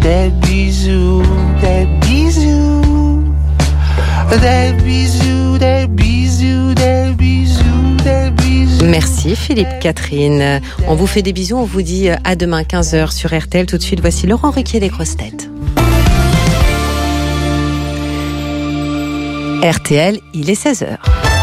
des bisous, des bisous, des bisous, des bisous, des bisous, des bisous. Merci Philippe Catherine. On vous fait des bisous, on vous dit à demain 15h sur RTL. Tout de suite, voici Laurent Ruquier des grosses têtes. RTL, il est 16h.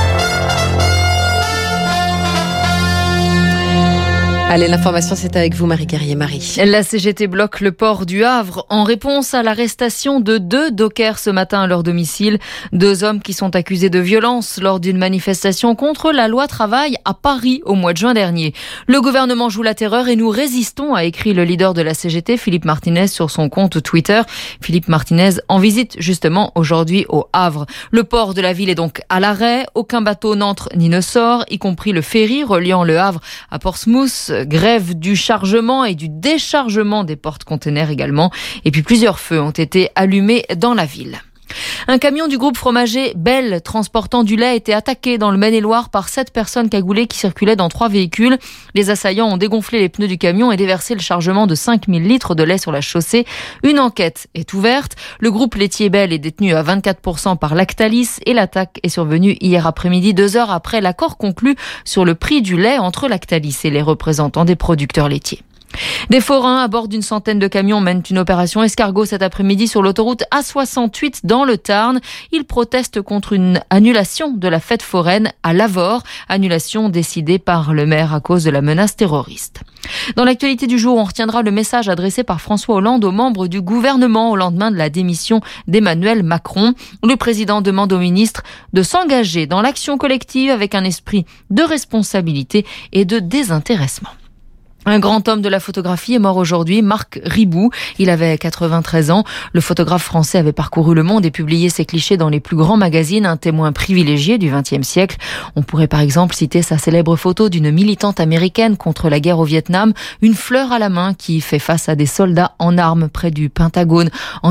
Allez, l'information, c'est avec vous, Marie Guerrier-Marie. La CGT bloque le port du Havre en réponse à l'arrestation de 2 dockers ce matin à leur domicile. 2 hommes qui sont accusés de violence lors d'une manifestation contre la loi travail à Paris au mois de juin dernier. Le gouvernement joue la terreur et nous résistons, a écrit le leader de la CGT, Philippe Martinez, sur son compte Twitter. Philippe Martinez en visite justement aujourd'hui au Havre. Le port de la ville est donc à l'arrêt. Aucun bateau n'entre ni ne sort, y compris le ferry reliant le Havre à Portsmouth. Grève du chargement et du déchargement des porte-containers également. Et puis plusieurs feux ont été allumés dans la ville. Un camion du groupe fromager Bell transportant du lait a été attaqué dans le Maine-et-Loire par 7 personnes cagoulées qui circulaient dans 3 véhicules. Les assaillants ont dégonflé les pneus du camion et déversé le chargement de 5000 litres de lait sur la chaussée. Une enquête est ouverte. Le groupe laitier Bell est détenu à 24% par Lactalis et l'attaque est survenue hier après-midi, 2 heures après l'accord conclu sur le prix du lait entre Lactalis et les représentants des producteurs laitiers. Des forains à bord d'une centaine de camions mènent une opération escargot cet après-midi sur l'autoroute A68 dans le Tarn. Ils protestent contre une annulation de la fête foraine à Lavore, annulation décidée par le maire à cause de la menace terroriste. Dans l'actualité du jour, on retiendra le message adressé par François Hollande aux membres du gouvernement au lendemain de la démission d'Emmanuel Macron. Le président demande aux ministres de s'engager dans l'action collective avec un esprit de responsabilité et de désintéressement. Un grand homme de la photographie est mort aujourd'hui, Marc Ribou. Il avait 93 ans. Le photographe français avait parcouru le monde et publié ses clichés dans les plus grands magazines, un témoin privilégié du XXe siècle. On pourrait par exemple citer sa célèbre photo d'une militante américaine contre la guerre au Vietnam, une fleur à la main qui fait face à des soldats en armes près du Pentagone en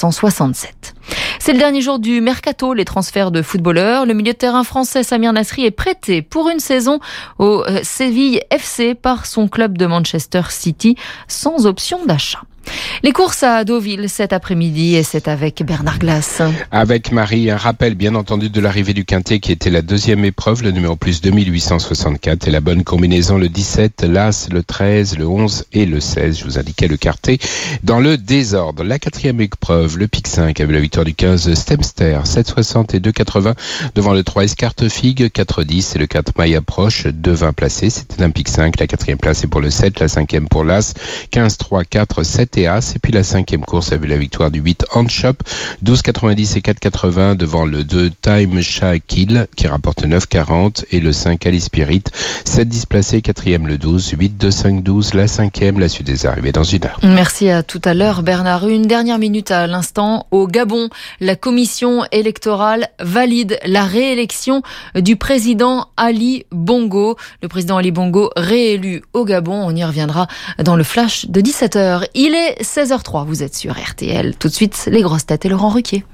1967. C'est le dernier jour du mercato, les transferts de footballeurs. Le milieu de terrain français Samir Nasri est prêté pour une saison au Séville FC par son club de Manchester City sans option d'achat. Les courses à Deauville cet après-midi et c'est avec Bernard Glass. Avec Marie, un rappel bien entendu de l'arrivée du Quintet qui était la 2e épreuve, le numéro plus 2864 et la bonne combinaison le 17, l'As, le 13, le 11 et le 16. Je vous indiquais le quartet dans le désordre. La 4e épreuve, le Pic 5 avec la victoire du 15 Stemster, 7,60 et 2,80 devant le 3 Escartefigue, 4,10 et le 4 Maille Approche, 2,20 placé. C'était un Pic 5, la 4e place est pour le 7, la 5e pour l'As, 15, 3, 4, 7 et As. Et puis la 5e course a vu la victoire du 8 Handshop, 12,90 et 4,80 devant le 2 Time Shakil qui rapporte 9,40 et le 5 Ali Spirit, 7,10 placé, 4e le 12, 8, 2, 5, 12, la 5e, la suite des arrivées dans 1 heure. Merci à tout à l'heure Bernard. Une dernière minute à l'instant. Au Gabon, la commission électorale valide la réélection du président Ali Bongo. Le président Ali Bongo réélu au Gabon. On y reviendra dans le flash de 17h. Il est 16h03, vous êtes sur RTL. Tout de suite, les grosses têtes et Laurent Ruquier.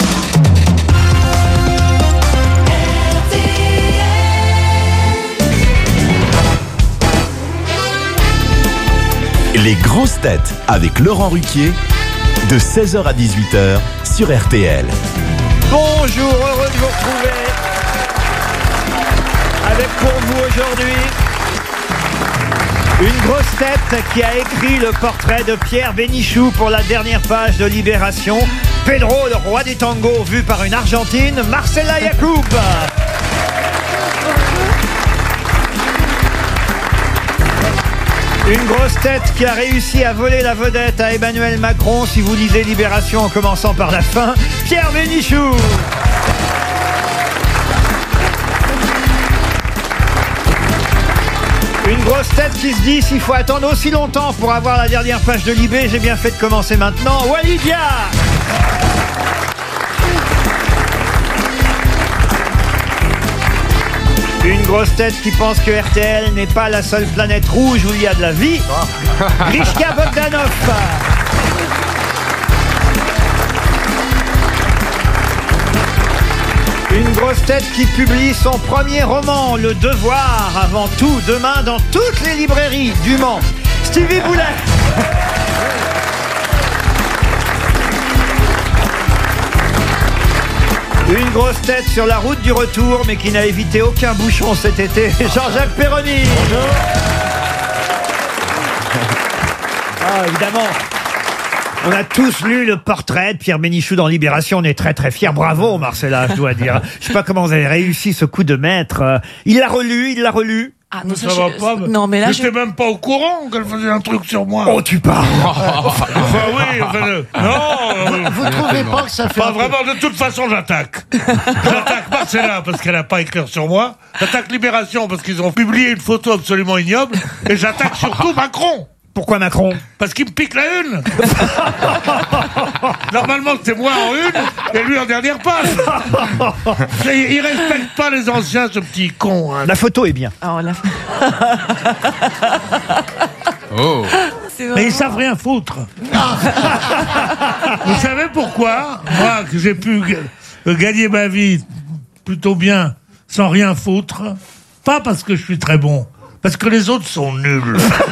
Les grosses têtes avec Laurent Ruquier, de 16h à 18h sur RTL. Bonjour, heureux de vous retrouver. Avec pour vous aujourd'hui une grosse tête qui a écrit le portrait de Pierre Bénichou pour la dernière page de Libération. Pedro, le roi des tangos, vu par une Argentine, Marcela Yacoub. Une grosse tête qui a réussi à voler la vedette à Emmanuel Macron, si vous lisez Libération en commençant par la fin, Pierre Bénichou. Une grosse tête qui se dit s'il faut attendre aussi longtemps pour avoir la dernière page de Libé, j'ai bien fait de commencer maintenant. Walidia. Une grosse tête qui pense que RTL n'est pas la seule planète rouge où il y a de la vie. Grishka Bogdanov. Une grosse tête qui publie son premier roman, Le Devoir, avant tout, demain dans toutes les librairies du Mans. Stevie Boulet. Une grosse tête sur la route du retour, mais qui n'a évité aucun bouchon cet été, Jean-Jacques Perroni. Ah, évidemment. On a tous lu le portrait de Pierre Bénichou dans Libération. On est très très fiers. Bravo, Marcella, je dois dire. Je sais pas comment vous avez réussi ce coup de maître. Il l'a relu. Ah, mais ça va pas. Non, mais là, j'étais même pas au courant qu'elle faisait un truc sur moi. Oh, tu parles. Enfin, oui, non. Vous trouvez pas que ça fait pas vraiment, de toute façon, j'attaque. J'attaque Marcella parce qu'elle a pas écrit sur moi. J'attaque Libération parce qu'ils ont publié une photo absolument ignoble. Et j'attaque surtout Macron. Pourquoi Macron? Parce qu'il me pique la une. Normalement, c'est moi en une et lui en dernière page. Il respecte pas les anciens, ce petit con. Hein. La photo est bien. Oh, Oh. Mais ils savent rien foutre. Vous savez pourquoi? Moi, que j'ai pu gagner ma vie plutôt bien sans rien foutre, pas parce que je suis très bon, parce que les autres sont nuls.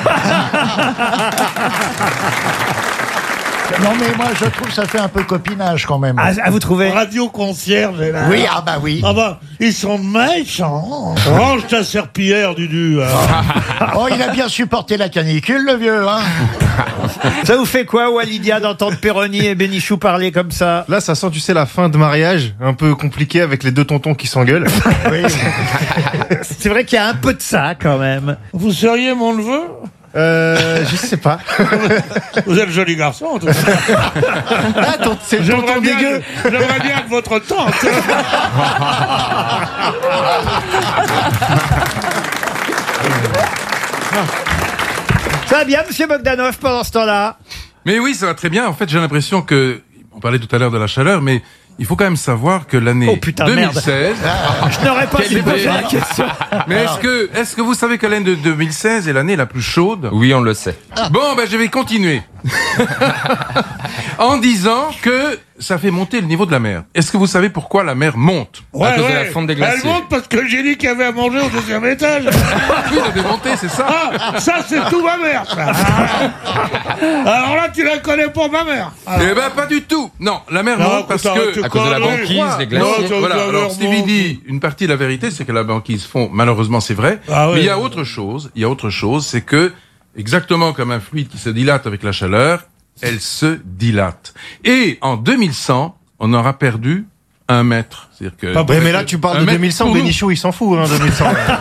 Non, mais moi, je trouve que ça fait un peu copinage quand même. Ah, vous trouvez? Radio concierge, là. Oui, ah bah oui. Ah bah, ils sont méchants. Range ta serpillière, Dudu. Oh, il a bien supporté la canicule, le vieux, hein. Ça vous fait quoi, Walidia, d'entendre Perroni et Bénichou parler comme ça? Là, ça sent, tu sais, la fin de mariage, un peu compliqué avec les deux tontons qui s'engueulent. Oui. C'est vrai qu'il y a un peu de ça, quand même. Vous seriez mon neveu? Je sais pas. Vous êtes joli garçon, en tout cas. Ah, c'est le tonton dégueu. J'aimerais bien être votre tante. Ça va bien, monsieur Bogdanov, pendant ce temps-là? Mais oui, ça va très bien. En fait, j'ai l'impression que... On parlait tout à l'heure de la chaleur, mais il faut quand même savoir que l'année 2016... Je n'aurais pas dû poser la question. Mais est-ce que vous savez que l'année de 2016 est l'année la plus chaude? Oui, on le sait. Bon, ben je vais continuer. En disant que ça fait monter le niveau de la mer. Est-ce que vous savez pourquoi la mer monte? À cause de la fonte des glaciers. Elle monte parce que j'ai dit qu'il y avait à manger au deuxième étage. Oui, elle avait monté, c'est ça. Ah, ça c'est tout ma mère, ça. Alors là, tu la connais pour ma mère. Eh ben, pas du tout. Non, la mer monte parce que... À cause de la banquise, les glaciers. Non, voilà. Alors, Stevie dit, une partie de la vérité, c'est que la banquise fond, malheureusement, c'est vrai. Ah, mais il y a autre chose, c'est que, exactement comme un fluide qui se dilate avec la chaleur, elle se dilate. Et en 2100, on aura perdu 1 mètre. C'est-à-dire que... Ouais, mais là, tu parles de 2100, Bénichou, il s'en fout, hein, 2100.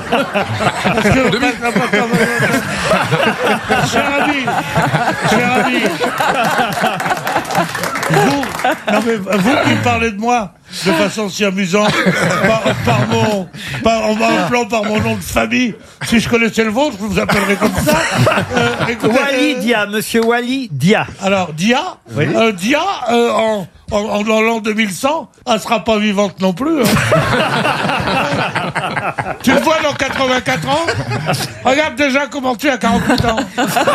Cher ami, vous qui parlez de moi de façon si amusante, en m'appelant par mon nom de famille, si je connaissais le vôtre, je vous appellerais comme ça. Walidia, monsieur Walidia. Alors, Dia, oui. Dia, en l'an 2100, elle sera pas vivante non plus. Hein. Tu le vois dans 84 ans? Regarde déjà comment tu as 48 ans.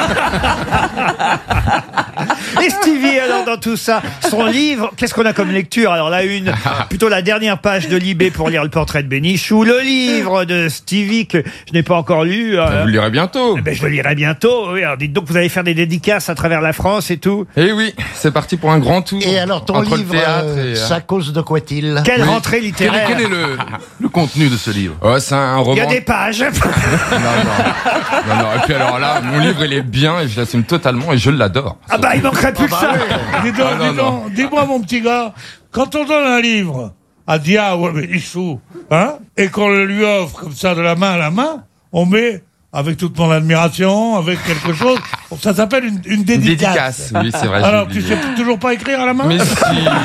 Et Stevie, alors, dans tout ça, son livre, qu'est-ce qu'on a comme lecture? Alors là, plutôt la dernière page de Libé pour lire le portrait de Bénichou, le livre de Stevie que je n'ai pas encore lu. Vous le lirez bientôt. Ben, je le lirai bientôt, oui. Alors dites donc, vous allez faire des dédicaces à travers la France et tout. Eh oui, c'est parti pour un grand tour. Et alors, ton entre livre, le théâtre et, ça cause de quoi il? Quelle rentrée littéraire? Quel est le contenu de ce livre? C'est un roman. Il y a des pages. Non. Et puis alors là, mon livre, il est bien et je l'assume totalement et je l'adore. Ah bah, il manquerait plus que ça. Dis-moi, mon petit gars, quand on donne un livre à Dia ou à Bénichou, hein, et qu'on le lui offre comme ça de la main à la main, on met, avec toute mon admiration, avec quelque chose, ça s'appelle une dédicace. Oui, c'est vrai. Alors, tu sais toujours pas écrire à la main? Mais si.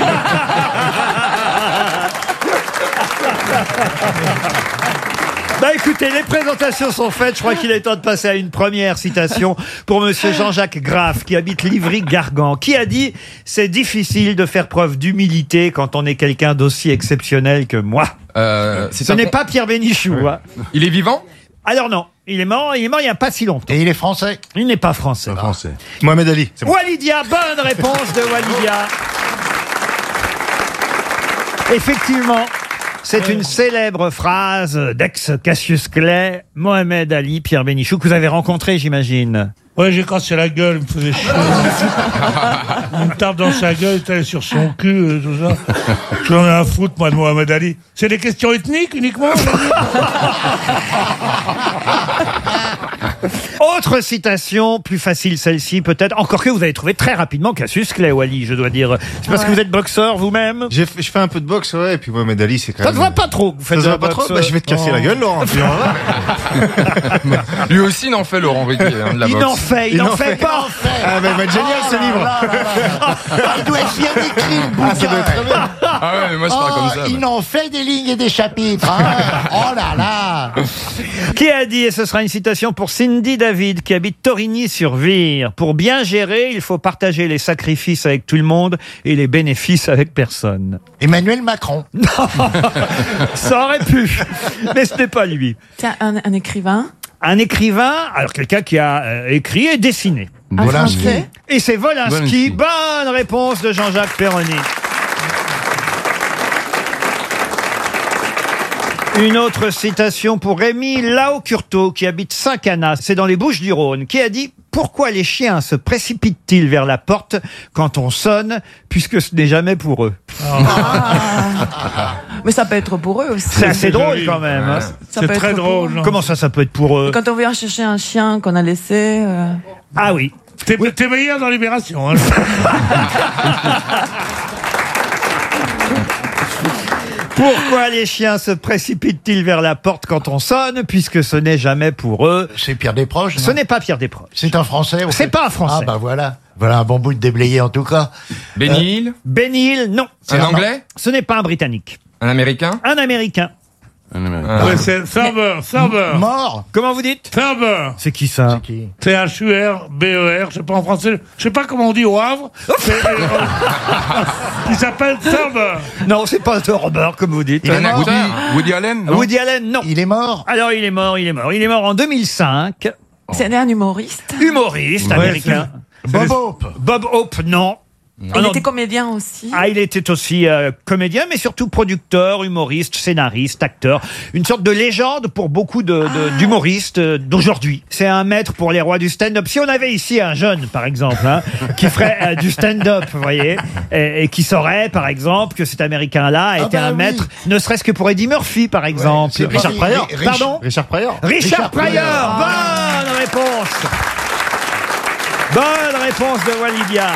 Bah écoutez, les présentations sont faites. Je crois qu'il est temps de passer à une première citation pour monsieur Jean-Jacques Graff, qui habite Livry-Gargan, qui a dit « C'est difficile de faire preuve d'humilité quand on est quelqu'un d'aussi exceptionnel que moi. » Ce n'est pas Pierre Bénichou. Ouais. Hein. Il est vivant? Alors non, il est mort il n'y a pas si longtemps. Et il est français? Il n'est pas français. Pas français. Mohamed Ali. Bon. Walidia, bonne réponse de Walidia. Effectivement, c'est une célèbre phrase d'ex-Cassius Clay, Mohamed Ali, Pierre Bénichou, que vous avez rencontré, j'imagine. Ouais, j'ai cassé la gueule, il me faisait chier. Il me tape dans sa gueule, il est sur son cul, tout ça. J'en ai un foutre, moi, de Mohamed Ali. C'est des questions ethniques, uniquement? Autre citation, plus facile celle-ci peut-être, encore que vous avez trouvé très rapidement Cassius Clay, Wally, je dois dire. C'est parce que vous êtes boxeur vous-même? Je fais un peu de boxe, ouais, et puis Mohamed Ali, c'est quand Ça même... ne voit pas trop que vous faites de la boxe. Bah, je vais te casser la gueule, Laurent. Lui aussi, il en fait, Laurent Ruquier, de la Il boxe. il n'en fait pas. Ah, mais il va être génial, ce livre. Il doit être bien écrit, le bouquin. Ça doit être très bien. Ah ouais, mais moi, je parle comme ça. Il en fait des lignes et des chapitres. Hein. Oh là là. Qui a dit, et ce sera une citation pour Cindy David, qui habite Torigny-sur-Vire, pour bien gérer, il faut partager les sacrifices avec tout le monde et les bénéfices avec personne. Emmanuel Macron. Non, ça aurait pu, mais ce n'est pas lui. C'est un écrivain. Un écrivain, alors quelqu'un qui a écrit et dessiné. Un Français. Et c'est Wolinski. Bonne réponse de Jean-Jacques Perroni. Une autre citation pour Rémi Laocurto, qui habite Saint-Cana, c'est dans les Bouches-du-Rhône, qui a dit « Pourquoi les chiens se précipitent-ils vers la porte quand on sonne, puisque ce n'est jamais pour eux ?» Mais ça peut être pour eux aussi. C'est assez drôle quand même. Hein. C'est très drôle. Non? Comment ça peut être pour eux? Quand on vient chercher un chien qu'on a laissé... Ah oui. T'es meilleur dans Libération. Hein. Pourquoi les chiens se précipitent-ils vers la porte quand on sonne, puisque ce n'est jamais pour eux? C'est Pierre Desproges. Ce n'est pas Pierre Desproges. C'est un Français. C'est pas un Français. Ah bah voilà. Voilà un bon bout de déblayé en tout cas. Benny Hill. Benny Hill, non. Un Anglais? Ce n'est pas un Britannique. Un Américain? Un Américain. Ouais, c'est Thurber. Mort. Comment vous dites? Thurber. C'est qui ça? T-H-U-R-B-E-R, je sais pas en français. Je sais pas comment on dit au Havre. Il s'appelle Thurber. Non, c'est pas Thurber, comme vous dites. Il est mort. Woody Allen, non? Woody Allen, non. Il est mort. Alors, il est mort. Il est mort en 2005. C'est un humoriste. Humoriste américain. Bob Hope. Bob Hope, non. Il était comédien aussi. Ah, il était aussi comédien, mais surtout producteur, humoriste, scénariste, acteur. Une sorte de légende pour beaucoup d'humoristes d'aujourd'hui. C'est un maître pour les rois du stand-up. Si on avait ici un jeune, par exemple, hein, qui ferait du stand-up, vous voyez, et qui saurait, par exemple, que cet Américain-là était un maître, ne serait-ce que pour Eddie Murphy, par exemple. Ouais, Richard Pryor. Pardon? Richard Pryor. Richard Pryor. Bonne réponse. Bonne réponse de Walidia.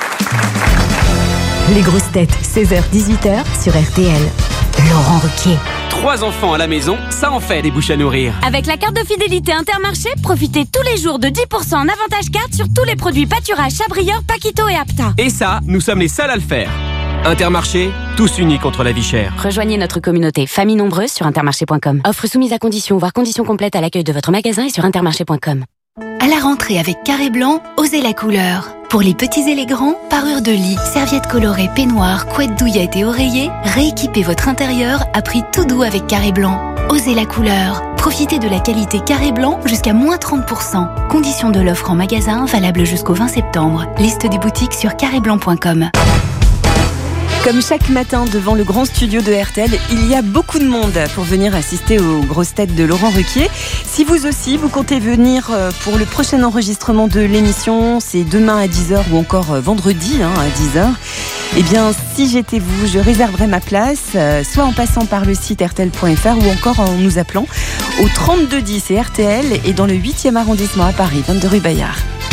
Les grosses têtes, 16h-18h sur RTL. Laurent Ruquier. 3 enfants à la maison, ça en fait des bouches à nourrir. Avec la carte de fidélité Intermarché, profitez tous les jours de 10% en avantage carte sur tous les produits pâturage, Chabrior, Paquito et Apta. Et ça, nous sommes les seuls à le faire. Intermarché, tous unis contre la vie chère. Rejoignez notre communauté Famille Nombreuse sur intermarché.com. Offre soumise à conditions, voire conditions complètes à l'accueil de votre magasin et sur intermarché.com. À la rentrée avec Carré Blanc, osez la couleur. Pour les petits et les grands, parures de lit, serviettes colorées, peignoirs, couettes douillettes et oreillers, rééquipez votre intérieur à prix tout doux avec Carré Blanc. Osez la couleur. Profitez de la qualité Carré Blanc jusqu'à moins 30%. Conditions de l'offre en magasin, valable jusqu'au 20 septembre. Liste des boutiques sur carréblanc.com. Comme chaque matin devant le grand studio de RTL, il y a beaucoup de monde pour venir assister aux grosses têtes de Laurent Ruquier. Si vous aussi, vous comptez venir pour le prochain enregistrement de l'émission, c'est demain à 10h ou encore vendredi à 10h. Eh bien, si j'étais vous, je réserverais ma place, soit en passant par le site rtl.fr ou encore en nous appelant au 3210 et RTL est dans le 8e arrondissement à Paris, 22 rue Bayard.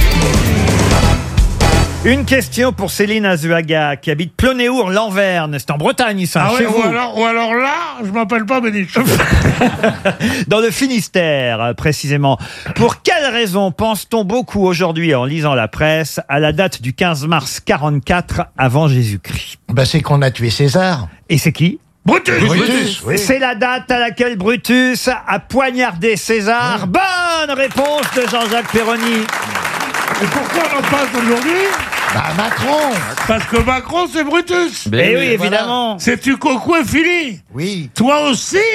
Une question pour Céline Azuaga, qui habite Plonéour-Lanverne. C'est en Bretagne, ça, chez vous. Ou alors là, je m'appelle pas Bénichou. Dans le Finistère, précisément. Pour quelle raison pense-t-on beaucoup aujourd'hui, en lisant la presse, à la date du 15 mars 44 avant Jésus-Christ? C'est qu'on a tué César. Et c'est qui? Brutus, oui. C'est la date à laquelle Brutus a poignardé César. Bonne réponse de Jean-Jacques Perroni. Et pourquoi on en parle aujourd'hui? Macron. Parce que Macron, c'est Brutus. Eh oui, évidemment. C'est tu coco et fini. Oui. Toi aussi.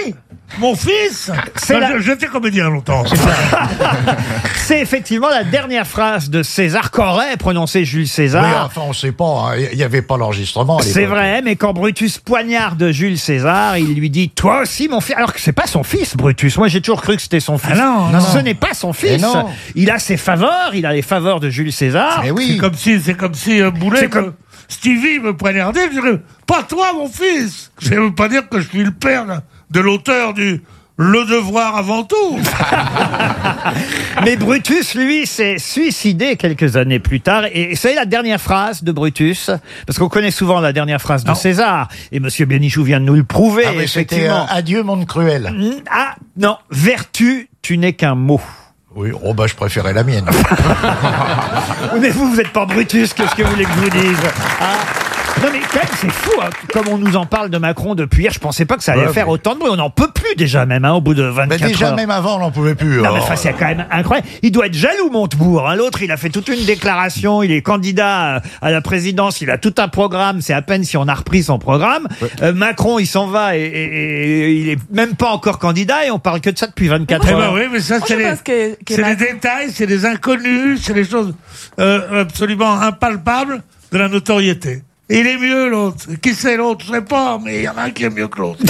Mon fils C'est la- J'étais comédien longtemps. C'est effectivement la dernière phrase de César qu'aurait prononcé Jules César. Oui, enfin, on sait pas. Il n'y avait pas l'enregistrement. à C'est l'époque. vrai, mais quand Brutus poignarde Jules César, il lui dit « Toi aussi, mon fils !» Alors que c'est pas son fils, Brutus. Moi, j'ai toujours cru que c'était son fils. non, Ce n'est pas son Mais fils. non. Il a ses faveurs, il a les faveurs de Jules César. Mais oui. C'est comme si Boulet, C'est comme- Stevie me poignardait. Je dirais, pas toi, mon fils. Ça veut pas dire que je suis le père de l'auteur du Le Devoir avant tout. Mais Brutus, lui, s'est suicidé quelques années plus tard. Et c'est la dernière phrase de Brutus, parce qu'on connaît souvent la dernière phrase de César. Et Monsieur Bénichou vient de nous le prouver, Ah oui, c'était effectivement. Adieu, monde cruel. Ah, non, vertu, tu n'es qu'un mot. Oui, oh bah je préférais la mienne. Oui, mais vous n'êtes pas Brutus, qu'est-ce que vous voulez que je vous dise hein? Non mais quand même c'est fou, hein. Comme on nous en parle de Macron depuis hier, je pensais pas que ça allait faire autant de bruit. On n'en peut plus déjà même, hein, au bout de 24 Mais déjà, heures. même avant, on n'en pouvait plus. Non mais alors. enfin c'est quand même incroyable. Il doit être jaloux Montebourg. Hein. L'autre il a fait toute une déclaration, il est candidat à la présidence, il a tout un programme. C'est à peine si on a repris son programme. Macron il s'en va et il est même pas encore candidat et on parle que de ça depuis 24 Eh heures. ben oui, mais ça, c'est les détails, c'est des inconnus, c'est des choses absolument impalpables de la notoriété. Et il est mieux, l'autre. Qui c'est l'autre? Je sais pas, mais il y en a un qui est mieux que l'autre.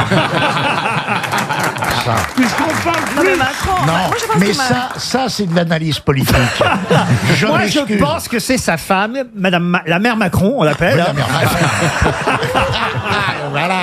Puisqu'on parle Non, plus... mais Macron, Non, moi, je pense mais que ça c'est de l'analyse politique. Moi, je m'excuse. pense que c'est sa femme, Madame la mère Macron, on l'appelle. Oui, la mère Voilà.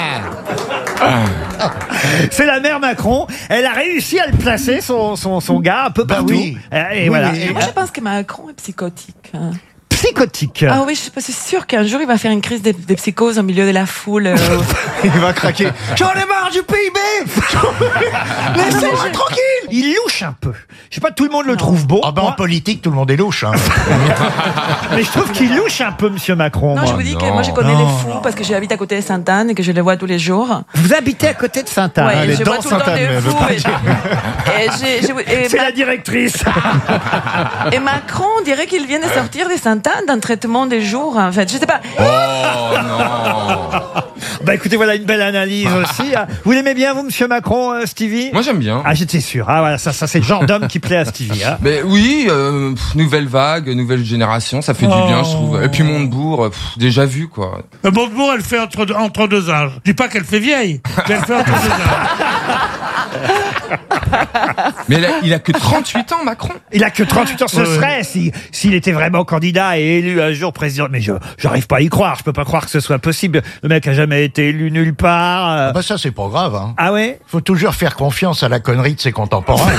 C'est la mère Macron. Elle a réussi à le placer, son gars, un peu Bah partout. oui. Et Oui, voilà. oui. Et- moi, je pense que Macron est psychotique. hein. psychotique. Ah oui, c'est sûr qu'un jour, il va faire une crise de psychose au milieu de la foule. Il va craquer. J'en ai marre du PIB. Laissez-moi tranquille. Il louche un peu. Je sais pas, tout le monde le trouve beau. Ah ben en politique, tout le monde est louche. Hein. Mais je trouve qu'il louche un peu, Monsieur Macron. Non, je vous dis que moi, je connais les fous parce que j'habite à côté de Sainte-Anne et que je les vois tous les jours. Vous habitez à côté de Sainte-Anne. Ouais, Elle est je dans vois tout le temps Sainte-Anne, des mais elle veut fous. pas Et, dire. et C'est la directrice. Et Macron, on dirait qu'il vient de sortir de Sainte-Anne d'un traitement des jours. En fait, je sais pas. Oh non. Bah écoutez, voilà une belle analyse aussi. Vous l'aimez bien, vous, Monsieur Macron, Stevie? Moi j'aime bien. Ah, j'étais sûr. Ah voilà, ça c'est le genre d'homme qui plaît à Stevie. Hein. Mais oui, nouvelle vague, nouvelle génération, ça fait du bien, je trouve. Et puis Montebourg, déjà vu quoi. Montebourg, elle fait entre deux âges. Je dis pas qu'elle fait vieille, mais elle fait entre deux âges. Mais il a que 38 ans, Macron. Il a que 38 ans, ce serait s'il était vraiment candidat et élu un jour président. Mais j'arrive pas à y croire, je peux pas croire que ce soit possible. Le mec a jamais été élu nulle part. Ah bah ça c'est pas grave. Hein. Ah ouais? Faut toujours faire confiance à la connerie de ses contemporains.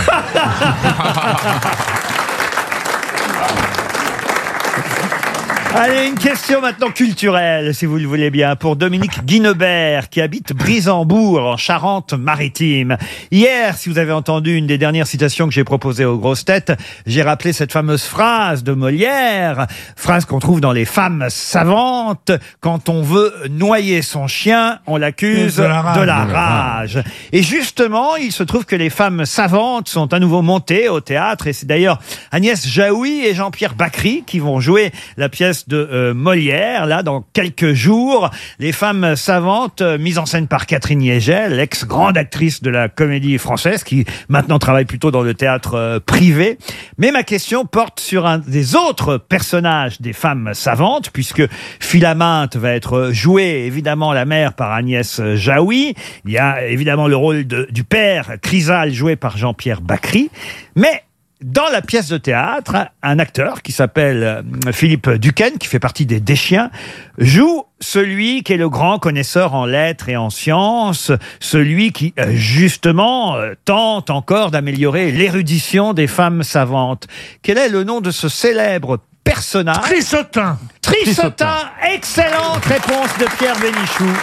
Allez, une question maintenant culturelle, si vous le voulez bien, pour Dominique Guinebert, qui habite Brisembourg, en Charente-Maritime. Hier, si vous avez entendu une des dernières citations que j'ai proposées aux grosses têtes, j'ai rappelé cette fameuse phrase de Molière, phrase qu'on trouve dans Les Femmes savantes. Quand on veut noyer son chien, on l'accuse de la rage. Et justement, il se trouve que les femmes savantes sont à nouveau montées au théâtre, et c'est d'ailleurs Agnès Jaoui et Jean-Pierre Bacry qui vont jouer la pièce de Molière, là, dans quelques jours. Les Femmes savantes, mise en scène par Catherine Yegel, l'ex-grande actrice de la comédie française, qui maintenant travaille plutôt dans le théâtre privé. Mais ma question porte sur un des autres personnages des Femmes savantes, puisque Philaminte va être jouée, évidemment, la mère par Agnès Jaoui. Il y a évidemment le rôle du père, Chrysale, joué par Jean-Pierre Bacry. Mais dans la pièce de théâtre, un acteur qui s'appelle Philippe Duquesne, qui fait partie des Deschiens, joue celui qui est le grand connaisseur en lettres et en sciences, celui qui, justement, tente encore d'améliorer l'érudition des femmes savantes. Quel est le nom de ce célèbre personnage? Trissotin. Trissotin. Excellente réponse de Pierre Bénichou.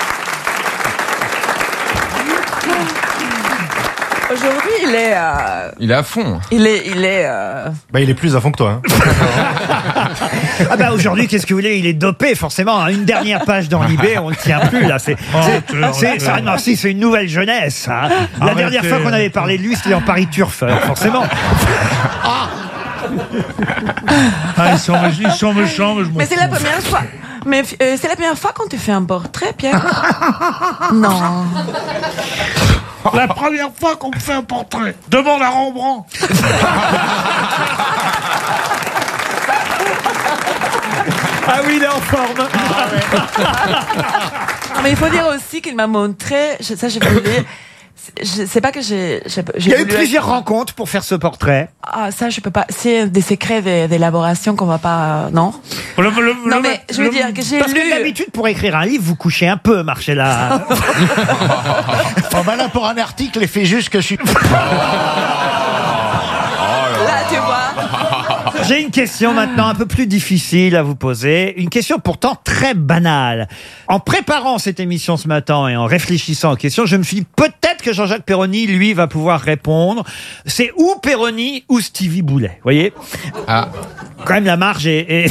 Aujourd'hui, il est. Il est à fond. Il est. Bah, il est plus à fond que toi. Hein. Ah bah aujourd'hui, qu'est-ce que vous voulez? Il est dopé, forcément. Une dernière page dans l'IB, on ne tient plus là. C'est une nouvelle jeunesse. Hein. La dernière fois qu'on avait parlé de lui, c'était en Paris Turf, forcément. Ils sont méchants, mais je m'en Mais c'est la première fois. Mais c'est la première fois qu'on te fait un portrait, Pierre. Non. La première fois qu'on me fait un portrait. Demande à Rembrandt. Ah oui, il est en forme. Non, mais il faut dire aussi qu'il m'a montré, ça j'ai voulu dire, c'est pas que j'ai Il y a eu voulu- plusieurs rencontres pour faire ce portrait. Ah, ça je peux pas, c'est des secrets d'élaboration qu'on va pas, non? Non mais je veux dire que j'ai Parce lu... que d'habitude, pour écrire un livre, vous couchez un peu, Marcella. Oh, bah là, pour un article, il fait juste que je suis. Là, tu vois. J'ai une question maintenant un peu plus difficile à vous poser. Une question pourtant très banale. En préparant cette émission ce matin et en réfléchissant aux questions, je me suis dit peut-être que Jean-Jacques Perroni, lui, va pouvoir répondre. C'est ou Perroni ou Stevie Boulet. Vous voyez ? Ah. Quand même, la marge est...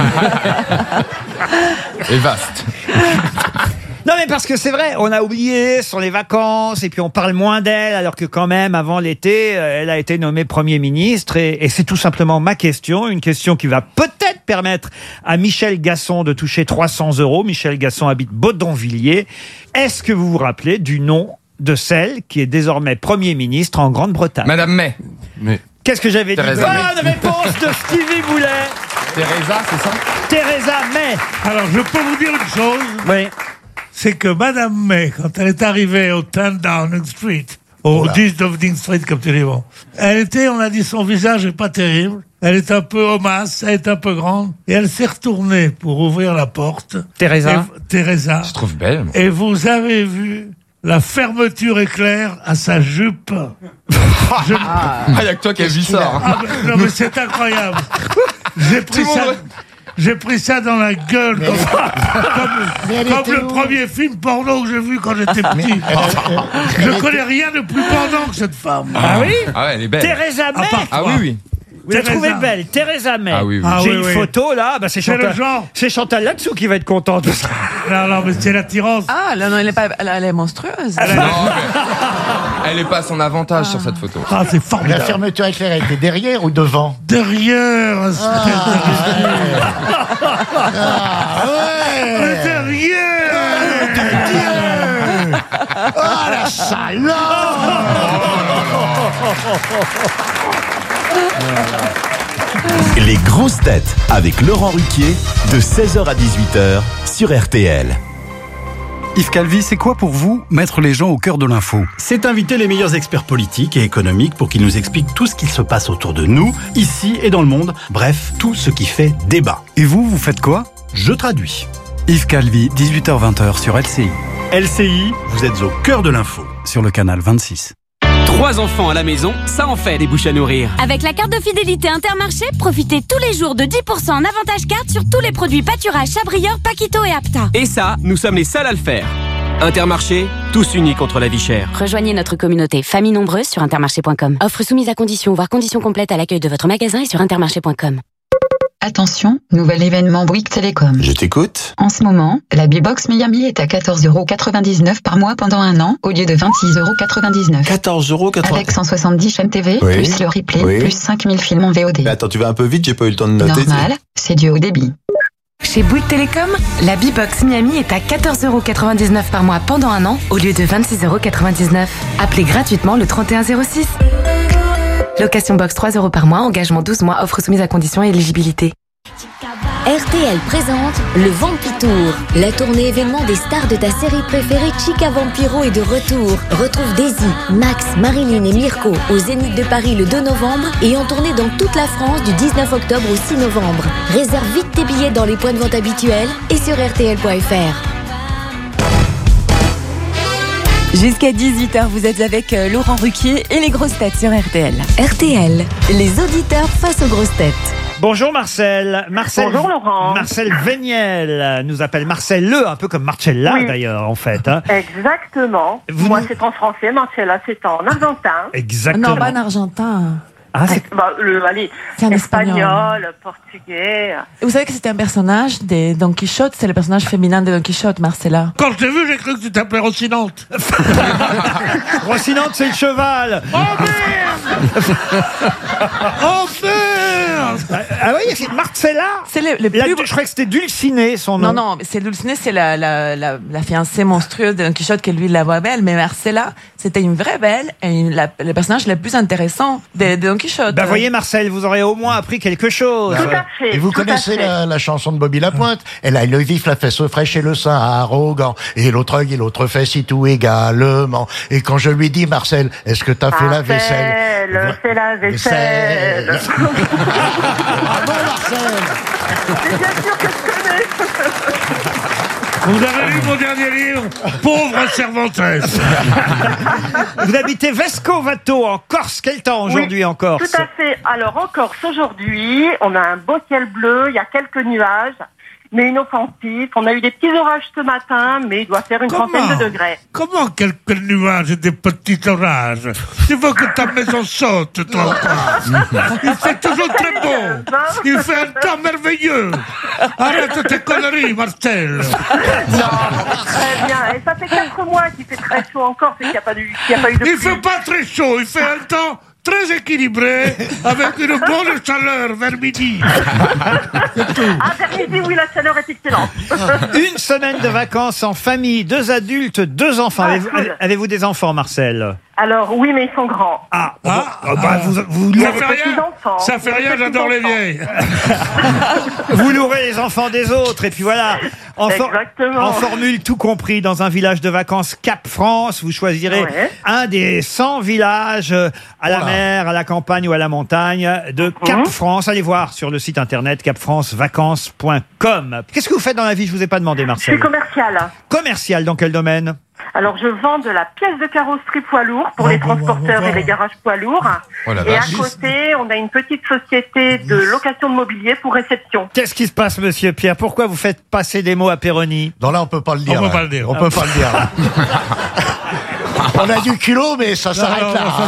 Et vaste. Non mais parce que c'est vrai, on a oublié sur les vacances et puis on parle moins d'elle alors que quand même avant l'été, elle a été nommée Premier ministre et c'est tout simplement ma question, une question qui va peut-être permettre à Michel Gasson de toucher 300 €. Michel Gasson habite Baudonvilliers. Est-ce que vous vous rappelez du nom de celle qui est désormais Premier ministre en Grande-Bretagne ? Madame May. Mais Qu'est-ce que j'avais dit ? Theresa May. Bonne réponse de Stevie Boulet. Theresa, c'est ça? Theresa May. Alors, je peux vous dire une chose. Oui. C'est que Madame May, quand elle est arrivée au 10 Downing Street, au 10 Downing Street, comme tu dis, bon, elle était, on a dit, son visage est pas terrible. Elle est un peu homasse, elle est un peu grande. Et elle s'est retournée pour ouvrir la porte. Theresa. Theresa. Je trouve belle. Et vous avez vu la fermeture éclair à sa jupe. Il y a que toi qui as vu ça. Ah, non, mais c'est incroyable. J'ai pris ça. J'ai pris ça dans la gueule, comme le premier film porno que j'ai vu quand j'étais petit. Je connais rien de plus porno que cette femme. Ah oui ? Ah ouais, elle est belle. Theresa May. Ah oui, oui. Vous la Theresa. trouvez belle, Theresa May. Ah oui, oui. J'ai Ah une oui, oui. photo là, bah c'est C'est Chantal. le genre. C'est Chantal là-dessous qui va être contente. Non, mais c'est l'attirance. Ah, là, non, elle est monstrueuse. Non, mais elle est pas à son avantage sur cette photo. Ah, c'est La formidable. fermeture éclair était derrière ou devant? Derrière. Ah ouais. Derrière. Oh la salope! Les grosses têtes avec Laurent Ruquier de 16h à 18h sur RTL. Yves Calvi, c'est quoi pour vous mettre les gens au cœur de l'info ? C'est inviter les meilleurs experts politiques et économiques pour qu'ils nous expliquent tout ce qui se passe autour de nous, ici et dans le monde. Bref, tout ce qui fait débat. Et vous, vous faites quoi ? Je traduis. Yves Calvi, 18h-20h sur LCI. LCI, vous êtes au cœur de l'info sur le canal 26. 3 enfants à la maison, ça en fait des bouches à nourrir. Avec la carte de fidélité Intermarché, profitez tous les jours de 10% en avantage carte sur tous les produits pâturage, Chabrior, Paquito et Apta. Et ça, nous sommes les seuls à le faire. Intermarché, tous unis contre la vie chère. Rejoignez notre communauté famille nombreuse sur intermarché.com. Offre soumise à conditions, voire conditions complètes à l'accueil de votre magasin et sur intermarché.com. Attention, nouvel événement Bouygues Télécom. Je t'écoute. En ce moment, la B-Box Miami est à 14,99 € par mois pendant un an, au lieu de 26,99 €. 14,99 €. Avec 170 chaînes TV, Oui. plus le replay, Oui. plus 5000 films en VOD. Mais attends, tu vas un peu vite, j'ai pas eu le temps de noter. Normal, c'est du haut débit. Chez Bouygues Télécom, la B-Box Miami est à 14,99 € par mois pendant un an, au lieu de 26,99 €. Appelez gratuitement le 3106. Location box 3 € par mois, engagement 12 mois, offre soumise à conditions et éligibilité. RTL présente le Vampitour. La tournée événement des stars de ta série préférée Chica Vampiro est de retour. Retrouve Daisy, Max, Marilyn et Mirko au Zénith de Paris le 2 novembre et en tournée dans toute la France du 19 octobre au 6 novembre. Réserve vite tes billets dans les points de vente habituels et sur rtl.fr. Jusqu'à 18h, vous êtes avec Laurent Ruquier et les grosses têtes sur RTL. RTL, les auditeurs face aux grosses têtes. Bonjour Marcel. Bonjour Laurent. Marcel Véniel nous appelle Marcel Le, un peu comme Marcella Oui. d'ailleurs en fait. Hein. Exactement. Moi, c'est en français, Marcella, c'est en argentin. Exactement. Non, pas en argentin. Ah, c'est... Allez, C'est en espagnol, portugais. Et vous savez que c'était un personnage des Don Quichotte, c'est le personnage féminin de Don Quichotte, Marcella. Quand je t'ai vu, j'ai cru que tu t'appelais Rocinante. Rocinante, c'est le cheval. Oh merde. Oh merde. Ah oui, c'est Marcella. C'est le Je plus... croyais que c'était Dulcinée son nom. Non, mais c'est Dulcinée, c'est la fiancée monstrueuse de Don Quichotte qui lui la voit belle, mais Marcella, c'était une vraie belle et le personnage le plus intéressant de Don Quichotte. Ben voyez Marcel, vous aurez au moins appris quelque chose. Tout à fait. Et vous connaissez la chanson de Bobby Lapointe? Elle a le vif, la fesse fraîche et le sein arrogant. Et l'autre œil et l'autre fesse, y tout également. Et quand je lui dis, Marcel, est-ce que t'as fait la vaisselle? C'est la vaisselle. Bravo, Marcel. C'est bien sûr que je connais. Vous avez lu mon dernier livre, Pauvre Cervantes. Vous habitez Vescovato en Corse. Quel temps aujourd'hui en Corse? Tout à fait. Alors en Corse aujourd'hui, on a un beau ciel bleu, il y a quelques nuages, mais inoffensifs. On a eu des petits orages ce matin, mais il doit faire une trentaine de degrés. Comment quelques nuages et des petits orages? Tu veux que ta maison saute, toi encore? Il fait toujours très beau. Il fait un temps merveilleux. Arrête tes conneries, Marcel. Non, très bien. Et ça fait 4 mois qu'il fait très chaud encore, c'est qu'il n'y a pas eu de pluie. Il fait pas très chaud, il fait un temps très équilibré, avec une bonne chaleur vers midi. Vers midi, oui, la chaleur est excellente. Une semaine de vacances en famille, 2 adultes, 2 enfants. Avez-vous des enfants, Marcel? Alors, oui, mais ils sont grands. Vous Ça fait rien, j'adore les vieilles. Vous louerez les enfants des autres, et puis voilà. Exactement. En formule tout compris, dans un village de vacances Cap France, vous choisirez un des 100 villages à la mer, à la campagne ou à la montagne de Cap France. Allez voir sur le site internet capfrancevacances.com. Qu'est-ce que vous faites dans la vie? Je vous ai pas demandé, Marcel. Je suis commerciale. Commercial, dans quel domaine? Alors, je vends de la pièce de carrosserie poids lourd pour les transporteurs et les garages poids lourds. Et à côté, on a une petite société de location de mobilier pour réception. Qu'est-ce qui se passe, monsieur Pierre? Pourquoi vous faites passer des mots à Péroni? Non, là, on peut pas le dire. On peut pas le dire. On peut pas le dire. On a du culot, mais ça s'arrête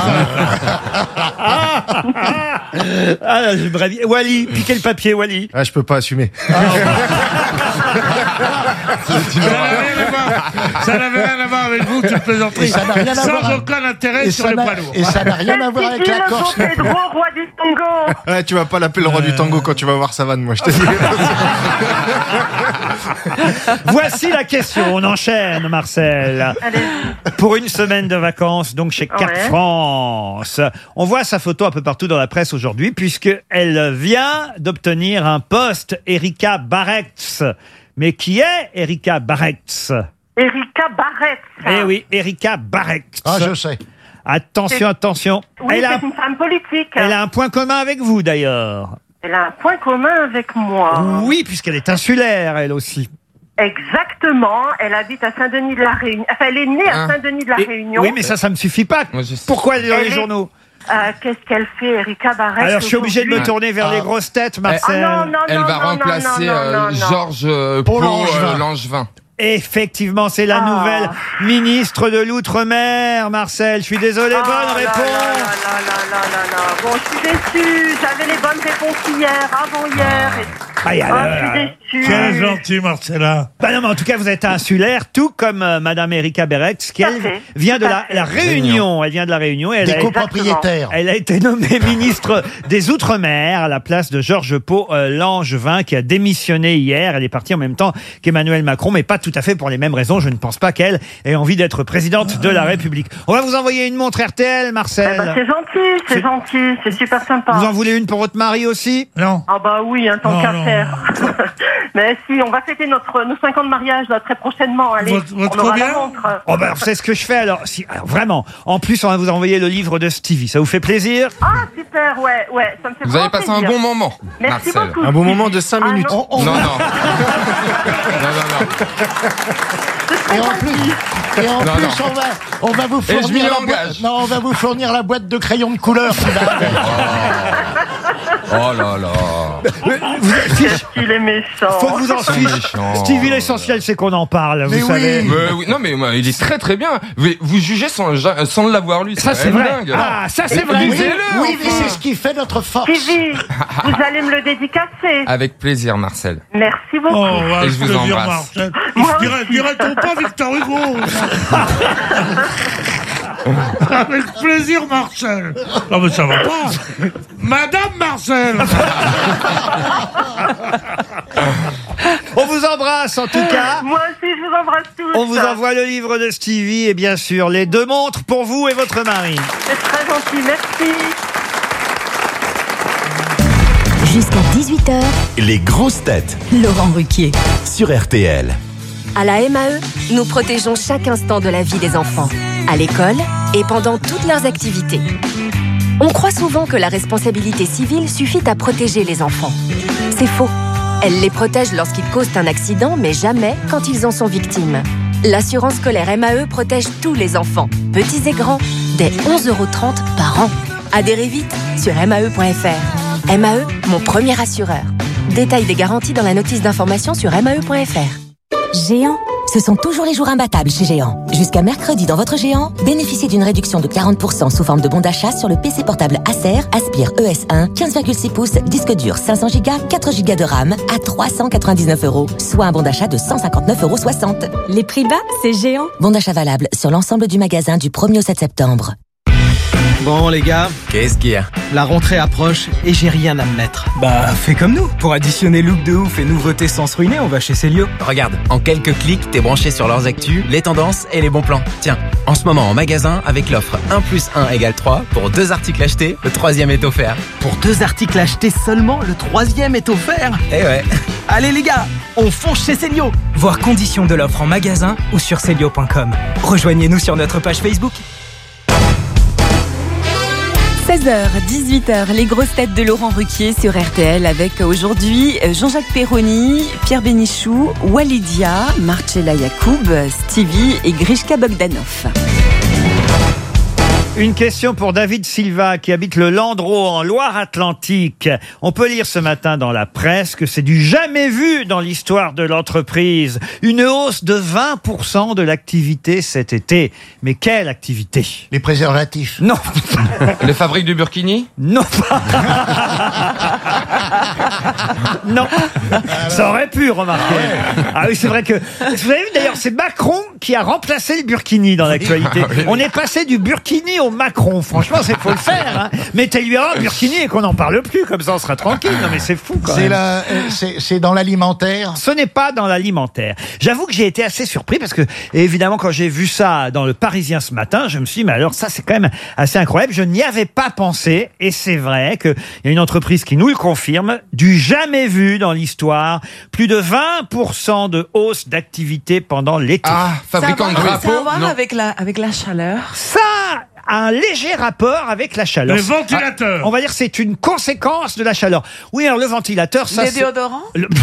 là. J'aimerais bien. Wally, piquez le papier, Wally. Je peux pas assumer. Ça n'avait rien à voir avec vous, tu plaisanteries. Ça n'a rien à voir. Sans aucun intérêt sur les poids lourds. Et ça n'a rien à voir avec la Corse. Roi du tango. Ouais, tu vas pas l'appeler le roi du tango quand tu vas voir sa vanne, moi, je te dis. Voici la question, on enchaîne, Marcel. Pour une semaine de vacances, donc chez Cap France. On voit sa photo un peu partout dans la presse aujourd'hui, puisqu'elle vient d'obtenir un poste, Erika Barretz. Mais qui est Erika Barretz? Erika Barretz. Eh oui, Erika Barretz. Ah, je sais. Attention, attention. Oui, c'est une femme politique. Elle a un point commun avec vous, d'ailleurs. Elle a un point commun avec moi. Oui, puisqu'elle est insulaire, elle aussi. Exactement. Elle habite à Saint-Denis de la Réunion. Enfin, elle est née à Saint-Denis de la Réunion. Oui, mais ça me suffit pas. Pourquoi elle est dans les journaux? Qu'est-ce qu'elle fait, Erika Barretz? Alors, je suis obligé de me tourner vers les grosses têtes, Marcel. Elle va remplacer Georges Langevin. Effectivement, c'est la nouvelle ministre de l'Outre-mer, Marcel. Je suis désolé, bonne réponse. Bon, je suis déçue. J'avais les bonnes réponses hier, avant-hier. Je suis déçue. Quel gentil, Marcella. Bah non, mais en tout cas, vous êtes insulaire, tout comme Madame Erika Barretz, qui elle vient de la Réunion. Elle vient de la Réunion. Et des copropriétaires. Elle a été nommée ministre des Outre-mer à la place de Georges Langevin, qui a démissionné hier. Elle est partie en même temps qu'Emmanuel Macron, mais pas tout à fait pour les mêmes raisons. Je ne pense pas qu'elle ait envie d'être présidente de la République. On va vous envoyer une montre RTL, Marcel. C'est gentil, c'est super sympa. Vous en voulez une pour votre mari aussi? Non. Ah bah oui, tant qu'à faire. Mais si, on va fêter nos 5 ans de mariage là, très prochainement. Allez, votre on aura combien? la montre. Oh bah, c'est ce que je fais alors. Alors, vraiment. En plus, on va vous envoyer le livre de Stevie. Ça vous fait plaisir? Ah super, ouais, ça me fait Vous avez passé un bon moment, Merci Marcel. beaucoup. Un bon moment de 5 minutes. Non. Et en plus, on va vous fournir on va vous fournir la boîte de crayons de couleur. Oh là là. Il est méchant. Faut que vous en suiviez. Stevie, l'essentiel, c'est qu'on en parle, vous savez. Oui, non, mais il est très très bien. Vous jugez sans l'avoir lu. Ça, c'est vrai. dingue. Ah, ça, c'est vrai. Oui, mais c'est ce qui fait notre force. Stevie, vous allez me le dédicacer. Avec plaisir, Marcel. Merci beaucoup. Oh, Et je vous embrasse. Dirait-on pas Victor Hugo? Avec plaisir, Marcel. Non, mais ça va pas. Madame Marcel. On vous embrasse, en tout cas. Moi aussi, je vous embrasse tous. On vous envoie le livre de Stevie et bien sûr les 2 montres pour vous et votre mari. C'est très gentil, merci. Jusqu'à 18h, Les grosses têtes Laurent Ruquier. sur RTL. À la MAE, nous protégeons chaque instant de la vie des enfants, à l'école et pendant toutes leurs activités. On croit souvent que la responsabilité civile suffit à protéger les enfants. C'est faux. Elle les protège lorsqu'ils causent un accident, mais jamais quand ils en sont victimes. L'assurance scolaire MAE protège tous les enfants, petits et grands, dès 11,30 € par an. Adhérez vite sur mae.fr. MAE, mon premier assureur. Détail des garanties dans la notice d'information sur mae.fr. Géant, ce sont toujours les jours imbattables chez Géant. Jusqu'à mercredi dans votre Géant, bénéficiez d'une réduction de 40% sous forme de bon d'achat sur le PC portable Acer Aspire ES1, 15,6 pouces, disque dur 500 Go, 4 Go de RAM à 399 €, soit un bon d'achat de 159,60 €. Les prix bas, c'est Géant. Bon d'achat valable sur l'ensemble du magasin du 1er au 7 septembre. Bon les gars, Qu'est-ce qu'il y a? la rentrée approche et j'ai rien à me mettre. Bah fais comme nous. Pour additionner look de ouf et nouveautés sans se ruiner, on va chez Célio. Regarde, en quelques clics, t'es branché sur leurs actus, les tendances et les bons plans. Tiens, en ce moment en magasin, avec l'offre 1 + 1 = 3, pour 2 articles achetés, le 3e est offert. Pour 2 articles achetés seulement, le 3e est offert. Eh ouais. Allez les gars, on fonce chez Célio. Voir conditions de l'offre en magasin ou sur Célio.com. Rejoignez-nous sur notre page Facebook. 16h, 18h, les grosses têtes de Laurent Ruquier sur RTL avec aujourd'hui Jean-Jacques Perroni, Pierre Bénichou, Walidia, Marcella Yacoub, Stevie et Grishka Bogdanov. Une question pour David Silva qui habite le Landreau en Loire-Atlantique. On peut lire ce matin dans la presse que c'est du jamais vu dans l'histoire de l'entreprise. Une hausse de 20% de l'activité cet été. Mais quelle activité? Les préservatifs. Non. Les fabriques du Burkini? Non. Non. Ça aurait pu, remarquer. Ah oui, c'est vrai que... Vous avez vu d'ailleurs, c'est Macron qui a remplacé le Burkini dans l'actualité. Ah oui. On est passé du Burkini au Macron. Franchement, c'est faut le faire. Hein. Mettez-lui un Burkini et qu'on n'en parle plus. Comme ça, on sera tranquille. Non, mais c'est fou, quand même. C'est dans l'alimentaire? Ce n'est pas dans l'alimentaire. J'avoue que j'ai été assez surpris parce que, évidemment, quand j'ai vu ça dans le Parisien ce matin, je me suis dit, mais alors ça, c'est quand même assez incroyable. Je n'y avais pas pensé. Et c'est vrai qu'il y a une entreprise qui nous le confirme. Du jamais vu dans l'histoire. Plus de 20% de hausse d'activité pendant l'été. Ah, fabricant de drapeaux? Ça a à voir avec la chaleur. Ça a un léger rapport avec la chaleur. Le ventilateur. On va dire que c'est une conséquence de la chaleur. Oui, alors le ventilateur, ça... Les déodorants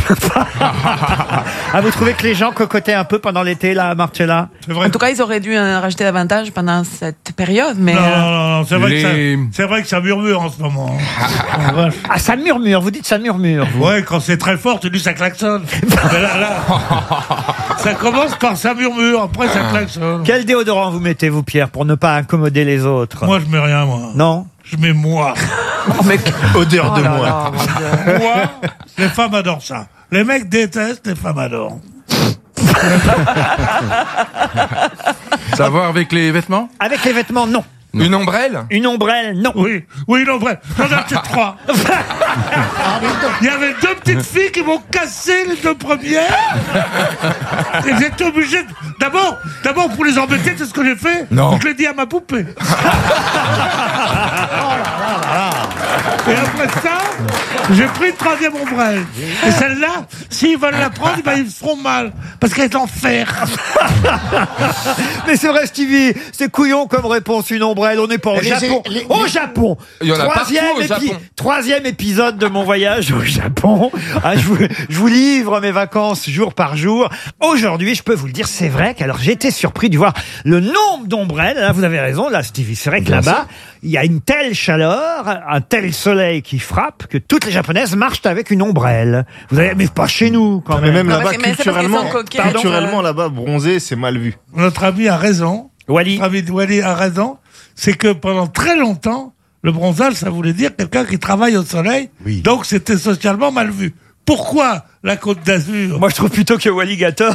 Ah, vous trouvez que les gens cocotaient un peu pendant l'été, là, Marcella? En tout cas, ils auraient dû rajouter davantage pendant cette période, mais... Non, c'est vrai que ça murmure en ce moment. Ah, ça murmure, vous dites ça murmure. Vous. Ouais, quand c'est très fort, tu dis ça klaxonne. Mais là, ça commence par ça murmure, après ça klaxonne. Quel déodorant vous mettez, vous, Pierre, pour ne pas incommoder les autres? Moi, je mets rien, moi. Non? Je mets moi. Oh, mec. Odeur de moi. Moi, les femmes adorent ça. Les mecs détestent, les femmes adorent. Ça va voir avec les vêtements? Avec les vêtements, non. Une ombrelle? Une ombrelle, non. Oui, une ombrelle. J'en ai acheté 3. Il y avait 2 petites filles qui m'ont cassé les 2 premières. Et j'étais obligé D'abord, pour les embêter, c'est ce que j'ai fait. Non. Je l'ai dit à ma poupée. Et après ça, j'ai pris une 3e ombrelle. Et celle-là, s'ils veulent la prendre, ils se feront mal. Parce qu'elle est en fer. Mais c'est vrai, Stevie, c'est couillon comme réponse, une ombrelle. On n'est pas au Japon. Au Japon. Il y en a partout au Japon. 3e épisode de mon voyage au Japon. Ah, je vous livre mes vacances jour par jour. Aujourd'hui, je peux vous le dire, c'est vrai qu'alors j'ai été surpris de voir le nombre d'ombrelles. Là, vous avez raison, là, Stevie. C'est vrai que là-bas, il y a une telle chaleur, un tel soleil qui frappe que toutes les Japonaises marchent avec une ombrelle. Vous avez, mais pas chez nous, quand même. Mais même là-bas, mais culturellement, là-bas, bronzer, c'est mal vu. Notre ami a raison. Wally. Notre ami Wally a raison. C'est que pendant très longtemps, le bronzage, ça voulait dire quelqu'un qui travaille au soleil. Oui. Donc, c'était socialement mal vu. Pourquoi la Côte d'Azur? Moi, je trouve plutôt que Wally Gator.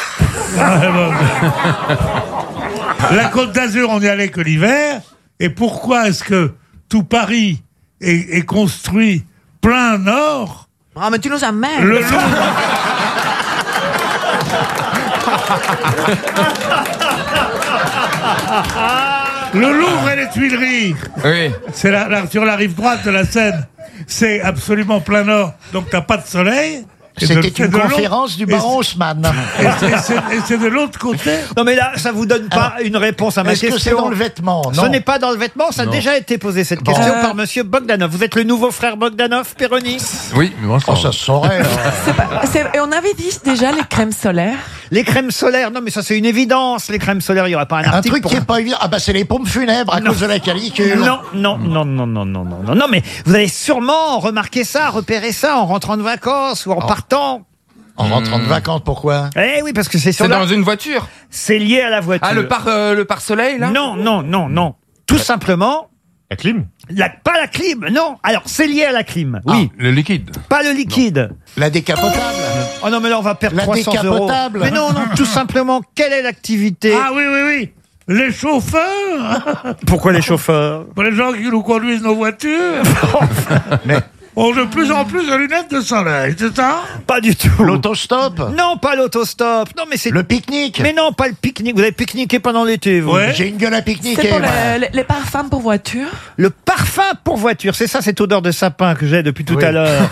La Côte d'Azur, on n'y allait que l'hiver. Et pourquoi est-ce que tout Paris est construit plein nord? Ah, mais tu nous amènes. Le long... Le Louvre et les Tuileries. Oui. C'est sur la rive droite de la Seine. C'est absolument plein nord, donc t'as pas de soleil. C'était une conférence du baron Haussmann. Et c'est de l'autre côté. Non mais là, ça vous donne pas une réponse à ma question. Est-ce que c'est dans le vêtement? Ce n'est pas dans le vêtement, ça a déjà été posé cette question par monsieur Bogdanov. Vous êtes le nouveau frère Bogdanov, Péroni? Oui, mais moi, ça se saurait. Et on avait dit déjà les crèmes solaires. Les crèmes solaires, non mais ça c'est une évidence. Les crèmes solaires, il n'y aura pas un article. Un truc qui est pas évident. Ah bah c'est les pompes funèbres à cause de la canicule. Non, mais vous avez sûrement remarqué ça, repéré ça en rentrant de vacances ou en partant. En rentrant de vacances, pourquoi? Eh oui, parce que c'est sur dans une voiture. C'est lié à la voiture. Ah, le pare-soleil, là? Non. Tout simplement. La clim? Pas la clim, non. Alors, c'est lié à la clim, oui. Le liquide. Pas le liquide. La décapotable. Oh non, mais là, on va perdre La 300 €. décapotable. Mais non, tout simplement, quelle est l'activité? Ah oui. Les chauffeurs. Pourquoi les chauffeurs? Pour les gens qui nous conduisent nos voitures. ont de plus en plus de lunettes de soleil, c'est ça? Pas du tout. L'autostop? Non, pas l'autostop. Non, mais c'est... Le pique-nique? Mais non, pas le pique-nique. Vous avez pique-niqué pendant l'été, vous? Ouais. J'ai une gueule à pique-niquer. C'est pour les parfums pour voiture? Le parfum pour voiture, c'est ça, cette odeur de sapin que j'ai depuis tout à l'heure.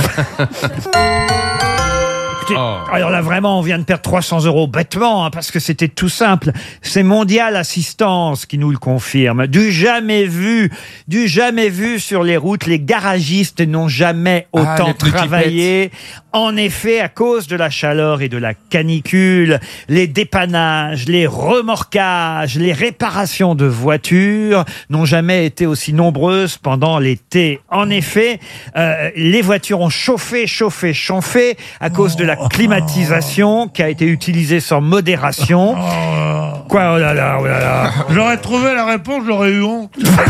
Alors là, vraiment, on vient de perdre 300 € bêtement, hein, parce que c'était tout simple. C'est Mondial Assistance qui nous le confirme. Du jamais vu sur les routes. Les garagistes n'ont jamais autant travaillé. En effet, à cause de la chaleur et de la canicule, les dépannages, les remorquages, les réparations de voitures n'ont jamais été aussi nombreuses pendant l'été. En effet, les voitures ont chauffé à cause de la climatisation qui a été utilisée sans modération. Quoi, oh là là. J'aurais trouvé la réponse, j'aurais eu honte.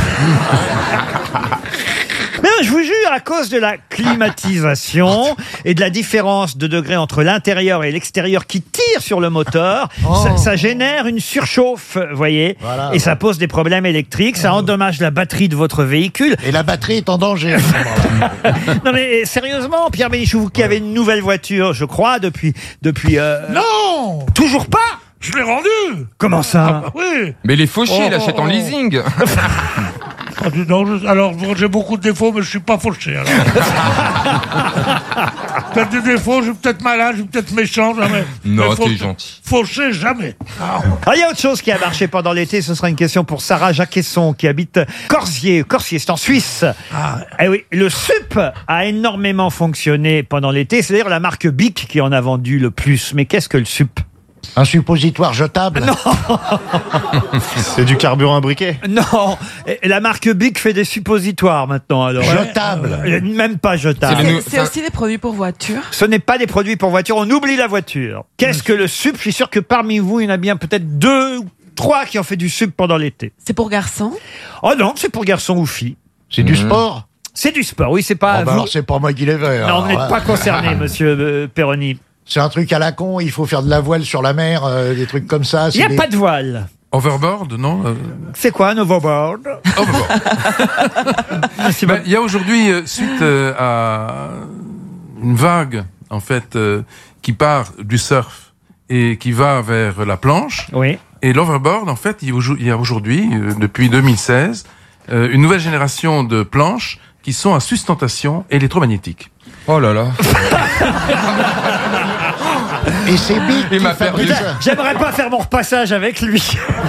Mais non, je vous jure, à cause de la climatisation et de la différence de degré entre l'intérieur et l'extérieur qui tire sur le moteur, ça génère une surchauffe, voyez, voilà, et ça pose des problèmes électriques, ça endommage la batterie de votre véhicule. Et la batterie est en danger. Non mais sérieusement, Pierre Bénichou, vous qui avez une nouvelle voiture, je crois, depuis Non! Toujours pas? Je l'ai rendu! Comment ça? Oui! Mais les fauchés, il achète en leasing. Alors, j'ai beaucoup de défauts, mais je suis pas fauché. Peut-être des défauts, je suis peut-être malade, je suis peut-être méchant, jamais. Non, t'es gentil. Fauché, jamais. Il y a autre chose qui a marché pendant l'été, ce sera une question pour Sarah Jacquesson, qui habite Corsier. Corsier, c'est en Suisse. Eh oui, le SUP a énormément fonctionné pendant l'été, c'est d'ailleurs la marque Bic qui en a vendu le plus. Mais qu'est-ce que le SUP? Un suppositoire jetable? Non. C'est du carburant imbriqué? Non. Et la marque Bic fait des suppositoires maintenant. Alors. Jetable? Même pas jetable. C'est aussi des produits pour voiture? Ce n'est pas des produits pour voiture, on oublie la voiture. Qu'est-ce que le SUP? Je suis sûr que parmi vous, il y en a bien peut-être 2 ou 3 qui ont fait du SUP pendant l'été. C'est pour garçons? Oh non, c'est pour garçons ou filles. C'est du sport? C'est du sport, oui, c'est pas... vous... alors c'est pas moi qui l'ai fait. Non, vous n'êtes pas concerné, monsieur Perroni. C'est un truc à la con, il faut faire de la voile sur la mer, des trucs comme ça. Il n'y a pas de voile. Overboard, non? C'est quoi un overboard? Il y a aujourd'hui, suite à une vague, en fait, qui part du surf et qui va vers la planche. Oui. Et l'overboard, en fait, il y a aujourd'hui, depuis 2016, une nouvelle génération de planches qui sont à sustentation électromagnétique. Oh là là. Et c'est Bic qui fabrique ça. J'aimerais pas faire mon repassage avec lui.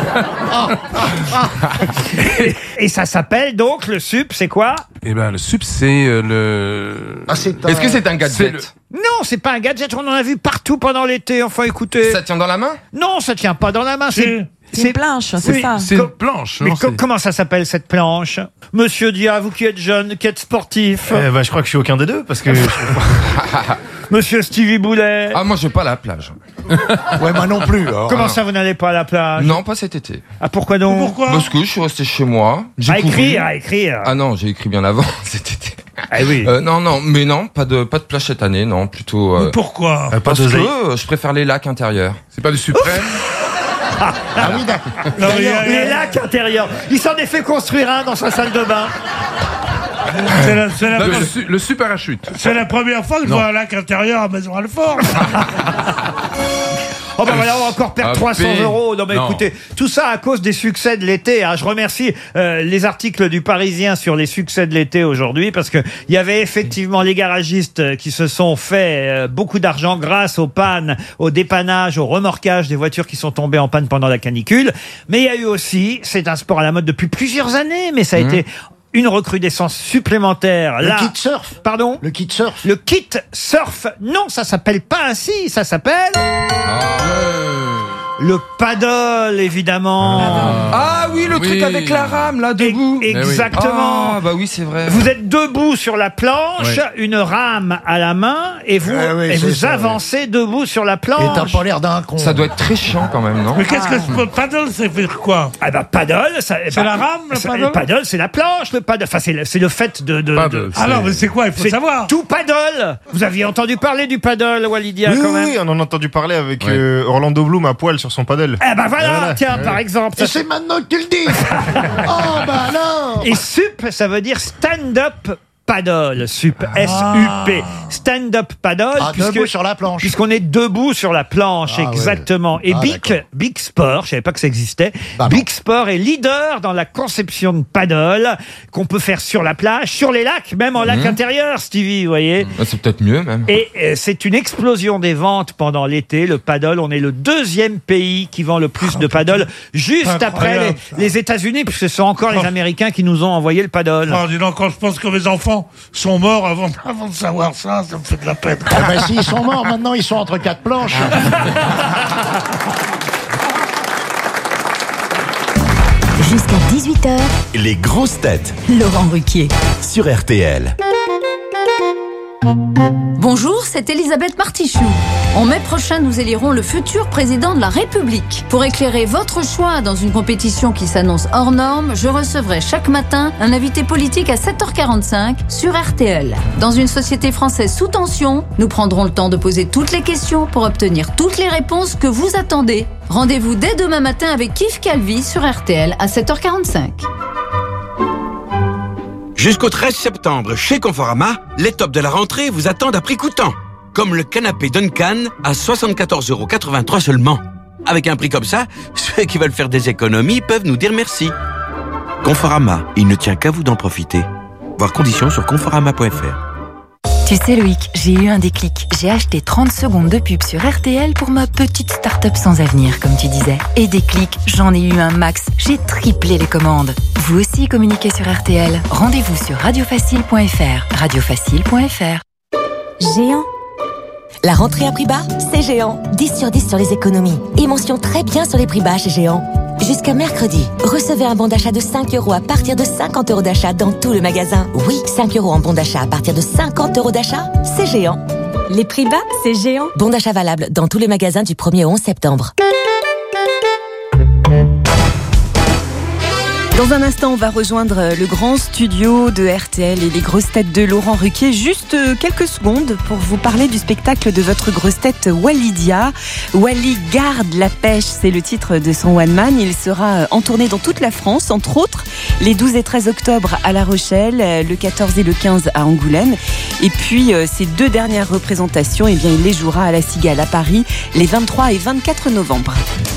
Et ça s'appelle donc le SUP, c'est quoi? Eh ben le SUP, c'est le... Est-ce que c'est un gadget? Non, c'est pas un gadget, on en a vu partout pendant l'été, enfin écoutez. Ça tient dans la main? Non, ça tient pas dans la main, c'est une planche, c'est ça. C'est une planche. Mais comment ça s'appelle cette planche? Monsieur Dia, vous qui êtes jeune, qui êtes sportif. Je crois que je suis aucun des deux, parce que... Monsieur Stevie Boulet. Ah, moi je vais pas à la plage. Ouais, moi non plus. Alors. Comment ça, vous n'allez pas à la plage? Non, pas cet été. Ah, pourquoi donc? Pourquoi? Parce que je suis resté chez moi. À écrire. Ah non, j'ai écrit bien avant cet été. Ah oui. Non, pas de plage cette année, non, plutôt... Mais pourquoi? Parce que je préfère les lacs intérieurs. C'est pas du suprême? Ah oui, d'accord. Les lacs intérieurs. Il s'en est fait construire un dans sa salle de bain. Le super parachute. C'est la première fois que je vois un lac intérieur à Maison-Alfort. Oh ben voilà, on va encore perdre 300 €. Non mais écoutez, tout ça à cause des succès de l'été. Je remercie les articles du Parisien sur les succès de l'été aujourd'hui, parce que il y avait effectivement les garagistes qui se sont fait beaucoup d'argent grâce aux pannes, au dépannage, au remorquage des voitures qui sont tombées en panne pendant la canicule. Mais il y a eu aussi, c'est un sport à la mode depuis plusieurs années, mais ça a été une recrudescence supplémentaire. Le kit surf. Pardon ? Le kit surf. Le kit surf. Non, ça s'appelle pas ainsi. Ça s'appelle... Le paddle, évidemment. Ah oui, le truc avec la rame, là, debout. Exactement. Ah, bah oui, c'est vrai. Vous êtes debout sur la planche, une rame à la main, et vous, vous avancez debout sur la planche. Et t'as pas l'air d'un con. Ça doit être très chiant quand même, non? Mais qu'est-ce que ce paddle, c'est faire quoi? Ah bah paddle, c'est la rame, le paddle? Le paddle, c'est la planche, le paddle. Enfin, c'est le fait de ah non, mais c'est quoi? Il faut savoir. Tout paddle. Vous aviez entendu parler du paddle, Walidia, quand même? Oui, on en a entendu parler avec Orlando Bloom à poil sur son paddle. Eh ben voilà, tiens, par exemple. Et c'est maintenant que tu le dis. Oh bah non. Et SUP, ça veut dire stand-up paddle, SUP, S-U-P, stand-up paddle, debout sur la planche. Puisqu'on est debout sur la planche, exactement. Et Big Sport, je savais pas que ça existait. Big Sport est leader dans la conception de paddle qu'on peut faire sur la plage, sur les lacs, même en lac intérieur, Stevie, vous voyez. C'est peut-être mieux même. Et c'est une explosion des ventes pendant l'été. Le paddle, on est le 2e pays qui vend le plus de paddle, juste après les États-Unis, puisque ce sont encore les Américains qui nous ont envoyé le paddle. Dis donc, quand je pense que mes enfants sont morts avant de savoir ça me fait de la peine. Ah ben s'ils sont morts, maintenant ils sont entre 4 planches. Jusqu'à 18h, Les grosses têtes Laurent Ruquier. sur RTL. Bonjour, c'est Elisabeth Martichoux. En mai prochain, nous élirons le futur président de la République. Pour éclairer votre choix dans une compétition qui s'annonce hors norme, je recevrai chaque matin un invité politique à 7h45 sur RTL. Dans une société française sous tension, nous prendrons le temps de poser toutes les questions pour obtenir toutes les réponses que vous attendez. Rendez-vous dès demain matin avec Yves Calvi sur RTL à 7h45. Jusqu'au 13 septembre, chez Conforama, les tops de la rentrée vous attendent à prix coûtant. Comme le canapé Duncan à 74,83 € seulement. Avec un prix comme ça, ceux qui veulent faire des économies peuvent nous dire merci. Conforama, il ne tient qu'à vous d'en profiter. Voir conditions sur conforama.fr. Tu sais Loïc, j'ai eu un déclic. J'ai acheté 30 secondes de pub sur RTL pour ma petite start-up sans avenir, comme tu disais. Et déclic, j'en ai eu un max. J'ai triplé les commandes. Vous aussi communiquez sur RTL. Rendez-vous sur radiofacile.fr. Radiofacile.fr. Géant. La rentrée à prix bas, c'est Géant. 10 sur 10 sur les économies. Et mention très bien sur les prix bas chez Géant. Jusqu'à mercredi, recevez un bon d'achat de 5 € à partir de 50 € d'achat dans tout le magasin. Oui, 5 € en bon d'achat à partir de 50 € d'achat, c'est Géant. Les prix bas, c'est Géant. Bon d'achat valable dans tous les magasins du 1er au 11 septembre. Dans un instant, on va rejoindre le grand studio de RTL et les grosses têtes de Laurent Ruquier. Juste quelques secondes pour vous parler du spectacle de votre grosse tête Walidia. Wally garde la pêche, c'est le titre de son one man. Il sera en tournée dans toute la France, entre autres les 12 et 13 octobre à La Rochelle, le 14 et le 15 à Angoulême. Et puis ces 2 dernières représentations, eh bien, il les jouera à la Cigale à Paris les 23 et 24 novembre.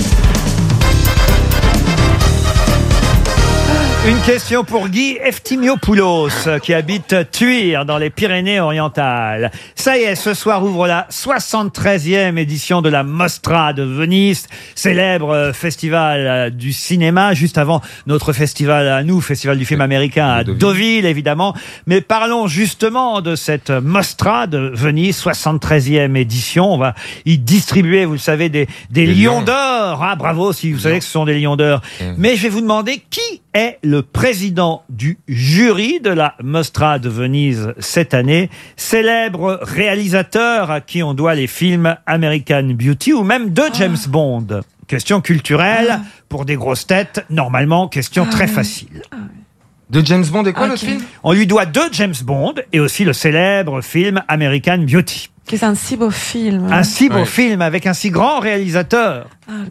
Une question pour Guy Eftimiopoulos, qui habite Thuir, dans les Pyrénées-Orientales. Ça y est, ce soir ouvre la 73e édition de la Mostra de Venise, célèbre festival du cinéma, juste avant notre festival à nous, festival du film américain à Deauville, évidemment. Mais parlons justement de cette Mostra de Venise, 73e édition. On va y distribuer, vous le savez, des lions d'or. Ah, bravo si vous savez que ce sont des lions d'or. Mais je vais vous demander qui est le président du jury de la Mostra de Venise cette année, célèbre réalisateur à qui on doit les films American Beauty ou même de James Bond. Question culturelle pour des grosses têtes, normalement question très facile. De James Bond et quoi le film? On lui doit 2 James Bond et aussi le célèbre film American Beauty. C'est un si beau film. Un si beau film avec un si grand réalisateur.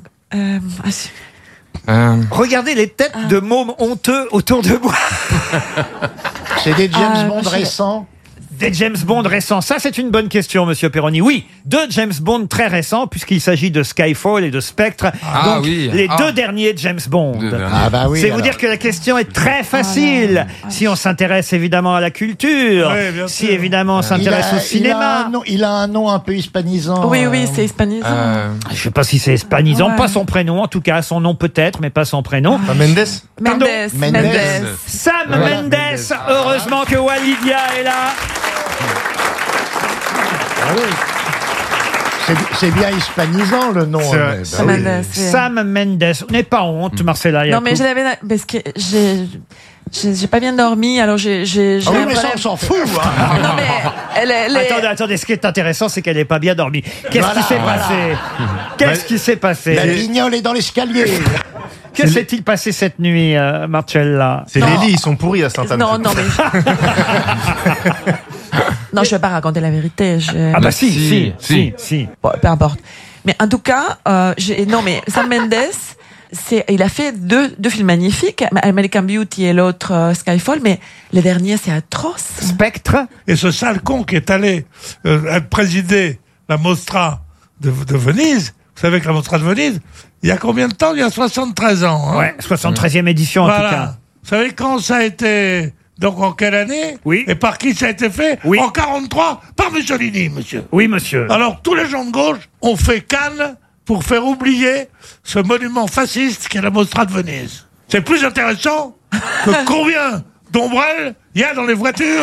Regardez les têtes de mômes honteux autour de moi. C'est des James Bond récents. Des James Bond récents, ça c'est une bonne question, Monsieur Perroni. Oui, 2 James Bond très récents, puisqu'il s'agit de Skyfall et de Spectre. Donc les 2 derniers James Bond. Ah bah oui. C'est vous dire que la question est très facile. Si on s'intéresse évidemment à la culture, si évidemment on s'intéresse au cinéma. Il a un nom un peu hispanisant. Oui, c'est hispanisant. Je sais pas si c'est hispanisant, pas son prénom en tout cas, son nom peut-être, mais pas son prénom. Mendes. Sam Mendes. Heureusement que Walidia est là. Ah oui. C'est bien hispanisant le nom. Sam Mendes. N'aie pas honte, Marcella. Non, mais je l'avais parce que j'ai pas bien dormi, alors j'ai. Ah oui, mais ça on s'en fout. Hein. Non mais attendez. Ce qui est intéressant, c'est qu'elle n'ait pas bien dormi. Qu'est-ce qui s'est passé Qu'est-ce qui s'est passé La guignole est dans l'escalier. Que s'est-il passé cette nuit, Marcella? C'est les lits, ils sont pourris à Sainte-Anne. Non, mais. Non, je vais pas raconter la vérité. Ah bah si. Bon, peu importe. Mais en tout cas, non mais Sam Mendes, il a fait deux films magnifiques, American Beauty et l'autre Skyfall, mais le dernier c'est atroce. Spectre. Et ce sale con qui est allé présider la Mostra de Venise. Vous savez que la Mostra de Venise, il y a combien de temps? Il y a 73 ans. Hein. Ouais, 73e édition en tout cas. Vous savez quand ça a été... Donc en quelle année? Oui. Et par qui ça a été fait? Oui. En 43, par Mussolini, monsieur. Oui, monsieur. Alors tous les gens de gauche ont fait Cannes pour faire oublier ce monument fasciste qu'est la Mostra de Venise. C'est plus intéressant que combien d'ombrelles il y a dans les voitures.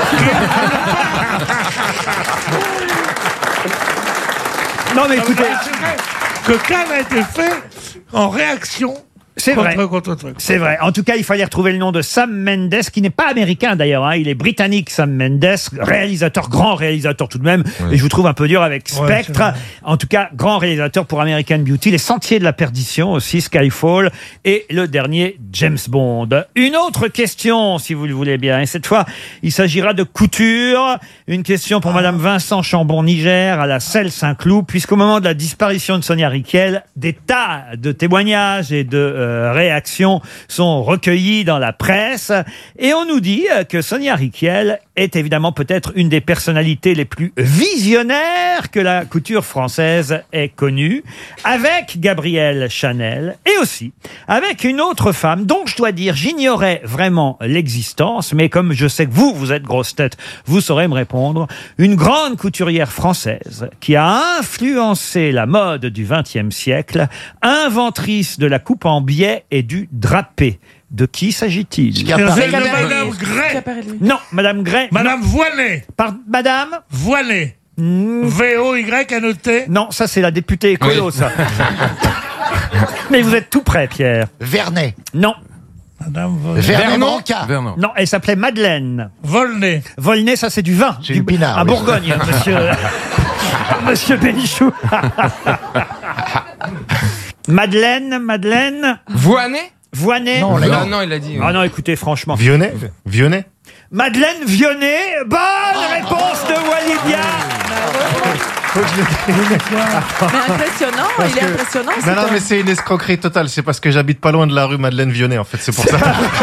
Non mais écoutez, c'est vrai que Cannes a été fait en réaction. C'est vrai. C'est vrai. En tout cas, il fallait retrouver le nom de Sam Mendes, qui n'est pas américain d'ailleurs. Hein. Il est britannique, Sam Mendes, grand réalisateur tout de même. Ouais. Et je vous trouve un peu dur avec Spectre. Ouais, en tout cas, grand réalisateur pour American Beauty, Les Sentiers de la Perdition aussi, Skyfall, et le dernier James Bond. Une autre question, si vous le voulez bien. Et cette fois, il s'agira de couture. Une question pour Madame Vincent Chambon-Niger à la Selle Saint-Cloud, puisqu'au moment de la disparition de Sonia Rykiel, des tas de témoignages et de réactions sont recueillies dans la presse et on nous dit que Sonia Rykiel est évidemment peut-être une des personnalités les plus visionnaires que la couture française ait connue, avec Gabrielle Chanel et aussi avec une autre femme dont je dois dire j'ignorais vraiment l'existence, mais comme je sais que vous êtes grosse tête, vous saurez me répondre. Une grande couturière française qui a influencé la mode du XXe siècle, inventrice de la coupe en biais et du drapé. De qui s'agit-il? Madame Gray. Non, Madame Gray. Madame Voynet. Madame Voynet. V-O-Y à noter. Non, ça c'est la députée écolo, ça. Mais vous êtes tout près, Pierre. Vernet. Non. Madame Vernet-Branca. Non, elle s'appelait Madeleine. Volnay. Volnay, ça c'est du vin. C'est du pinard. À Bourgogne, monsieur Bénichou. Madeleine. Voynet. Non, il a dit. Ah non, écoutez, franchement. Vionnet. Madeleine Vionnet. Bonne réponse de Walidia. Mais impressionnant, il est impressionnant. Non, mais c'est une escroquerie totale. C'est parce que j'habite pas loin de la rue Madeleine Vionnet, en fait. C'est pour ça.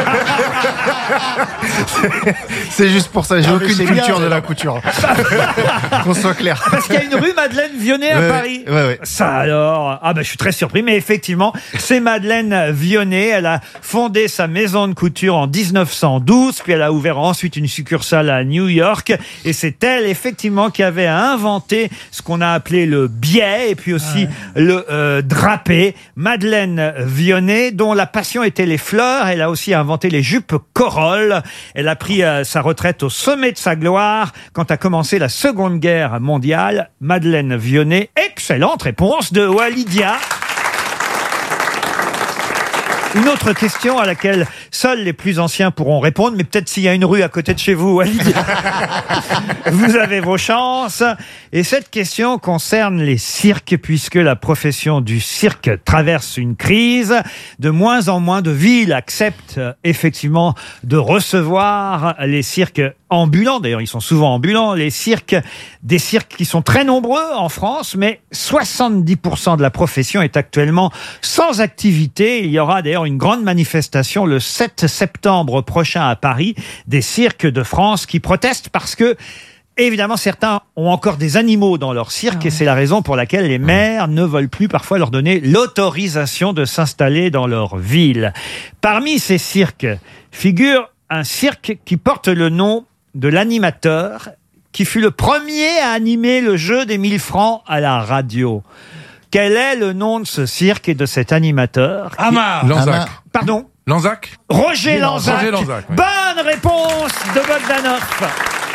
C'est juste pour ça. J'ai aucune culture de la couture. Qu'on soit clair. Parce qu'il y a une rue Madeleine Vionnet à Paris. Ouais. Ça alors. Ah ben je suis très surpris, mais effectivement, c'est Madeleine Vionnet. Elle a fondé sa maison de couture en 1912, puis elle a ouvert ensuite une succursale à New York. Et c'est elle, effectivement, qui avait inventé ce qu'on a appelé le biais et puis aussi le drapé. Madeleine Vionnet, dont la passion était les fleurs. Elle a aussi inventé les jupes Corolle. Elle a pris sa retraite au sommet de sa gloire quand a commencé la Seconde Guerre mondiale. Madeleine Vionnet, excellente réponse de Walidia. Une autre question à laquelle seuls les plus anciens pourront répondre, mais peut-être s'il y a une rue à côté de chez vous, Walidia, vous avez vos chances. Et cette question concerne les cirques, puisque la profession du cirque traverse une crise. De moins en moins de villes acceptent effectivement de recevoir les cirques ambulants. D'ailleurs, ils sont souvent ambulants, les cirques, des cirques qui sont très nombreux en France, mais 70% de la profession est actuellement sans activité. Il y aura d'ailleurs une grande manifestation le 7 septembre prochain à Paris, des cirques de France qui protestent parce que évidemment, certains ont encore des animaux dans leur cirque et c'est la raison pour laquelle les maires ne veulent plus parfois leur donner l'autorisation de s'installer dans leur ville. Parmi ces cirques figure un cirque qui porte le nom de l'animateur qui fut le premier à animer le jeu des 1000 francs à la radio. Quel est le nom de ce cirque et de cet animateur? Lanzac. Pardon? Lanzac. Roger Lanzac. Roger Lanzac, oui. Bonne réponse de Bogdanov.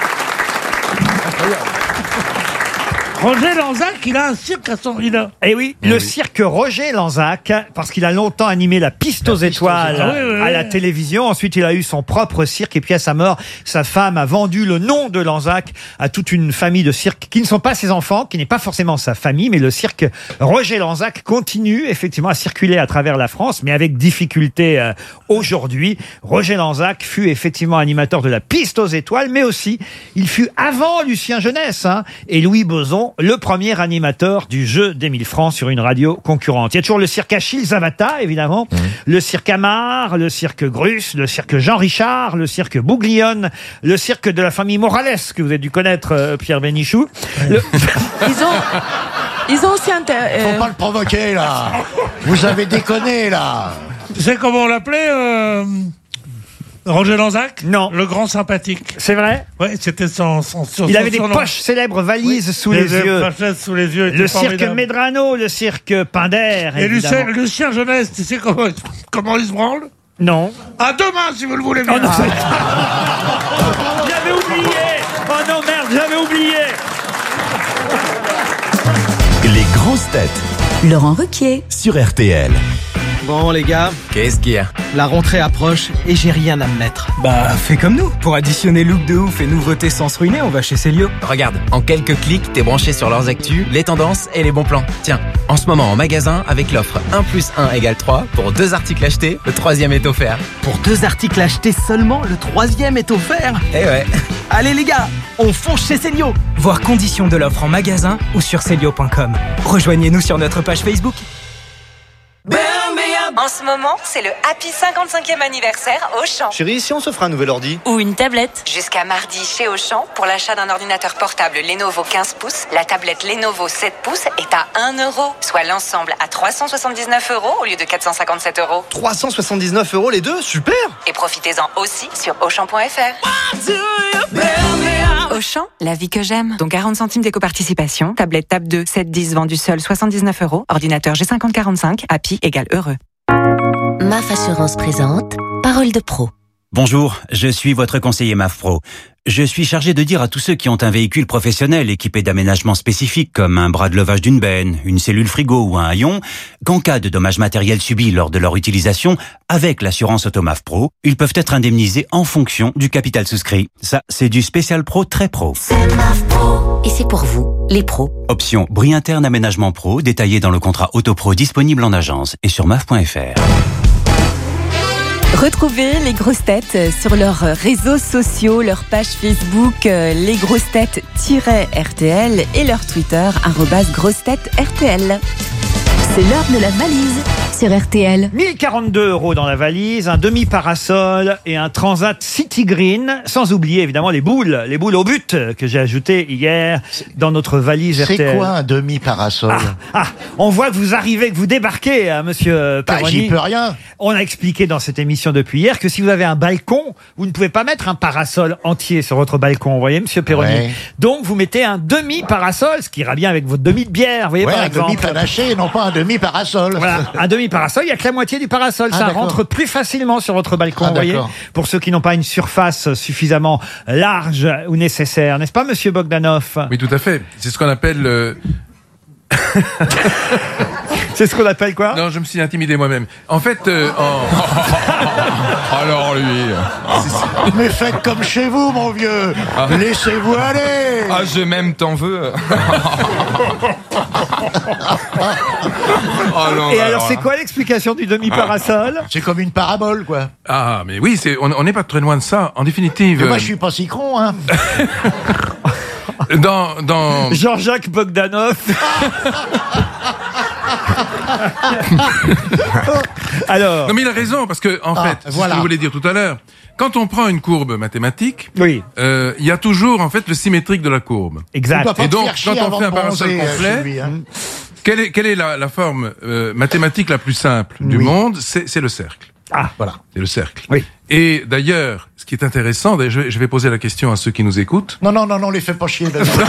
Roger Lanzac, il a un cirque à son... Eh oui, le cirque Roger Lanzac, parce qu'il a longtemps animé la piste aux étoiles à la télévision. Ensuite, il a eu son propre cirque. Et puis, à sa mort, sa femme a vendu le nom de Lanzac à toute une famille de cirques qui ne sont pas ses enfants, qui n'est pas forcément sa famille. Mais le cirque Roger Lanzac continue effectivement à circuler à travers la France, mais avec difficulté aujourd'hui. Roger Lanzac fut effectivement animateur de la piste aux étoiles, mais aussi, il fut avant Lucien Jeunesse et Louis Boson, le premier animateur du jeu des 1000 francs sur une radio concurrente. Il y a toujours le cirque Achille Zavata, évidemment, le cirque Amar, le cirque Grus, le cirque Jean Richard, le cirque Bouglione, le cirque de la famille Morales, que vous avez dû connaître, Pierre Bénichou. Ils ont aussi Faut pas le provoquer, là. Vous avez déconné, là. Tu sais comment on l'appelait Roger Lanzac? Non. Le grand sympathique. C'est vrai? Oui, c'était son Il avait des poches célèbres valises sous les yeux. Sous les yeux. Le cirque Medrano, le cirque Pinder. Et Lucien Jeunesse, tu sais comment il se branle? Non. À demain, si vous le voulez bien. Oh non, j'avais oublié. Oh non, merde, j'avais oublié. Les grosses têtes Laurent Ruquier sur RTL. Bon les gars, Qu'est-ce qu'il y a? la rentrée approche et j'ai rien à me mettre. Bah fais comme nous, pour additionner look de ouf et nouveautés sans se ruiner, on va chez Célio. Regarde, en quelques clics, t'es branché sur leurs actus, les tendances et les bons plans. Tiens, en ce moment en magasin, avec l'offre 1 + 1 = 3, pour 2 articles achetés, le 3e est offert. Pour 2 articles achetés seulement, le 3e est offert. Eh ouais. Allez les gars, on fonce chez Célio. Voir conditions de l'offre en magasin ou sur Célio.com. Rejoignez-nous sur notre page Facebook. En ce moment, c'est le Happy 55e anniversaire Auchan. Chérie, si on se fera un nouvel ordi? Ou une tablette. Jusqu'à mardi chez Auchan, pour l'achat d'un ordinateur portable Lenovo 15 pouces, la tablette Lenovo 7 pouces est à 1 €, soit l'ensemble à 379 € au lieu de 457 €. 379 € les deux, super! Et profitez-en aussi sur Auchan.fr. Auchan, la vie que j'aime. Donc 40 centimes d'éco-participation, tablette Tab 2, 7/10 vendu seul 79 €, ordinateur G5045, Happy = heureux. MAF Assurance présente Parole de pro. Bonjour, je suis votre conseiller MAF Pro. Je suis chargé de dire à tous ceux qui ont un véhicule professionnel équipé d'aménagements spécifiques comme un bras de levage d'une benne, une cellule frigo ou un haillon, qu'en cas de dommages matériels subis lors de leur utilisation, avec l'assurance AutoMAF Pro, ils peuvent être indemnisés en fonction du capital souscrit. Ça, c'est du spécial pro très pro. C'est MAF Pro. Et c'est pour vous, les pros. Option bris interne aménagement pro, détaillé dans le contrat AutoPro disponible en agence et sur maf.fr. Retrouvez les grosses têtes sur leurs réseaux sociaux, leur page Facebook, lesgrossetêtes-RTL et leur Twitter, @grossetêtesRTL. C'est l'heure de la valise sur RTL. 1042 € dans la valise, un demi-parasol et un Transat City Green, sans oublier évidemment les boules au but que j'ai ajoutées hier dans notre valise RTL. C'est quoi un demi-parasol? On voit que vous arrivez, que vous débarquez, monsieur Perroni. J'y peux rien. On a expliqué dans cette émission depuis hier que si vous avez un balcon, vous ne pouvez pas mettre un parasol entier sur votre balcon, vous voyez, monsieur Perroni. Ouais. Donc vous mettez un demi-parasol, ce qui ira bien avec votre demi de bière, vous voyez, par un exemple. demi-panaché, non pas un demi-parasol. Voilà, un demi-parasol, il n'y a que la moitié du parasol. Ça d'accord. rentre plus facilement sur votre balcon, vous voyez. d'accord. Pour ceux qui n'ont pas une surface suffisamment large ou nécessaire, n'est-ce pas, monsieur Bogdanov? Oui, tout à fait. C'est ce qu'on appelle... C'est ce qu'on appelle quoi? Non, je me suis intimidé moi-même. En fait, alors lui... Mais faites comme chez vous, mon vieux. Laissez-vous aller. Ah, je m'aime, t'en veux. Et alors, c'est quoi l'explication du demi-parasol? C'est comme une parabole, quoi. Ah, mais oui, on n'est pas très loin de ça. En définitive... Mais moi, je suis pas si con, hein. Dans... Jean-Jacques Bogdanov. Alors. Non mais il a raison, parce que, en fait, c'est ce que je voulais dire tout à l'heure. Quand on prend une courbe mathématique, il y a toujours, en fait, le symétrique de la courbe. Exact. Et donc, quand on fait un parasol complet, quelle est la forme mathématique la plus simple du monde? C'est le cercle. Ah, voilà. C'est le cercle. Oui. Et d'ailleurs, ce qui est intéressant, je vais poser la question à ceux qui nous écoutent. Non, les fais pas chier.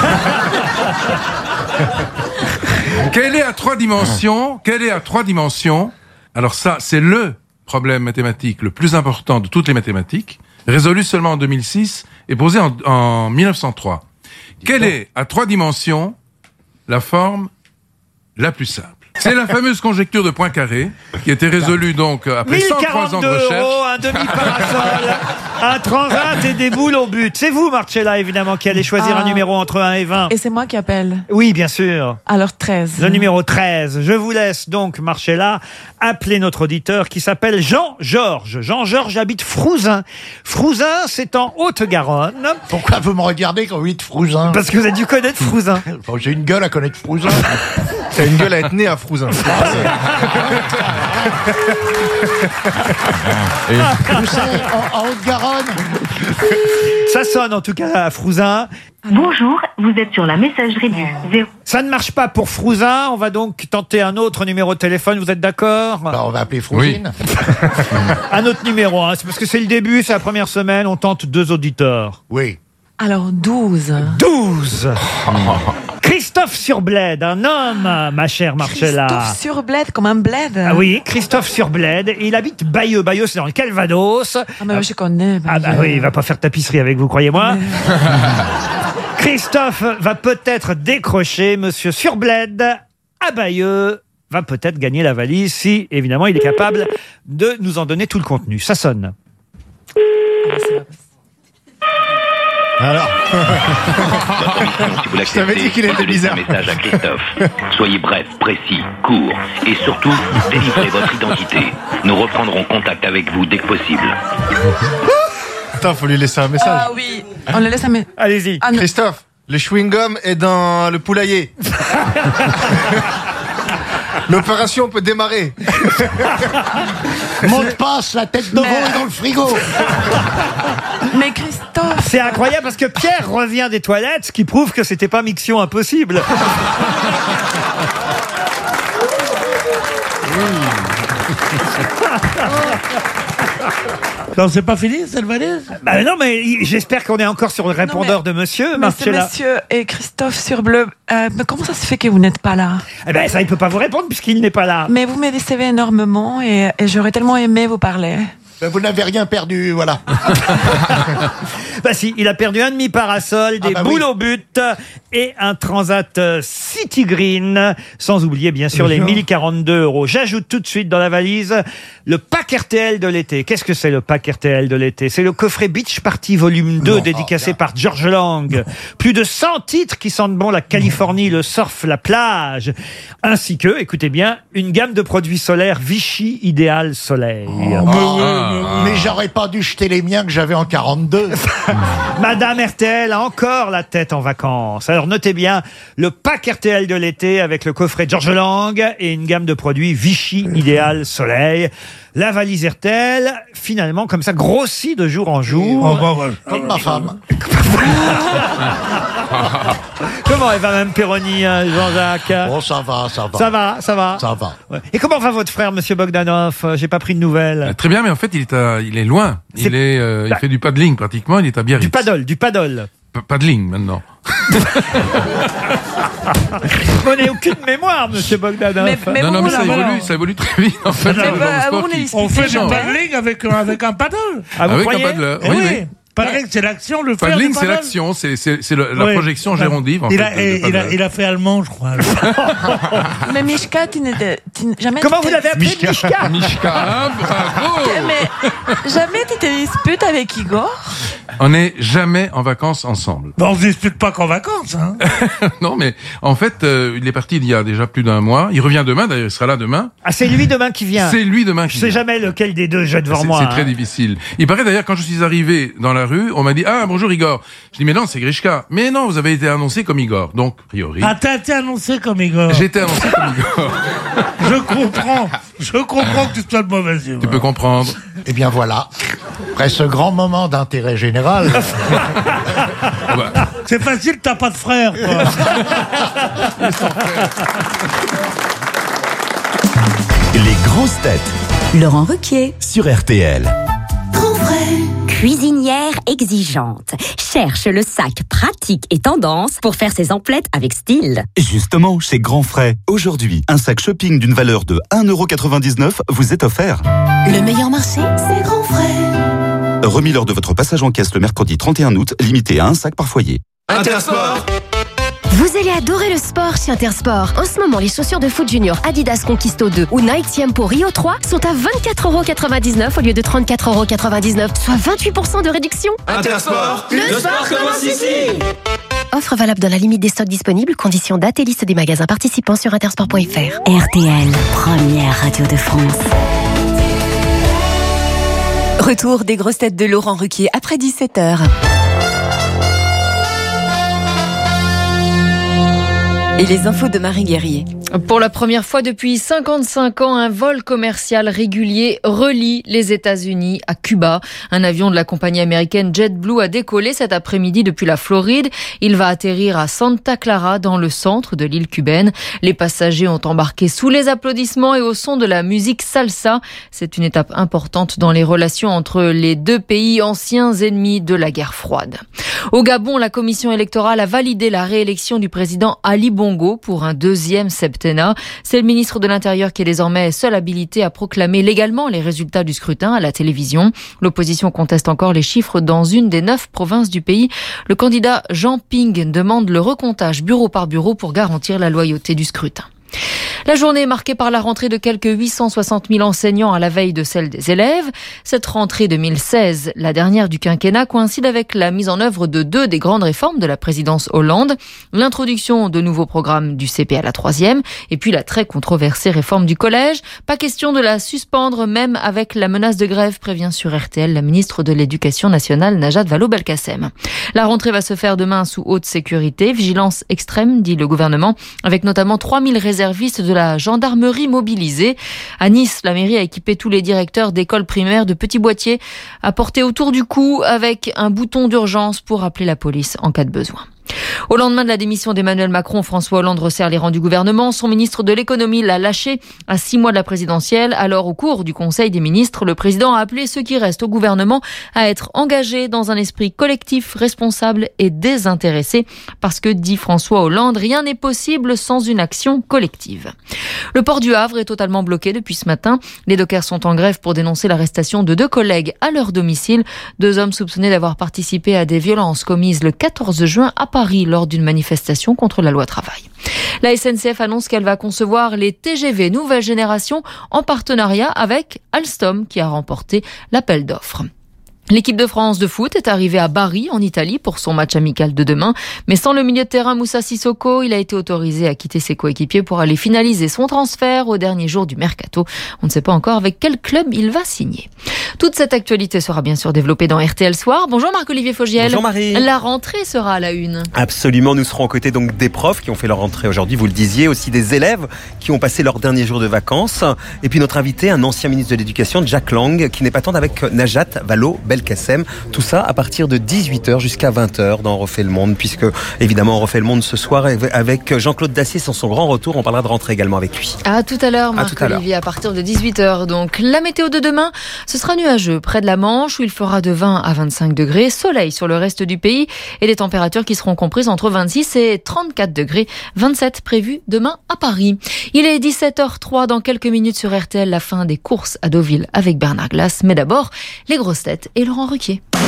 Quelle est à trois dimensions? Alors ça, c'est le problème mathématique le plus important de toutes les mathématiques, résolu seulement en 2006 et posé en 1903. Quelle est, à trois dimensions, la forme la plus simple? C'est la fameuse conjecture de Poincaré, qui a été résolue donc après 103 ans de recherche. €, un demi-parasol, un transat et des boules au but. C'est vous, Marcella, évidemment, qui allez choisir un numéro entre 1 et 20. Et c'est moi qui appelle. Oui, bien sûr. Alors 13. Le numéro 13. Je vous laisse donc, Marcella, appeler notre auditeur qui s'appelle Jean-Georges. Jean-Georges habite Frouzin. Frouzin, c'est en Haute-Garonne. Pourquoi vous me regardez quand vous dites Frouzin? Parce que vous avez dû connaître Frouzin. J'ai une gueule à connaître Frouzin. T'as une gueule à être né à Frouzin. Vous savez, en Haute-Garonne. Ça sonne en tout cas à Frouzin. Bonjour, vous êtes sur la messagerie du 0. Ça ne marche pas pour Frouzin. On va donc tenter un autre numéro de téléphone. Vous êtes d'accord? On va appeler Frouzine. Un autre numéro, hein. C'est parce que c'est le début, c'est la première semaine. On tente 2 auditeurs. Oui. Alors 12. 12. Christophe Surbled, un homme, ma chère Marcella. Christophe Surbled, comme un bled. Ah oui, Christophe Surbled. Il habite Bayeux. Bayeux, c'est dans le Calvados. Ah, mais je connais. Ah bah oui, il va pas faire tapisserie avec vous, croyez-moi. Christophe va peut-être décrocher. Monsieur Surbled, à Bayeux, va peut-être gagner la valise si, évidemment, il est capable de nous en donner tout le contenu. Ça sonne. Alors. Si vous l'acceptez, laissez un message à Christophe. Soyez bref, précis, court et surtout, délivrez votre identité. Nous reprendrons contact avec vous dès que possible. Attends, faut lui laisser un message. Ah oui, on le laisse un message. Allez-y. Christophe, le chewing-gum est dans le poulailler. L'opération peut démarrer. Mot de passe, la tête de veau est dans le frigo. Mais Christophe... C'est incroyable parce que Pierre revient des toilettes, ce qui prouve que c'était pas Mission Impossible. Non, c'est pas fini cette valise? Bah non, mais j'espère qu'on est encore sur le répondeur de monsieur, Marcella. Monsieur et Christophe Surbleu, mais comment ça se fait que vous n'êtes pas là? Eh ben ça, il peut pas vous répondre puisqu'il n'est pas là. Mais vous me décevez énormément et j'aurais tellement aimé vous parler. Vous n'avez rien perdu, voilà. Bah si, il a perdu un demi-parasol, des boules au but et un transat City Green, sans oublier bien sûr les 1042 €. J'ajoute tout de suite dans la valise le pack RTL de l'été. Qu'est-ce que c'est le pack RTL de l'été? C'est le coffret Beach Party volume 2 dédicacé par George Lang. Plus de 100 titres qui sentent bon la Californie, le surf, la plage, ainsi que, écoutez bien, une gamme de produits solaires Vichy Idéal Soleil. Mais j'aurais pas dû jeter les miens que j'avais en 42. Madame RTL a encore la tête en vacances. Alors notez bien le pack RTL de l'été avec le coffret George Lang et une gamme de produits Vichy Idéal Soleil. La valise RTL, finalement, comme ça, grossit de jour en jour. Comme ma femme. Comment elle va, même Péroni, Jean-Jacques? Oh, ça va. Ça va. Ouais. Et comment va votre frère, monsieur Bogdanov? J'ai pas pris de nouvelles. Très bien, mais en fait, il est loin. Il fait du paddling pratiquement. Il est à Biarritz. Du paddle. Paddling maintenant. On n'a aucune mémoire, monsieur Bogdanov. Mais ça évolue très vite. En fait, on fait du paddling avec un paddle. Avec un paddleur. Oui. Paddling, c'est l'action, le faire paddling, du c'est paddle. l'action, c'est la projection gérondive. Il a fait allemand, je crois. Mais Mishka, tu jamais... Comment vous l'avez appelé, Mishka? Mishka, bravo. Mais jamais tu te disputes avec Igor? On n'est jamais en vacances ensemble. Bon, on se dispute pas qu'en vacances, hein. Non, mais en fait, il est parti il y a déjà plus d'un mois. Il revient demain, d'ailleurs, il sera là demain. Ah, c'est lui demain qui vient. C'est lui demain qui vient. Je sais jamais lequel des deux j'ai devant moi. C'est très difficile. Il paraît d'ailleurs, quand je suis arrivé dans la rue, on m'a dit, ah, bonjour Igor. Je dis, mais non, c'est Grishka. Mais non, vous avez été annoncé comme Igor. Donc, a priori. Ah, t'as été annoncé comme Igor. J'ai été annoncé comme Igor. Je comprends que tu sois de mauvaise humeur. Tu peux comprendre. Eh bien voilà. Après ce grand moment d'intérêt général. C'est facile, t'as pas de frère, toi. Les grosses têtes Laurent Ruquier sur RTL. Grand vrai. Cuisinière exigeante cherche le sac pratique et tendance pour faire ses emplettes avec style. Justement, chez Grand Frais, aujourd'hui, un sac shopping d'une valeur de 1,99€ vous est offert. Le meilleur marché, c'est Grand Frais. Remis lors de votre passage en caisse le mercredi 31 août, limité à un sac par foyer. Intersport. Vous allez adorer le sport chez Intersport. En ce moment, les chaussures de foot junior Adidas Conquisto 2 ou Nike Tiempo Rio 3 sont à 24,99€ au lieu de 34,99€, soit 28% de réduction. Intersport, le sport commence ici. Offre valable dans la limite des stocks disponibles, conditions date et liste des magasins participants sur intersport.fr. RTL, première radio de France. Retour des grosses têtes de Laurent Ruquier après 17h. Et les infos de Marie Guerrier. Pour la première fois depuis 55 ans, un vol commercial régulier relie les États-Unis à Cuba. Un avion de la compagnie américaine JetBlue a décollé cet après-midi depuis la Floride. Il va atterrir à Santa Clara, dans le centre de l'île cubaine. Les passagers ont embarqué sous les applaudissements et au son de la musique salsa. C'est une étape importante dans les relations entre les deux pays anciens ennemis de la guerre froide. Au Gabon, la commission électorale a validé la réélection du président Ali Bongo pour un deuxième septennat. C'est le ministre de l'Intérieur qui est désormais seul habilité à proclamer légalement les résultats du scrutin à la télévision. L'opposition conteste encore les chiffres dans une des 9 provinces du pays. Le candidat Jean Ping demande le recomptage bureau par bureau pour garantir la loyauté du scrutin. La journée est marquée par la rentrée de quelques 860 000 enseignants à la veille de celle des élèves. Cette rentrée 2016, la dernière du quinquennat, coïncide avec la mise en œuvre de 2 des grandes réformes de la présidence Hollande. L'introduction de nouveaux programmes du CP à la 3e et puis la très controversée réforme du collège. Pas question de la suspendre, même avec la menace de grève, prévient sur RTL la ministre de l'Éducation nationale, Najat Vallaud-Belkacem. La rentrée va se faire demain sous haute sécurité. Vigilance extrême, dit le gouvernement, avec notamment 3000 réservistes de la gendarmerie mobilisée. À Nice, la mairie a équipé tous les directeurs d'écoles primaires de petits boîtiers à porter autour du cou avec un bouton d'urgence pour appeler la police en cas de besoin. Au lendemain de la démission d'Emmanuel Macron, François Hollande resserre les rangs du gouvernement. Son ministre de l'économie l'a lâché à 6 mois de la présidentielle. Alors, au cours du Conseil des ministres, le président a appelé ceux qui restent au gouvernement à être engagés dans un esprit collectif, responsable et désintéressé. Parce que, dit François Hollande, rien n'est possible sans une action collective. Le port du Havre est totalement bloqué depuis ce matin. Les dockers sont en grève pour dénoncer l'arrestation de 2 collègues à leur domicile. 2 hommes soupçonnés d'avoir participé à des violences commises le 14 juin à Paris lors d'une manifestation contre la loi travail. La SNCF annonce qu'elle va concevoir les TGV nouvelle génération en partenariat avec Alstom qui a remporté l'appel d'offres. L'équipe de France de foot est arrivée à Bari, en Italie, pour son match amical de demain. Mais sans le milieu de terrain Moussa Sissoko, il a été autorisé à quitter ses coéquipiers pour aller finaliser son transfert au dernier jour du mercato. On ne sait pas encore avec quel club il va signer. Toute cette actualité sera bien sûr développée dans RTL Soir. Bonjour Marc-Olivier Fogiel. Bonjour Marie. La rentrée sera à la une. Absolument, nous serons aux côtés donc des profs qui ont fait leur rentrée aujourd'hui, vous le disiez, aussi des élèves qui ont passé leur dernier jour de vacances. Et puis notre invité, un ancien ministre de l'Éducation, Jack Lang, qui n'est pas tendre avec Najat Vallaud-Belkacem. Tout ça à partir de 18h jusqu'à 20h dans On refait le monde, puisque évidemment on refait le monde ce soir avec Jean-Claude Dacier sans son grand retour. On parlera de rentrée également avec lui. À tout à l'heure Marc-Olivier, à partir de 18h. Donc la météo de demain, ce sera nuageux près de la Manche où il fera de 20 à 25 degrés. Soleil sur le reste du pays et des températures qui seront comprises entre 26 et 34 degrés. 27 prévus demain à Paris. Il est 17h03 dans quelques minutes sur RTL, la fin des courses à Deauville avec Bernard Glass. Mais d'abord, les grosses têtes et Laurent Ruquier.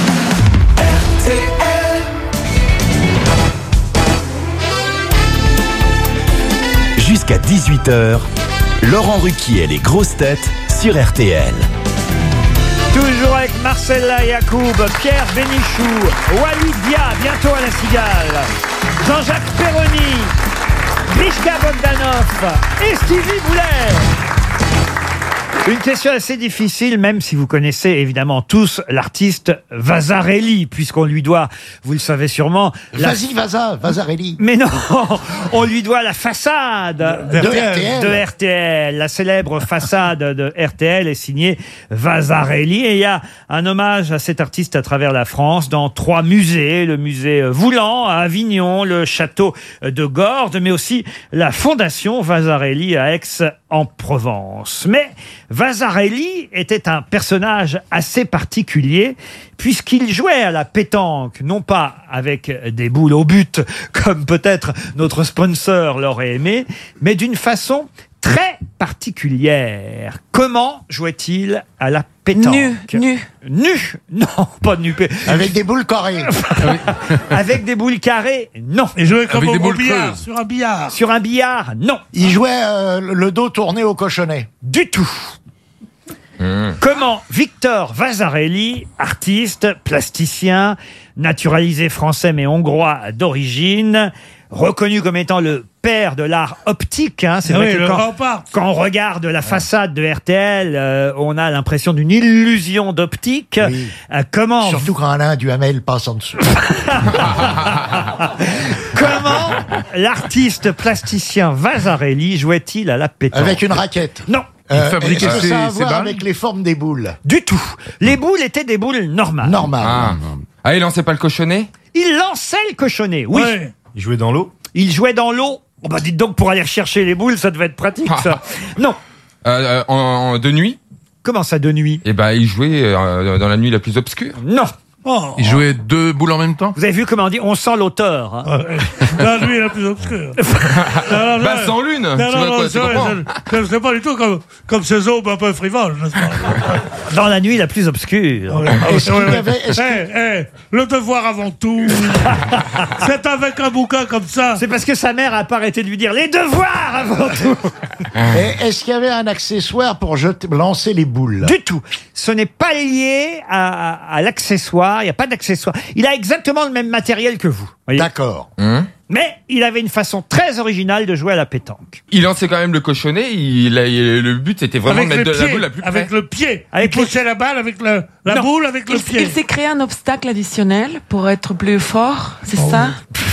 Jusqu'à 18h, Laurent Ruquier et les grosses têtes sur RTL. Toujours avec Marcella Yacoub, Pierre Bénichou, Walidia, bientôt à la Cigale, Jean-Jacques Perroni, Grishka Bogdanov et Stevie Boulet. Une question assez difficile, même si vous connaissez évidemment tous l'artiste Vasarely, puisqu'on lui doit, vous le savez sûrement... Vas-y, Vasarely. Mais non, on lui doit la façade de RTL. La célèbre façade de RTL est signée Vasarely. Et il y a un hommage à cet artiste à travers la France dans 3 musées. Le musée Voulant à Avignon, le château de Gordes, mais aussi la fondation Vasarely à Aix-en-Provence. Mais Vasarely était un personnage assez particulier puisqu'il jouait à la pétanque, non pas avec des boules au but, comme peut-être notre sponsor l'aurait aimé, mais d'une façon très particulière. Comment jouait-il à la pétanque? Nu. Non, pas nu. Avec des boules carrées. Avec des boules carrées, non. Il jouait comme Avec des boules billard, creuses. sur un billard. Sur un billard, non. Il jouait le dos tourné au cochonnet. Du tout. Comment Victor Vasarely, artiste, plasticien, naturalisé français mais hongrois d'origine, reconnu comme étant le père de l'art optique, hein, c'est vrai que quand on regarde la façade de RTL, on a l'impression d'une illusion d'optique. Oui. Comment Surtout quand Alain Duhamel passe en dessous. Comment l'artiste plasticien Vasarely jouait-il à la pétanque? Avec une raquette. Non. fabriquait Est-ce que ça a à ses voir balles avec les formes des boules? Du tout. Les boules étaient des boules normales. Normal. Ah, il lançait pas le cochonnet? Il lançait le cochonnet, oui. Ouais. Il jouait dans l'eau. Il jouait dans l'eau. Oh bah dites donc, pour aller rechercher les boules, ça devait être pratique, ça. Non. De nuit? Comment ça, de nuit? Eh ben, il jouait dans la nuit la plus obscure. Non. Il jouait 2 boules en même temps? Vous avez vu comment on dit? On sent l'auteur. Hein. La nuit la plus obscure. Bah, sans lune. Non, tu vois quoi, tu comprends? je sais pas du tout comme ces aubes un peu frivoles, n'est-ce pas? Dans la nuit la plus obscure. Le devoir avant tout. C'est avec un bouquin comme ça. C'est parce que sa mère a pas arrêté de lui dire les devoirs avant tout. Et est-ce qu'il y avait un accessoire pour lancer les boules? Du tout. Ce n'est pas lié à l'accessoire. Il n'y a pas d'accessoire. Il a exactement le même matériel que vous. D'accord. Mais il avait une façon très originale de jouer à la pétanque. Il lançait quand même le cochonnet. Le but, c'était vraiment de mettre la boule la plus près. Avec le pied. Avec il poussait la balle avec la boule avec le pied. Il s'est créé un obstacle additionnel pour être plus fort, c'est ça?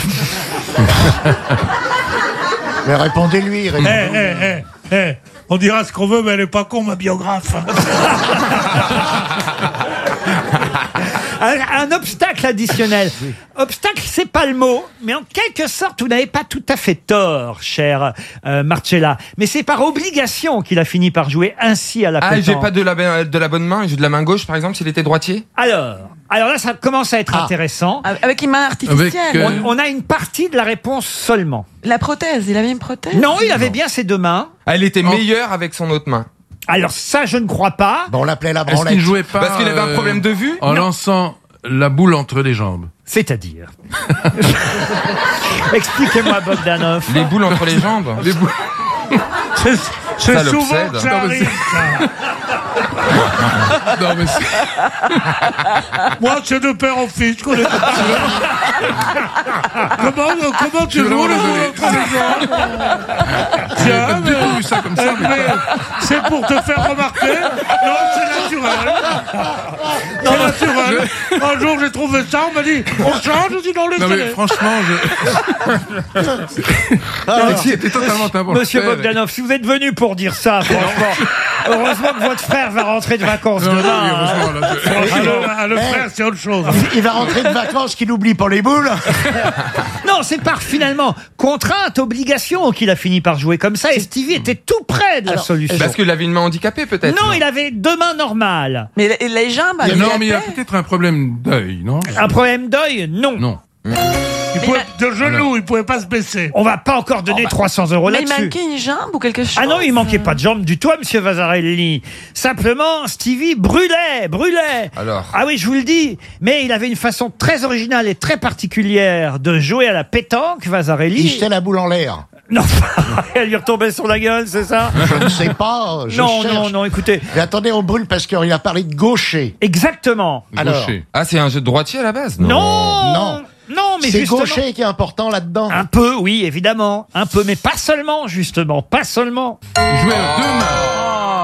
Mais répondez-lui. On dira ce qu'on veut, mais elle est pas con, ma biographe. Un obstacle additionnel. Obstacle, c'est pas le mot, mais en quelque sorte, vous n'avez pas tout à fait tort, cher Marcella. Mais c'est par obligation qu'il a fini par jouer ainsi à la pétanque. Ah, j'ai pas de la bonne main, j'ai de la main gauche, par exemple, s'il était droitier? Alors là, ça commence à être intéressant. Avec une main artificielle. On a une partie de la réponse seulement. La prothèse, il avait une prothèse? Non, il avait bien ses 2 mains. Ah, elle était meilleure avec son autre main. Alors ça, je ne crois pas. Bon, on l'appelait la Est-ce branlette. qu'il jouait pas Parce qu'il avait un problème de vue? en lançant la boule entre les jambes? C'est-à-dire Expliquez-moi, Bogdanov. Les boules entre les jambes? Les boules. C'est Ça souvent l'obsède. que ça arrive, ça. Non, mais Moi, c'est de père en fils, je connais pas. Comment tu joues le boule entre les jambes? Tiens, du tout vu ça comme ça. c'est pour te faire remarquer? Non, c'est naturel. C'est naturel. Un jour, j'ai trouvé ça, on m'a dit, on change, je dis non, Non, mais franchement, c'était totalement important. Monsieur Bogdanov, si vous êtes venu pour dire ça, franchement, heureusement que votre frère va rentrer de vacances demain. Le frère, c'est autre chose. Il va rentrer de vacances, qu'il n'oublie pas les boules. Non, c'est par finalement contrainte, obligation qu'il a fini par jouer comme ça. Et Stevie était tout près de la solution. Parce qu'il avait une main handicapée, peut-être? Non, il avait 2 mains normales. Mais les jambes, Non, mais il a peut-être un problème d'œil, non? Un problème d'œil? Non. Non. De genoux, il pouvait pas se baisser. On va pas encore donner 300 € Mais il là-dessus. manquait une jambe ou quelque chose? Ah non, il manquait pas de jambes du tout à Monsieur Vasarely. Simplement, Stevie brûlait. Alors. Ah oui, je vous le dis. Mais il avait une façon très originale et très particulière de jouer à la pétanque, Vasarely. Il jetait la boule en l'air. Non, elle lui retombait sur la gueule, c'est ça? Je ne sais pas. Non, écoutez. Mais attendez, on brûle parce qu'il a parlé de gaucher. Exactement. Alors. Ah, c'est un jeu de droitier à la base? Non, mais c'est justement. gaucher qui est important là-dedans. Un peu, oui, évidemment. Un peu, mais pas seulement, justement. Pas seulement. Il jouait à 2 mains.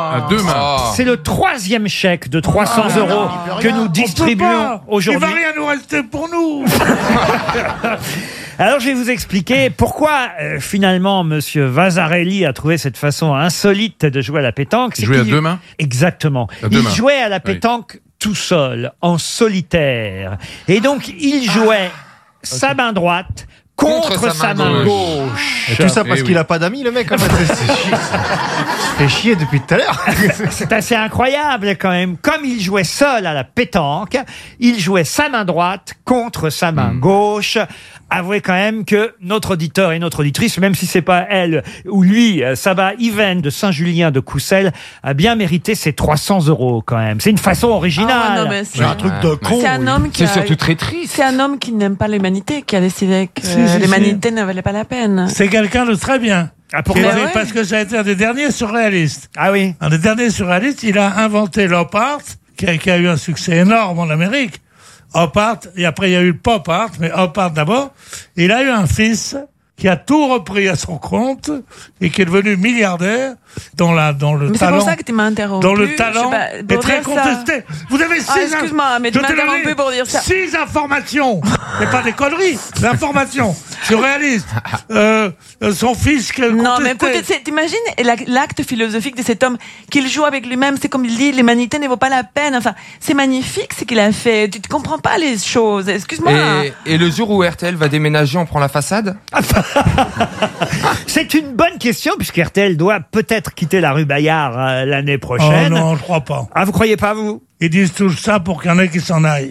À deux mains. C'est le 3e chèque de 300 euros que nous distribuons aujourd'hui. Il va rien nous rester pour nous. Alors, je vais vous expliquer pourquoi, finalement, Monsieur Vasarely a trouvé cette façon insolite de jouer à la pétanque. Il jouait à deux mains ? Exactement. À deux Il mains. jouait à la pétanque tout seul, en solitaire. Et donc, il jouait sa main droite contre sa main gauche. Et tout ça parce qu'il a pas d'amis, le mec, en fait. C'est chier depuis tout à l'heure. C'est assez incroyable quand même. Comme il jouait seul à la pétanque, il jouait sa main droite contre sa main gauche. Avouez quand même que notre auditeur et notre auditrice, même si c'est pas elle ou lui, Saba Yven de Saint-Julien de Coussel, a bien mérité ses 300 euros quand même. C'est une façon originale. C'est un truc de con. C'est un homme qui surtout très triste. C'est un homme qui n'aime pas l'humanité, qui a décidé que l'humanité ne valait pas la peine. C'est quelqu'un de très bien. Ah, pourquoi ? Parce que ça a été un des derniers surréalistes. Ah oui. Un des derniers surréalistes, il a inventé l'op art, qui a eu un succès énorme en Amérique. Op art, et après il y a eu le pop art, mais op art d'abord. Il a eu un fils qui a tout repris à son compte et qui est devenu milliardaire dans le mais talent. C'est pour ça que tu m'as interrompu. Dans le talent est très contesté. Vous avez 6 excuse-moi, mais tu m'as interrompu pour dire ça. 6 informations. C'est pas des conneries. L'information. Surréaliste. Son fils qui non, mais t'imagines l'acte philosophique de cet homme qu'il joue avec lui-même. C'est comme il dit, l'humanité ne vaut pas la peine. Enfin, c'est magnifique ce qu'il a fait. Tu ne comprends pas les choses. Excuse-moi. Et le jour où RTL va déménager, on prend la façade? C'est une bonne question, puisque RTL doit peut-être quitter la rue Bayard l'année prochaine. Oh non, je crois pas. Ah, vous croyez pas, vous? Ils disent tout ça pour qu'il y en ait qui s'en aillent.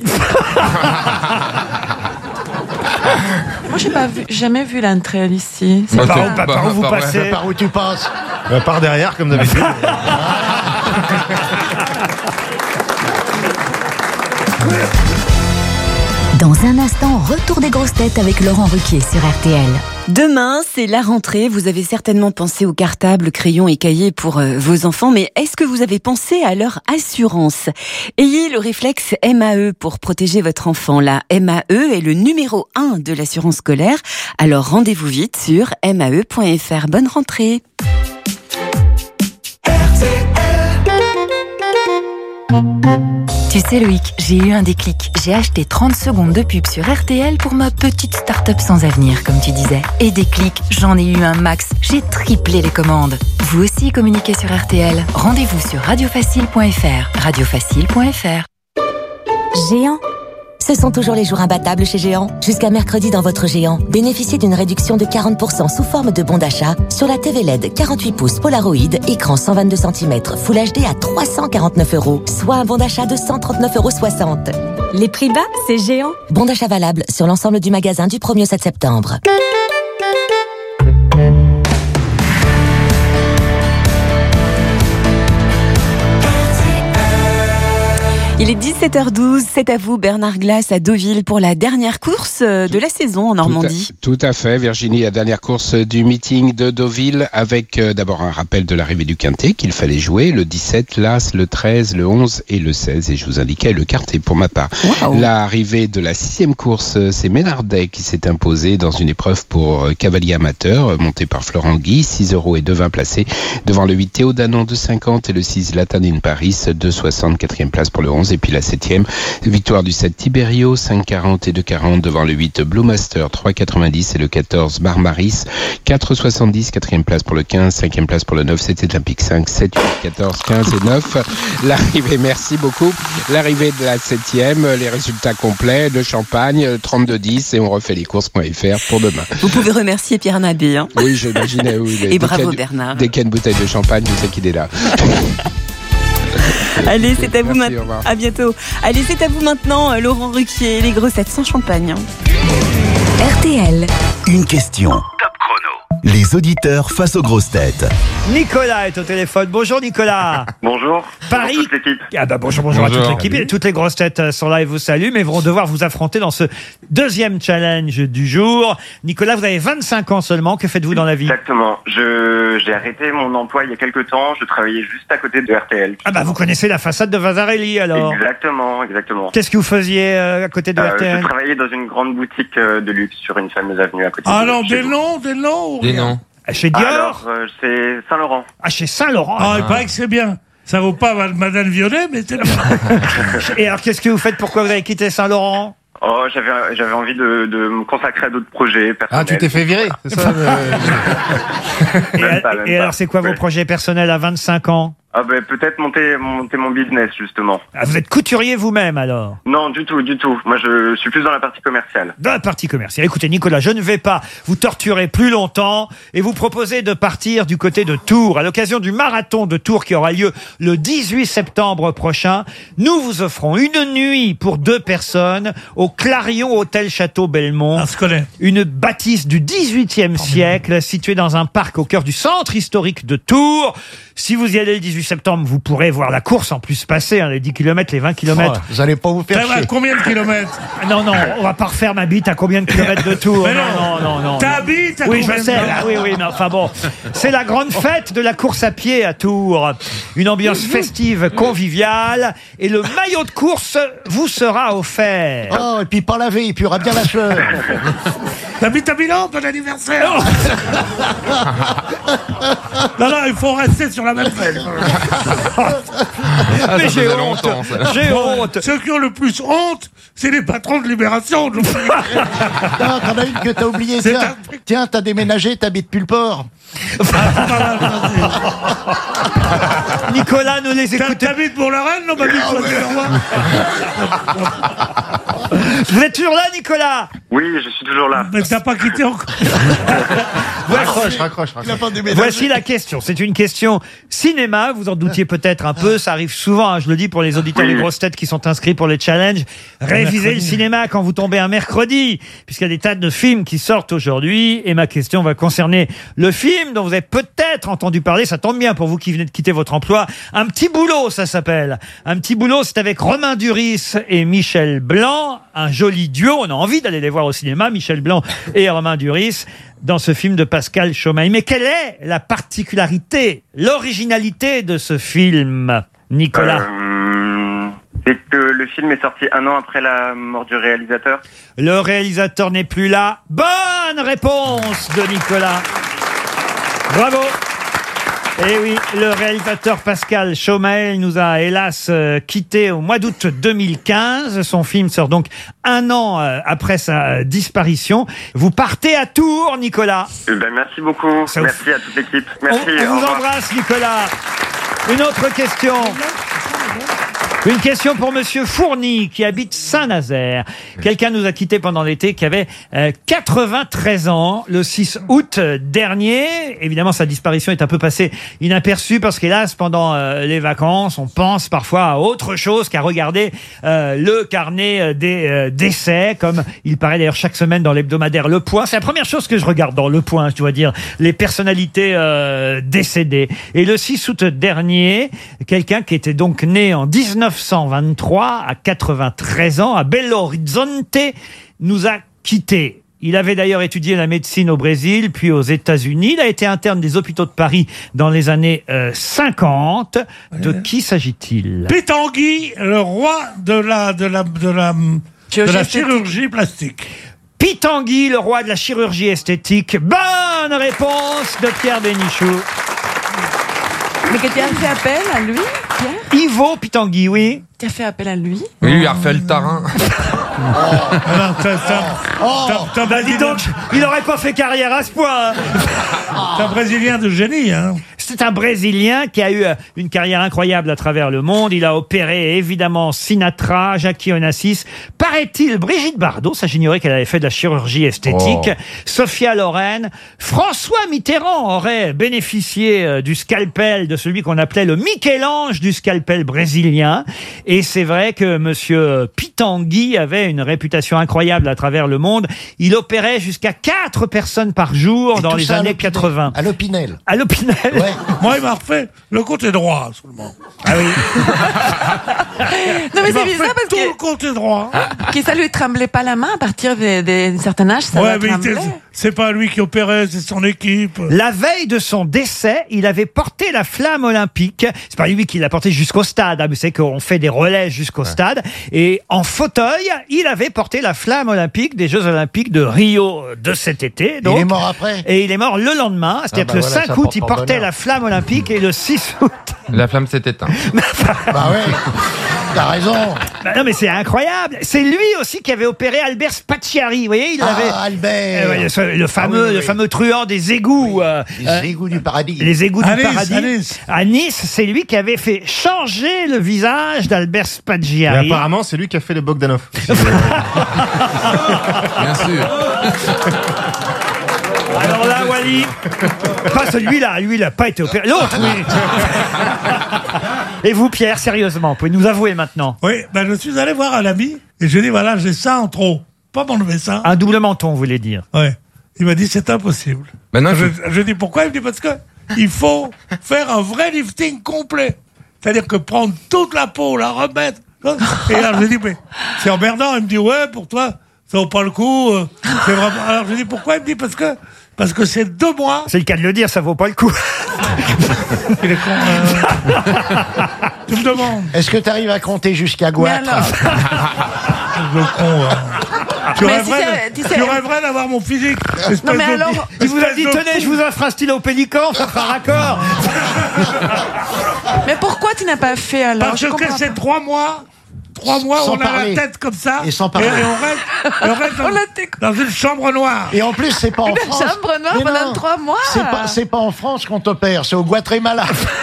Moi, j'ai jamais vu l'entrée ici. C'est par où vous passez? Par où tu passes? Par derrière, comme d'habitude. Dans un instant, retour des grosses têtes avec Laurent Ruquier sur RTL. Demain, c'est la rentrée. Vous avez certainement pensé aux cartables, crayons et cahiers pour vos enfants, mais est-ce que vous avez pensé à leur assurance? Ayez le réflexe MAE pour protéger votre enfant. La MAE est le numéro 1 de l'assurance scolaire. Alors rendez-vous vite sur mae.fr. Bonne rentrée. Tu sais Loïc, j'ai eu un déclic. J'ai acheté 30 secondes de pub sur RTL pour ma petite start-up sans avenir, comme tu disais. Et déclic, j'en ai eu un max. J'ai triplé les commandes. Vous aussi communiquez sur RTL. Rendez-vous sur radiofacile.fr. Radiofacile.fr. Géant. Ce sont toujours les jours imbattables chez Géant. Jusqu'à mercredi dans votre Géant, bénéficiez d'une réduction de 40% sous forme de bon d'achat sur la TV LED 48 pouces Polaroid, écran 122 cm, Full HD à 349 €, soit un bon d'achat de 139,60 €. Les prix bas, c'est Géant. Bon d'achat valable sur l'ensemble du magasin du 1er au 7 septembre. Il est 17h12, c'est à vous Bernard Glass à Deauville pour la dernière course de la saison en Normandie. Tout à fait Virginie, la dernière course du meeting de Deauville avec d'abord un rappel de l'arrivée du quintet qu'il fallait jouer, le 17, l'As, le 13, le 11 et le 16 et je vous indiquais le quartet pour ma part. Wow. L'arrivée de la 6e course, c'est Ménardet qui s'est imposé dans une épreuve pour cavalier amateur montée par Florent Guy, 6 € et 2,20 placés devant le 8 Théodanon de 50 et le 6 Latanine Paris, 2,60, 4e place pour le 11. Et puis la 7e, victoire du 7 Tiberio, 5,40 et 2,40 devant le 8 Blue Master, 3,90 et le 14 Marmaris, 4,70, 4e place pour le 15, 5e place pour le 9, c'était un pic 5, 7, 8, 14, 15 et 9. L'arrivée, merci beaucoup. L'arrivée de la 7e, les résultats complets, le champagne, 32-10 et on refait les courses.fr pour demain. Vous pouvez remercier Pierre Nabé. Hein. Oui, j'imaginais. Oui, et bravo Bernard. Dès qu'il y a une bouteille de champagne, je sais qu'il est là. Allez, c'est à vous maintenant. À bientôt. Allez, c'est à vous maintenant, Laurent Ruquier, les grossettes sans champagne. RTL. Une question. Top chrono. Les auditeurs face aux grosses têtes. Nicolas est au téléphone. Bonjour Nicolas. Bonjour. Paris. Bonjour toute l'équipe. Ah bah bonjour à toute l'équipe. Et toutes les grosses têtes sont là et vous saluent, mais vont devoir vous affronter dans ce deuxième challenge du jour. Nicolas, vous avez 25 ans seulement. Que faites-vous dans la vie? Exactement. J'ai arrêté mon emploi il y a quelques temps. Je travaillais juste à côté de RTL. Ah bah vous connaissez la façade de Vasarely alors? Exactement. Qu'est-ce que vous faisiez à côté de RTL? Je travaillais dans une grande boutique de luxe sur une fameuse avenue à côté. Ah non, des noms. Chez Dior? Alors, c'est Saint-Laurent. Ah, chez Saint-Laurent. Ah, il paraît que c'est bien. Ça vaut pas Madame Vionnet, mais c'est bien. Et alors, qu'est-ce que vous faites? Pourquoi vous avez quitté Saint-Laurent? Oh, j'avais envie de me consacrer à d'autres projets personnels. Ah, tu t'es fait virer, c'est ça Même pas. Et alors, c'est quoi vos projets personnels à 25 ans? Ah ben peut-être monter mon business justement. Ah, vous êtes couturier vous-même alors? Non, du tout. Moi, je suis plus dans la partie commerciale. Dans la partie commerciale. Écoutez, Nicolas, je ne vais pas vous torturer plus longtemps et vous proposer de partir du côté de Tours. À l'occasion du marathon de Tours qui aura lieu le 18 septembre prochain, nous vous offrons une nuit pour 2 personnes au Clarion Hôtel Château Belmont. Une bâtisse du 18e siècle située dans un parc au cœur du centre historique de Tours. Si vous y allez le 18 septembre, vous pourrez voir la course en plus passer, les 10 km, les 20 km. Vous allez pas vous faire chier. Combien de kilomètres? Non, on va pas refaire ma bite à combien de kilomètres de Tours. Mais non. Ta bite à Oui, combien je de sais. kilomètres? Oui, mais enfin bon. C'est la grande fête de la course à pied à Tours. Une ambiance festive, conviviale. Et le maillot de course vous sera offert. Oh, et puis pas lavé, il puera bien la fleur. T'habites à Milan, ton anniversaire? Non, il faut rester sur la même fête. Mais j'ai honte. J'ai honte. Ceux qui ont le plus honte, c'est les patrons de Libération. Non, t'en as une que t'as oubliée. Tiens, t'as déménagé, t'habites plus le port. Nicolas, ne les écoutez pas. T'habites pour la reine, non, Vous êtes toujours là, Nicolas? Oui, je suis toujours là. Mais t'as pas quitté encore. Raccroche. Voici la question. C'est une question cinéma. Vous en doutiez peut-être un peu. Ça arrive souvent. Je le dis pour les auditeurs des grosses têtes qui sont inscrits pour les challenges. Révisez le cinéma quand vous tombez un mercredi, puisqu'il y a des tas de films qui sortent aujourd'hui. Et ma question va concerner le film dont vous avez peut-être entendu parler. Ça tombe bien pour vous qui venez de quitter votre emploi. Un petit boulot, ça s'appelle. Un petit boulot, c'est avec Romain Duris et Michel Blanc. Un joli duo. On a envie d'aller les voir au cinéma, Michel Blanc et Romain Duris, dans ce film de Pascal Chaumaille. Mais quelle est la particularité, l'originalité de ce film, Nicolas? C'est que le film est sorti 1 an après la mort du réalisateur. Le réalisateur n'est plus là. Bonne réponse de Nicolas. Bravo. Eh oui, le réalisateur Pascal Chaumaille nous a hélas quitté au mois d'août 2015. Son film sort donc 1 an après sa disparition. Vous partez à Tours, Nicolas. Merci beaucoup. Merci à toute l'équipe. Merci. On vous embrasse, Nicolas. Une autre question. Une question pour Monsieur Fourny, qui habite Saint-Nazaire. Quelqu'un nous a quittés pendant l'été, qui avait 93 ans, le 6 août dernier. Évidemment, sa disparition est un peu passée inaperçue, parce qu'hélas, pendant les vacances, on pense parfois à autre chose qu'à regarder le carnet des décès, comme il paraît d'ailleurs chaque semaine dans l'hebdomadaire Le Point. C'est la première chose que je regarde dans Le Point, je dois dire, les personnalités décédées. Et le 6 août dernier, quelqu'un qui était donc né en 1923, à 93 ans, à Belo Horizonte, nous a quittés. Il avait d'ailleurs étudié la médecine au Brésil, puis aux États-Unis. Il a été interne des hôpitaux de Paris dans les années 50. De qui s'agit-il? Pitangui, le roi de la chirurgie plastique. Pitangui, le roi de la chirurgie esthétique. Bonne réponse de Pierre Bénichou. Mais que tu as fait appel à lui, Pierre? Ivo Pitangui, oui. Tu as fait appel à lui? Oui, lui a refait le tarin. Bah dis donc, il n'aurait pas fait carrière à ce point. C'est un Brésilien de génie, hein. C'est un Brésilien qui a eu une carrière incroyable à travers le monde. Il a opéré évidemment Sinatra, Jackie Onassis, paraît-il Brigitte Bardot, ça j'ignorais qu'elle avait fait de la chirurgie esthétique, Sophia Loren. François Mitterrand aurait bénéficié du scalpel de celui qu'on appelait le Michel-Ange du scalpel brésilien. Et c'est vrai que monsieur Pitangui avait une réputation incroyable à travers le monde. Il opérait jusqu'à 4 personnes par jour dans les années 80. À l'Opinel. À l'Opinel. Ouais. Moi, il m'a refait le côté droit seulement. Ah oui. Non mais c'est bizarre parce tout le côté droit. que ça lui tremblait pas la main à partir d'un certain âge, ça Ouais, va mais trembler. c'est pas lui qui opérait, c'est son équipe. La veille de son décès, il avait porté la flamme olympique. C'est pas lui qui l'a porté jusqu'au stade. Hein, mais c'est qu'on fait des relais jusqu'au stade. Et en fauteuil, il avait porté la flamme olympique des Jeux Olympiques de Rio de cet été. Donc, il est mort après. Et il est mort le lendemain. C'est-à-dire que le 5 août, il portait la flamme flamme olympique et le 6 août. La flamme s'est éteinte. Bah ouais, t'as raison. Bah non mais c'est incroyable. C'est lui aussi qui avait opéré Albert Spacchiari. Vous voyez, il avait Albert. le fameux truand des égouts. Les égouts du paradis. Les égouts du À Nice, paradis. à Nice. À Nice, c'est lui qui avait fait changer le visage d'Albert Et Spacchiari. apparemment, c'est lui qui a fait le Bogdanov. Bien sûr. Alors là, Wally, pas celui-là, lui, il n'a pas été opéré. L'autre, oui. Et vous, Pierre, sérieusement, vous pouvez nous avouer maintenant. Oui, je suis allé voir un ami et je lui ai dit, voilà, j'ai ça en trop. Pas m'enlever ça. Un double menton, vous voulez dire. Ouais. Il m'a dit, c'est impossible. Maintenant, Je dis, pourquoi? Il me dit, parce que il faut faire un vrai lifting complet. C'est-à-dire que prendre toute la peau, la remettre. Et alors, je lui ai dit, mais c'est emmerdant. Il me dit, ouais, pour toi, ça vaut pas le coup. C'est vraiment... Alors, je lui ai dit, pourquoi? Il me dit, parce que c'est 2 mois. C'est le cas de le dire, ça vaut pas le coup. Il est con. Tu me demandes. Est-ce que tu arrives à compter jusqu'à Goitre? Le con. Tu Mais rêverais d'avoir mon physique. Non, mais alors, Il vous a dit, tenez, je vous offre un stylo pélican, ça fera raccord. Mais pourquoi tu n'as pas fait alors? Parce que c'est 3 mois. 3 mois, Sans on a parler. la tête comme ça. Et sans parler. Et on reste dans une chambre noire. Et en plus, c'est pas en Une France. chambre noire Mais pendant non, 3 mois. C'est pas en France qu'on t'opère, c'est au Guatemala.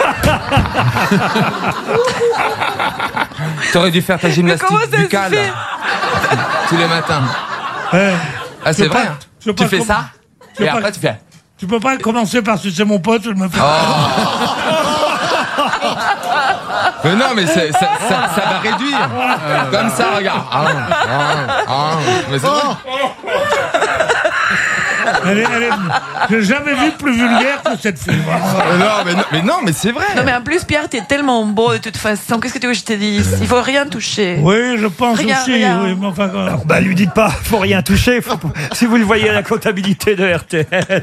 T'aurais dû faire ta gymnastique comment ça se buccale fait tous les matins. Ah, c'est vrai. Tu fais ça et après tu fais. Tu peux pas commencer par sucer mon pote, je me fais. Mais non, mais ça va réduire. Comme ça, regarde. Mais c'est vrai. J'ai jamais vu plus vulgaire que cette fille. Mais c'est vrai. Non, mais en plus, Pierre, t'es tellement beau de toute façon. Qu'est-ce que tu veux que je te dise? Il faut rien toucher. Oui, je pense Rien, aussi. rien. Oui, mais enfin, Lui dites pas, faut rien toucher. Si vous le voyez à la comptabilité de RTL.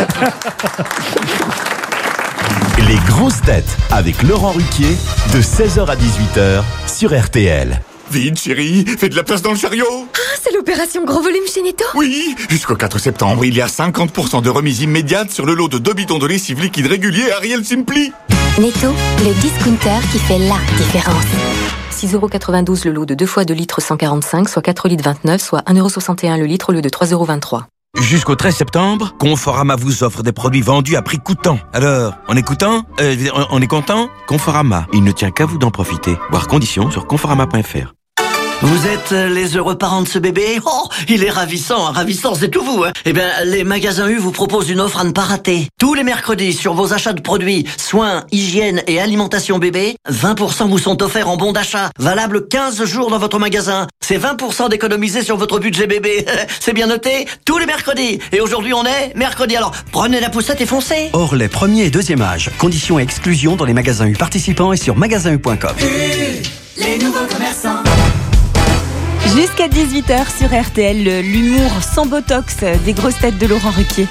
Les grosses têtes avec Laurent Ruquier de 16h à 18h sur RTL. Vite, chérie, fais de la place dans le chariot. Ah, c'est l'opération gros volume chez Netto? Oui, jusqu'au 4 septembre, il y a 50% de remise immédiate sur le lot de 2 bidons de lessive liquide régulier Ariel Simply. Netto, le discounter qui fait la différence. 6,92€ le lot de 2 fois 2 litres 145, soit 4 litres 29, soit 1,61€ le litre au lieu de 3,23€. Jusqu'au 13 septembre, Conforama vous offre des produits vendus à prix coûtant. Alors, on est content? Conforama, il ne tient qu'à vous d'en profiter. Voir conditions sur conforama.fr. Vous êtes les heureux parents de ce bébé? Oh, il est ravissant, c'est tout vous, hein. Eh bien, les magasins U vous proposent une offre à ne pas rater. Tous les mercredis, sur vos achats de produits, soins, hygiène et alimentation bébé, 20% vous sont offerts en bon d'achat, valable 15 jours dans votre magasin. C'est 20% d'économiser sur votre budget bébé. C'est bien noté? Tous les mercredis. Et aujourd'hui, on est mercredi. Alors, prenez la poussette et foncez. Or, les premiers et deuxième âges. Conditions et exclusions dans les magasins U participants et sur magasin-u.com. Les nouveaux commerçants. Jusqu'à 18h sur RTL, l'humour sans botox des grosses têtes de Laurent Ruquier.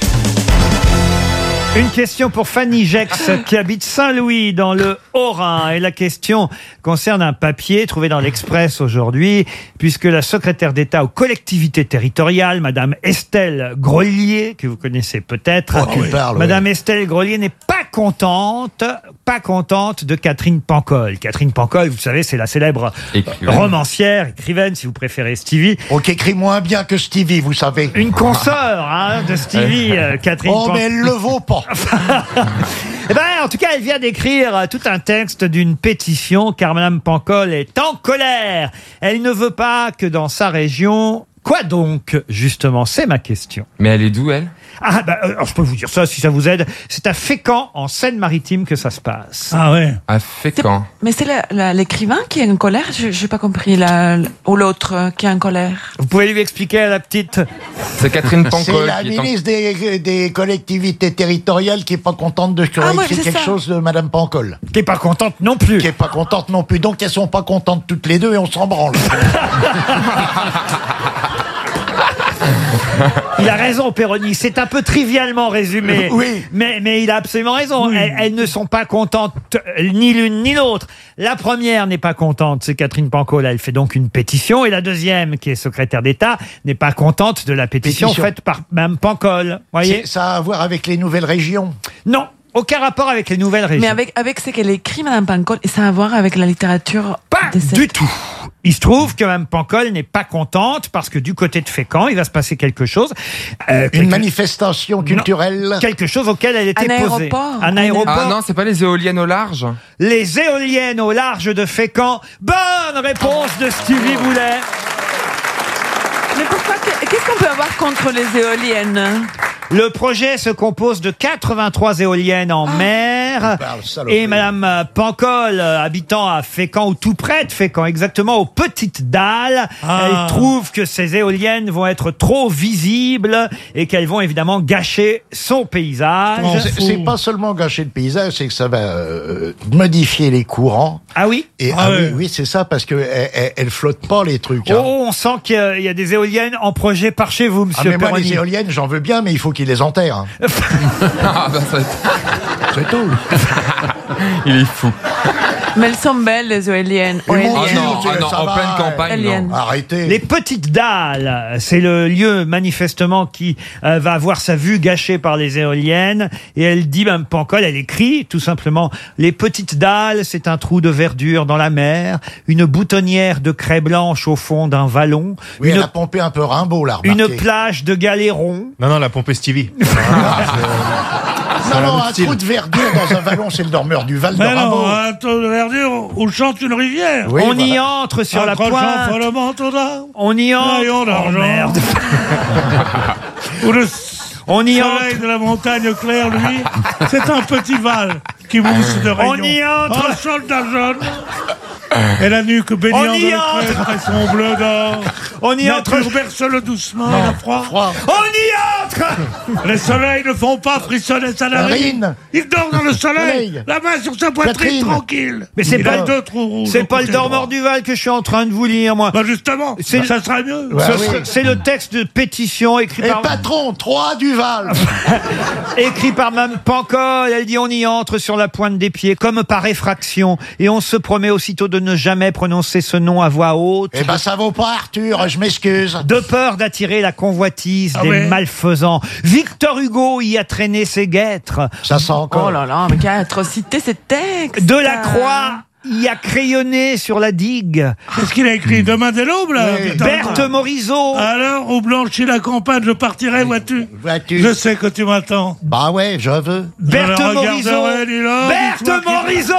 Une question pour Fanny Jex qui habite Saint-Louis dans le Haut-Rhin. Et la question concerne un papier trouvé dans l'Express aujourd'hui, puisque la secrétaire d'État aux collectivités territoriales, Madame Estelle Grelier, que vous connaissez peut-être, Madame Estelle Grelier n'est pas contente de Catherine Pancol. Catherine Pancol, vous savez, c'est la célèbre romancière, écrivaine, si vous préférez Stevie. Oh, qui écrit moins bien que Stevie, vous savez. Une consoeur de Stevie, Catherine Pancol. Oh, mais elle le vaut pas. Eh ben, en tout cas, elle vient d'écrire tout un texte d'une pétition, car Madame Pancol est en colère. Elle ne veut pas que dans sa région... Quoi donc, justement? C'est ma question. Mais elle est d'où, elle? Alors, je peux vous dire ça, si ça vous aide. C'est à Fécamp, en Seine-Maritime, que ça se passe. Ah ouais. À Fécamp. Mais c'est l'écrivain qui est en colère? Je n'ai pas compris. Ou l'autre qui est en colère? Vous pouvez lui expliquer à la petite? C'est Catherine Pancol. C'est la ministre des collectivités territoriales qui est pas contente de écrire quelque chose de Madame Pancol. Qui est pas contente non plus. Qui est pas contente non plus. Donc elles sont pas contentes toutes les deux et on s'en branle. Il a raison, Péroni. C'est un peu trivialement résumé. Oui. Mais il a absolument raison. Oui. Elles ne sont pas contentes, ni l'une ni l'autre. La première n'est pas contente, c'est Catherine Pancol. Elle fait donc une pétition. Et la deuxième, qui est secrétaire d'État, n'est pas contente de la pétition faite par Mme Pancol. Voyez. Ça a à voir avec les nouvelles régions? Non. Aucun rapport avec les nouvelles régions. Mais avec ce qu'elle écrit, Madame Pancol, et ça a à voir avec la littérature du tout. Il se trouve que Mme Pancol n'est pas contente parce que du côté de Fécamp, il va se passer quelque chose. Une manifestation culturelle. Non, quelque chose auquel elle était posée. Un aéroport. Ah non, c'est pas les éoliennes au large. Les éoliennes au large de Fécamp. Bonne réponse de Stevie Boulet. Mais pourquoi qu'est-ce qu'on peut avoir contre les éoliennes? Le projet se compose de 83 éoliennes en mer. Et Madame Pancol, habitant à Fécamp, ou tout près de Fécamp, exactement aux Petites Dalles, elle trouve que ces éoliennes vont être trop visibles et qu'elles vont évidemment gâcher son paysage. Non, c'est pas seulement gâcher le paysage, c'est que ça va modifier les courants. Ah oui? Oui, c'est ça, parce que elle flotte pas les trucs. Oh, on sent qu'il y a des éoliennes en projet par chez vous, monsieur mais moi, Perroni. les éoliennes, j'en veux bien, mais il faut qu'ils les enterrent. C'est tout. Il est fou. Mais elles sont belles, les éoliennes. Oh non, en pleine campagne, non. Arrêtez. Les Petites Dalles, c'est le lieu manifestement qui va avoir sa vue gâchée par les éoliennes. Et elle dit, même Pancol, elle écrit tout simplement, les Petites Dalles, c'est un trou de verdure dans la mer, une boutonnière de craie blanche au fond d'un vallon. Oui, elle a pompé un peu Rimbaud, là, une plage de galérons. Non, la pompée Stevie. Non, un trou de verdure dans un vallon, c'est le dormeur du Val de Mais Rimbaud. non, un trou de verdure où chante une rivière. Oui, on y entre sur la pointe. On y entre. Oh merde. Où le on y soleil de la montagne claire, lui, c'est un petit val qui mousse de rayons. On y entre. Un soldat jaune. Et la nuque baignant dans le crêpe et son bleu d'or. On y entre. Berce-le doucement, il a froid. On y entre. Les soleils ne font pas frissonner sa narine. Il dort dans le soleil, la main sur sa poitrine, tranquille. Mais c'est pas deux trous rouges. C'est pas le dormeur du Val que je suis en train de vous lire, moi. Bah justement, ça serait mieux. C'est le texte de pétition écrit par... patron, 3 du Val. Écrit par Mme Pancol. Elle dit, on y entre sur la pointe des pieds, comme par effraction, et on se promet aussitôt de ne jamais prononcer ce nom à voix haute. Eh ben, ça vaut pas Arthur, je m'excuse. De peur d'attirer la convoitise des malfaisants. Victor Hugo y a traîné ses guêtres. Ça sent encore. Oh là là, mais quelle atrocité, ces textes. Delacroix y a crayonné sur la digue. Qu'est-ce qu'il a écrit? Demain dès l'aube, là? Berthe Morisot. Alors, où blanchit la campagne, je partirai, vois-tu? Je sais que tu m'attends. Bah ouais, je veux. Berthe Morisot. Berthe Morisot.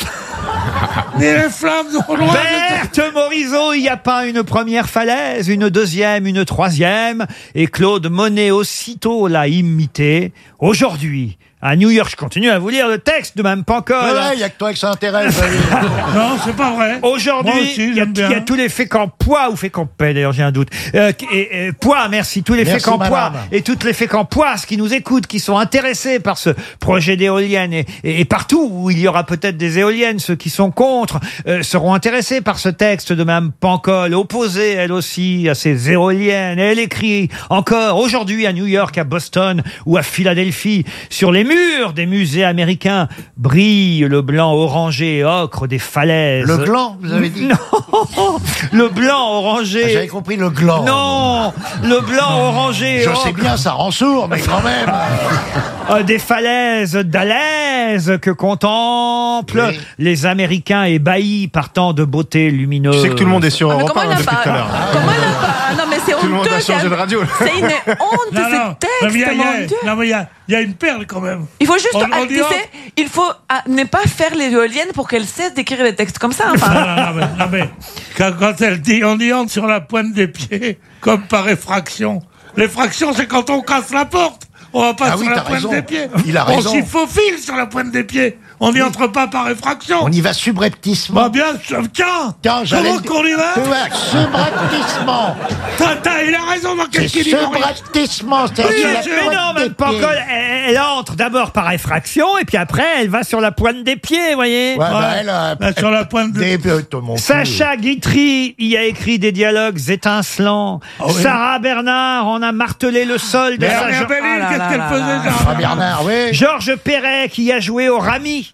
Ni les flammes au loin. Berthe Morisot y a peint une première falaise, une deuxième, une troisième, et Claude Monet aussitôt l'a imité. Aujourd'hui, à New York, je continue à vous lire le texte de Mme Pancol. Il n'y a que toi que ça intéresse. Non, c'est pas vrai. Aujourd'hui, il y a tous les Fécampois, ou Fécampais d'ailleurs, j'ai un doute. Pois, merci, tous les Fécampois et toutes les Fécampoises qui nous écoutent, qui sont intéressés par ce projet d'éoliennes et partout où il y aura peut-être des éoliennes, ceux qui sont contre seront intéressés par ce texte de Mme Pancol, opposée elle aussi à ces éoliennes. Et elle écrit encore aujourd'hui à New York, à Boston ou à Philadelphie, sur les murs des musées américains brille le blanc orangé et ocre des falaises. Le gland, vous avez dit? Non, le blanc orangé. J'avais compris le gland. Non, le blanc orangé. Je sais bien, ça rend sourd, mais quand même. Des falaises d'Alaise que contemplent les Américains ébahis par tant de beauté lumineuse. Tu sais que tout le monde est sur Europe 1 depuis tout à l'heure. Comment il a pas? Non, mais c'est honteux. Tout le monde a changé de radio. C'est une honte, ces textes, mon Dieu. Non, mais il y a une perle quand même. Il faut juste, il faut ne pas faire les éoliennes pour qu'elles cessent d'écrire des textes comme ça. Enfin. Non, mais quand elle dit on y entre sur la pointe des pieds, comme par effraction. L'effraction, c'est quand on casse la porte. On va pas sur la pointe des pieds. Il a raison. On s'y faufile sur la pointe des pieds. On n'y entre pas par effraction. On y va subrepticement. Bah bien, tiens, comment qu'on y va? Subrepticement. Il a raison dans qu'est-ce qu'il dit. Subrepticement. Mais non, Mme Pancol, elle entre d'abord par effraction et puis après elle va sur la pointe des pieds, vous voyez. Sur la pointe des pieds. Sacha Guitry y a écrit des dialogues étincelants. Sarah Bernard en a martelé le sol de sa qu'est-ce qu'elle faisait, Sarah Bernard, oui. Georges Perret qui a joué au Rami.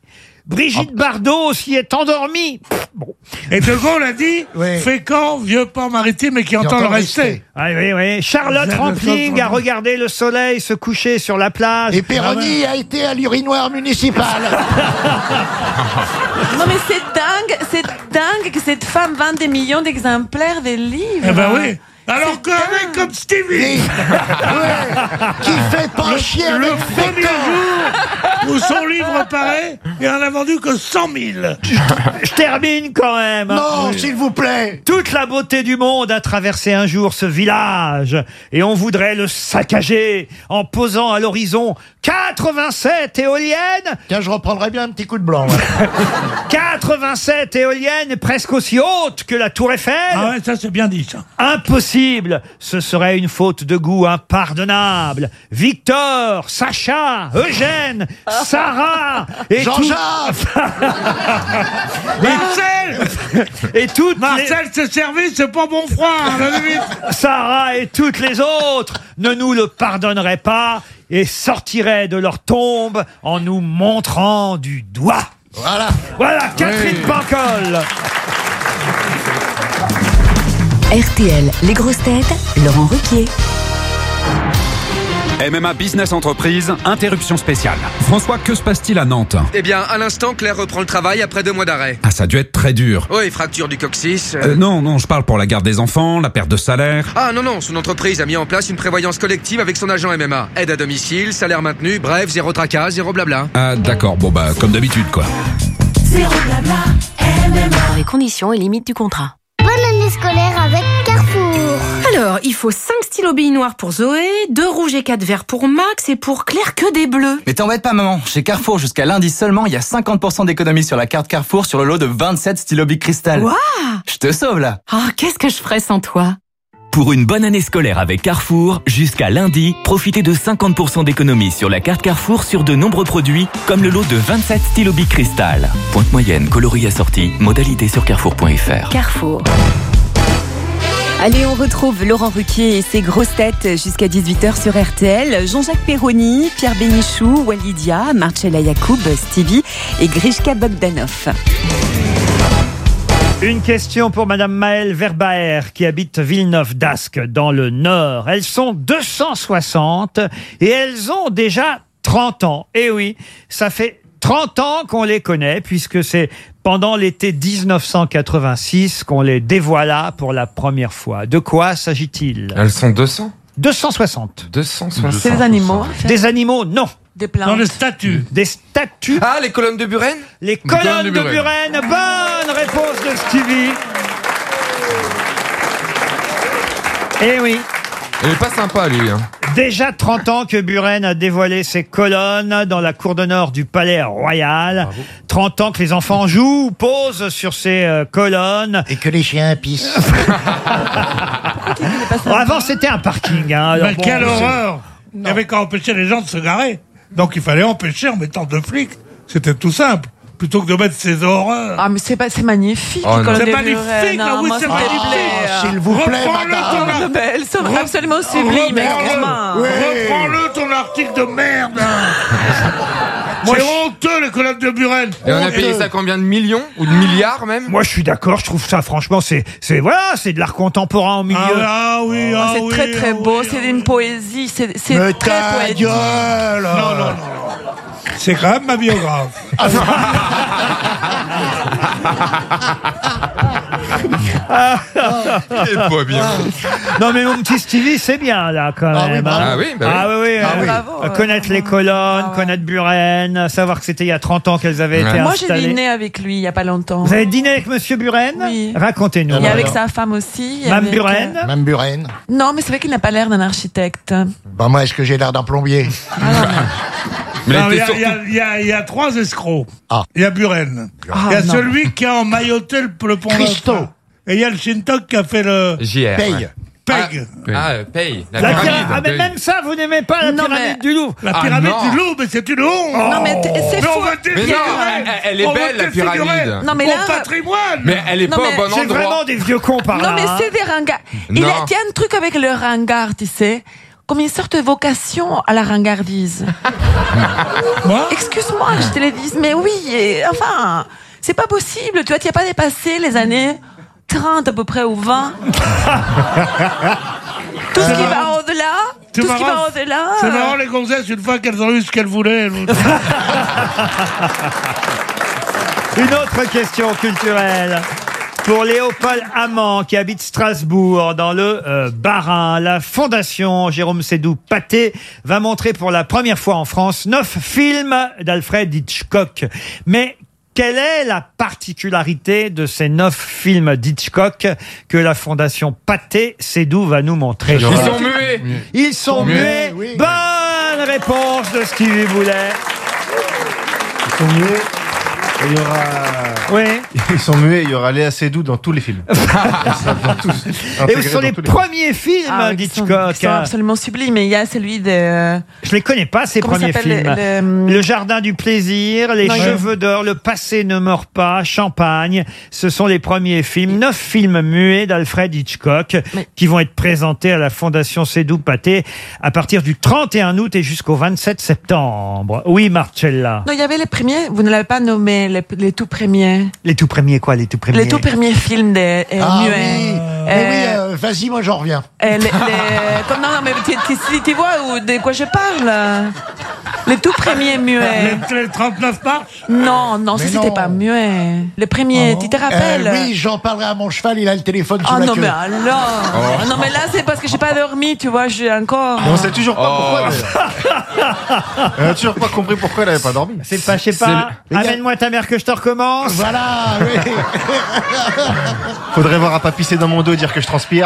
Brigitte Bardot s'y est endormie. Bon. Et De Gaulle a dit Fécamp, vieux port maritime et qui entend le rester. Ah, oui. Charlotte Rampling a regardé le soleil se coucher sur la plage. Et Péroni a été à l'urinoir municipal. Non mais c'est dingue que cette femme vende des millions d'exemplaires des livres. Eh ben oui. Alors qu'un mec comme Stevie, qui fait pas chier le avec premier jour où son livre paraît, il en a vendu que 100 000. Je termine quand même. Non, s'il vous plaît. Toute la beauté du monde a traversé un jour ce village et on voudrait le saccager en posant à l'horizon 87 éoliennes. Tiens, je reprendrai bien un petit coup de blanc. 87 éoliennes presque aussi hautes que la Tour Eiffel. Ah ouais, ça c'est bien dit ça. Impossible, ce serait une faute de goût impardonnable. Victor, Sacha, Eugène, Sarah et Jean-Jacques Marcel et toutes Marcel, ce service, c'est pas bon froid, à la limite. Sarah et toutes les autres ne nous le pardonneraient pas et sortiraient de leur tombe en nous montrant du doigt. Voilà, Catherine Pancol. RTL, les grosses têtes, Laurent Ruquier. MMA Business Entreprise, interruption spéciale. François, que se passe-t-il à Nantes? Eh bien, à l'instant, Claire reprend le travail après 2 mois d'arrêt. Ah, ça a dû être très dur. Oui, fracture du coccyx. Non, je parle pour la garde des enfants, la perte de salaire. Ah non, son entreprise a mis en place une prévoyance collective avec son agent MMA. Aide à domicile, salaire maintenu, bref, 0 tracas, 0 blabla. Ah, d'accord, bon bah, comme d'habitude, quoi. 0 blabla, MMA. Dans les conditions et limites du contrat. Bonne année scolaire avec Carrefour. Alors, il faut 5 stylos billes noirs pour Zoé, 2 rouges et 4 verts pour Max, et pour Claire que des bleus. Mais t'embête pas maman, chez Carrefour jusqu'à lundi seulement, il y a 50% d'économie sur la carte Carrefour sur le lot de 27 stylos billes cristal. Waouh! Je te sauve là. Oh, qu'est-ce que je ferais sans toi? Pour une bonne année scolaire avec Carrefour, jusqu'à lundi, profitez de 50% d'économie sur la carte Carrefour sur de nombreux produits, comme le lot de 27 stylos Bic Cristal. Pointe moyenne, coloris assortis, modalité sur carrefour.fr. Carrefour. Allez, on retrouve Laurent Ruquier et ses grosses têtes jusqu'à 18h sur RTL. Jean-Jacques Perroni, Pierre Bénichou, Walidia, Marcella Yacoub, Stevie et Grishka Bogdanov. Une question pour Madame Maëlle Verbaer qui habite Villeneuve d'Ascq dans le Nord. Elles sont 260 et elles ont déjà 30 ans. Et oui, ça fait 30 ans qu'on les connaît puisque c'est pendant l'été 1986 qu'on les dévoila pour la première fois. De quoi s'agit-il? Elles sont 200 260. 260. C'est des animaux. Des animaux, non. Des plantes. Dans les statues. Des statues. Ah, les colonnes de Buren? Les colonnes de Buren. Bonne réponse de Stevie. Eh oui. Il est pas sympa, lui. Hein. Déjà 30 ans que Buren a dévoilé ses colonnes dans la cour d'honneur du Palais Royal. Bravo. 30 ans que les enfants jouent ou posent sur ces colonnes. Et que les chiens pissent. Avant, c'était un parking. Hein. Alors, Mais quelle horreur! Il n'y avait qu'à empêcher les gens de se garer. Donc il fallait empêcher en mettant 2 flics. C'était tout simple. Plutôt que de mettre ces horreurs. Ah, mais c'est magnifique. Oh, c'est magnifique, là, oui, c'est magnifique. S'il vous plaît, madame. Elles sont absolument sublimes. Reprends-le, ton article de merde. C'est honteux, les colonnes de Buren. Et on a payé ça combien de millions? Ou de milliards, même? Moi, je suis d'accord. Je trouve ça, franchement, c'est de l'art contemporain au milieu. C'est très, très beau. C'est une poésie. C'est très poétique. Non. C'est quand même ma biographe. Il est pas bien. Non, mais mon petit Stevie, c'est bien, là, quand même. Bravo. Connaître les colonnes, connaître Buren, savoir que c'était il y a 30 ans qu'elles avaient été Moi, installées. j'ai dîné avec lui il n'y a pas longtemps. Vous avez dîné avec Monsieur Buren? Oui. Racontez-nous. Et avec sa femme aussi. Mme Buren? Mme Buren. Non, mais c'est vrai qu'il n'a pas l'air d'un architecte. Bah, moi, est-ce que j'ai l'air d'un plombier? Il y a 3 escrocs. Il y a Buren. Il y a celui qui a emmailloté le pont Christo. Et il y a le Shintok qui a fait le... JR. Paye. Peg. Paye. La pyramide. Ah, mais même ça, vous n'aimez pas la pyramide du Louvre. La pyramide du Louvre, mais c'est une honte. Non, mais c'est faux. Mais non, elle est belle, la pyramide. Non, mais là... Au patrimoine. Mais elle est pas au bon endroit. C'est vraiment des vieux cons par là. Non, mais c'est des ringards. Il y a un truc avec le ringard, tu sais. comme une sorte de vocation à la ringardise. Excuse-moi, je te le dis, mais oui, enfin, c'est pas possible. Tu vois, tu n'as pas dépassé les années 30 à peu près ou 20. Tout ce qui va au-delà, C'est marrant, les gonzesses, une fois qu'elles ont eu ce qu'elles voulaient. Une autre question culturelle. Pour Léopold Amand, qui habite Strasbourg, dans le Bas-Rhin, la fondation Jérôme Seydoux-Pathé va montrer pour la première fois en France 9 films d'Alfred Hitchcock. Mais quelle est la particularité de ces 9 films d'Hitchcock que la fondation Pathé Seydoux va nous montrer? Ils sont muets. Ils sont muets. Oui. Bonne réponse de Stevie Boulet. Ils sont muets. Et il y aura... Oui. Ils sont muets, il y aura Léa Seydoux dans tous les films. Et ce sont les premiers films d'Hitchcock. Ils sont absolument sublimes. Et il y a celui de... Je les connais pas, ces Comment premiers s'appelle films. Le Jardin du plaisir, Les cheveux d'or, Le passé ne meurt pas, Champagne. Ce sont les premiers films. 9 films muets d'Alfred Hitchcock qui vont être présentés à la Fondation Seydoux-Pathé à partir du 31 août et jusqu'au 27 septembre. Oui, Marcella. Non, il y avait les premiers, vous ne l'avez pas nommé, les tout premiers. Les tout premiers quoi, les tout premiers? Les tout premiers films de muets. Oui. Mais oui, vas-y, moi j'en reviens. Comme non, mais tu vois de quoi je parle? Les tout premiers muets. Les 39 marches? Non, ça c'était pas muet. Les premiers, tu te rappelles? Oui, j'en parlerai à mon cheval, il a le téléphone sur la non, queue. mais alors. Non, mais là c'est parce que j'ai pas dormi, tu vois, j'ai encore. Mais on sait toujours pas pourquoi. On a toujours pas compris pourquoi elle avait pas dormi. C'est pas, je sais pas. Amène-moi ta mère que je te recommence. Voilà, oui. Faudrait voir à pas pisser dans mon dos et dire que je transpire.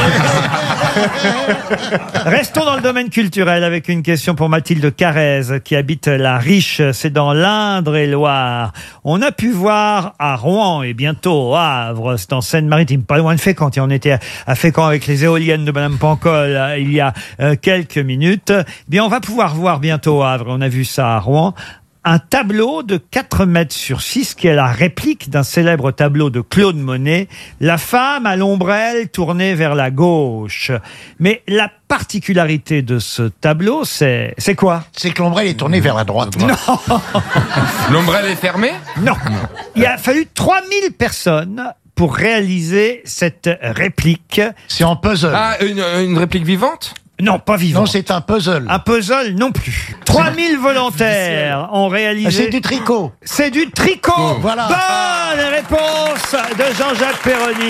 Restons dans le domaine culturel avec une question pour Mathilde Carrez qui habite La Riche, c'est dans l'Indre-et-Loire. On a pu voir à Rouen et bientôt au Havre, c'est en Seine-Maritime, pas loin de Fécamp. On était à Fécamp avec les éoliennes de Madame Pancol il y a quelques minutes. Bien, on va pouvoir voir bientôt au Havre, on a vu ça à Rouen, un tableau de 4 mètres sur 6 qui est la réplique d'un célèbre tableau de Claude Monet, La femme à l'ombrelle tournée vers la gauche. Mais la particularité de ce tableau, c'est quoi? C'est que l'ombrelle est tournée vers la droite. Non. L'ombrelle est fermée? Non. Il a fallu 3000 personnes pour réaliser cette réplique. C'est en puzzle. Ah, une réplique vivante? Non, pas vivant. Non, c'est un puzzle. Un puzzle non plus. 3000 volontaires ont réalisé... C'est du tricot. C'est du tricot. Oh, voilà. Bonne réponse de Jean-Jacques Perroni.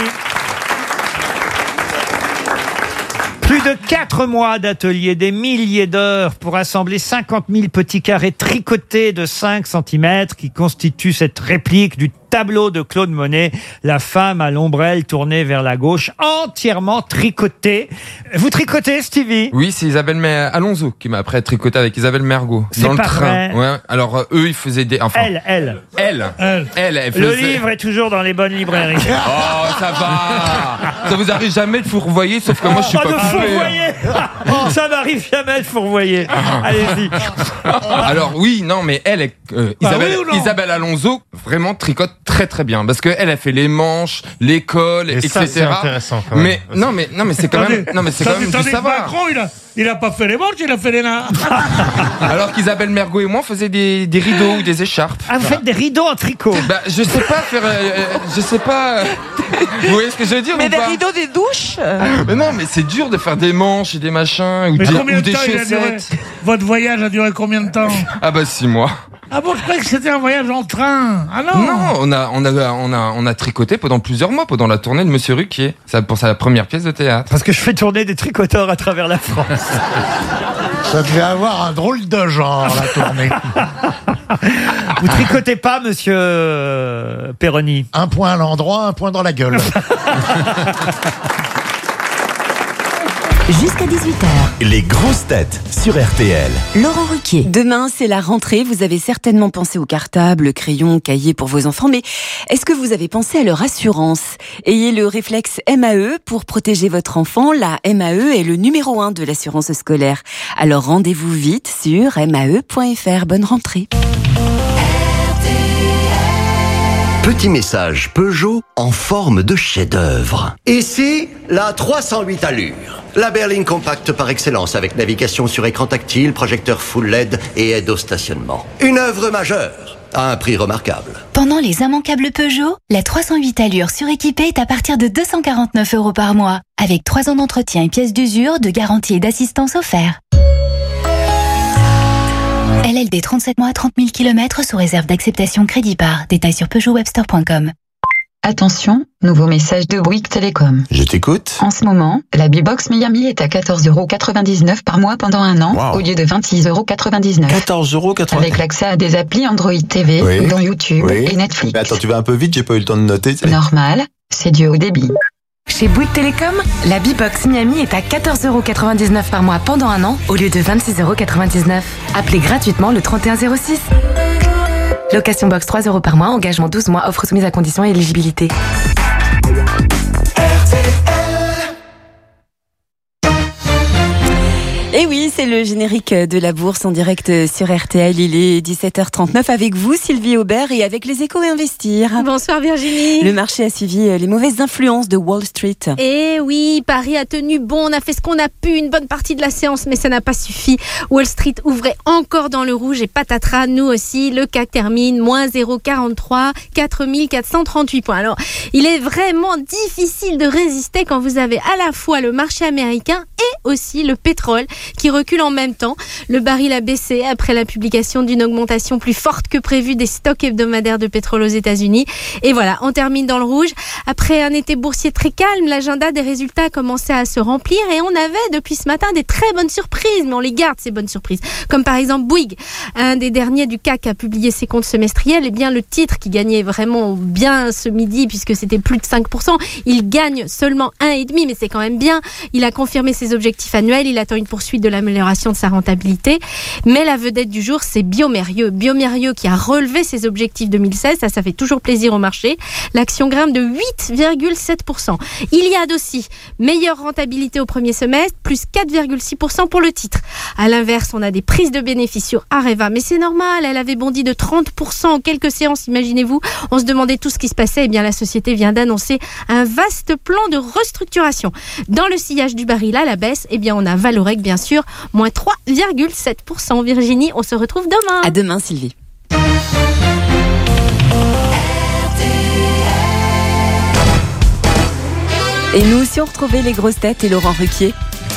Plus de 4 mois d'atelier, des milliers d'heures pour assembler 50 000 petits carrés tricotés de 5 cm qui constituent cette réplique du tableau de Claude Monet, La femme à l'ombrelle tournée vers la gauche, entièrement tricotée. Vous tricotez, Stevie? Oui, c'est Isabelle Alonso qui m'a après tricoté avec Isabelle Mergo C'est dans le pas train. vrai. Ouais. Alors eux, ils faisaient des. Enfin, Elle faisait... Le livre est toujours dans les bonnes librairies. Oh, ça va. Ça vous arrive jamais de fourvoyer, sauf que moi je suis pas de coupé. fourvoyer. Ça m'arrive jamais de fourvoyer. Allez-y. Alors oui, non, mais elle, Isabelle Alonso, vraiment tricote très très bien parce que elle a fait les manches, les cols, etc. Ça, c'est intéressant. Quand même. Mais non, mais c'est quand même, du savoir. Macron, il a pas fait les manches, il a fait les nains. Alors qu'Isabelle Mergo et moi on faisait des rideaux ou des écharpes. Ah, vous faites des rideaux en tricot? Bah, je sais pas faire, je sais pas. Vous voyez ce que je veux dire? Mais ou des pas rideaux des douches? Mais non, mais c'est dur de faire des manches et des machins ou Mais des combien de temps il a duré? chaussettes. Votre voyage a duré combien de temps? Ah bah 6 mois. Ah bon, je croyais que c'était un voyage en train. Ah non. Non, on a tricoté pendant plusieurs mois pendant la tournée de Monsieur Ruquier. Ça pour sa première pièce de théâtre. Parce que je fais tourner des tricoteurs à travers la France. Ça devait avoir un drôle de genre, la tournée. Vous tricotez pas, monsieur Perroni? Un point à l'endroit, un point dans la gueule. Jusqu'à 18h. Les grosses têtes sur RTL. Laurent Ruquier. Demain, c'est la rentrée. Vous avez certainement pensé au cartable, crayon, cahier pour vos enfants, mais est-ce que vous avez pensé à leur assurance? Ayez le réflexe MAE pour protéger votre enfant. La MAE est le numéro 1 de l'assurance scolaire. Alors rendez-vous vite sur mae.fr. Bonne rentrée. Petit message Peugeot en forme de chef-d'œuvre. Ici, la 308 allures. La berline compacte par excellence avec navigation sur écran tactile, projecteur full LED et aide au stationnement. Une œuvre majeure à un prix remarquable. Pendant les immanquables Peugeot, la 308 allures suréquipée est à partir de 249 € par mois. Avec 3 ans d'entretien et pièces d'usure, de garantie et d'assistance offerts. LLD 37 mois, 30 000 km sous réserve d'acceptation crédit par. Détails sur PeugeotWebstore.com. Attention, nouveau message de Bouygues Télécom. Je t'écoute. En ce moment, la B-Box Miami est à 14,99 € par mois pendant un an, au lieu de 26,99 €. 14,99 €. Avec l'accès à des applis Android TV, dont YouTube et Netflix. Mais attends, tu vas un peu vite, j'ai pas eu le temps de noter. Normal, c'est dû au débit. Chez Bouygues Télécom, la B-Box Miami est à 14,99 € par mois pendant un an, au lieu de 26,99 €. Appelez gratuitement le 3106. Location box 3 € par mois, engagement 12 mois, offre soumise à conditions et éligibilité. Et oui, c'est le générique de la bourse en direct sur RTL. Il est 17h39 avec vous, Sylvie Aubert, et avec les Échos et Investir. Bonsoir Virginie. Le marché a suivi les mauvaises influences de Wall Street. Et oui, Paris a tenu bon, on a fait ce qu'on a pu, une bonne partie de la séance, mais ça n'a pas suffi. Wall Street ouvrait encore dans le rouge et patatras, nous aussi. Le CAC termine moins 0,43, 4438 points. Alors, il est vraiment difficile de résister quand vous avez à la fois le marché américain et aussi le pétrole qui recule en même temps. Le baril a baissé après la publication d'une augmentation plus forte que prévue des stocks hebdomadaires de pétrole aux États-Unis. Et voilà, on termine dans le rouge. Après un été boursier très calme, l'agenda des résultats commençait à se remplir et on avait depuis ce matin des très bonnes surprises, mais on les garde ces bonnes surprises. Comme par exemple Bouygues, un des derniers du CAC a publié ses comptes semestriels. Et bien le titre qui gagnait vraiment bien ce midi puisque c'était plus de 5%, il gagne seulement 1,5%, mais c'est quand même bien. Il a confirmé ses objectifs annuels, il attend une poursuite de l'amélioration de sa rentabilité. Mais la vedette du jour, c'est bioMérieux. bioMérieux qui a relevé ses objectifs 2016, ça fait toujours plaisir au marché. L'action grimpe de 8,7%. Iliad aussi, meilleure rentabilité au premier semestre, plus 4,6% pour le titre. À l'inverse, on a des prises de bénéfices sur Areva, mais c'est normal, elle avait bondi de 30% en quelques séances, imaginez-vous. On se demandait tout ce qui se passait, et bien la société vient d'annoncer un vaste plan de restructuration. Dans le sillage du baril à la baisse, eh bien on a Valorec bien sûr, moins 3,7%. Virginie, on se retrouve demain. À demain Sylvie. Et nous aussi on retrouvait les grosses têtes et Laurent Ruquier.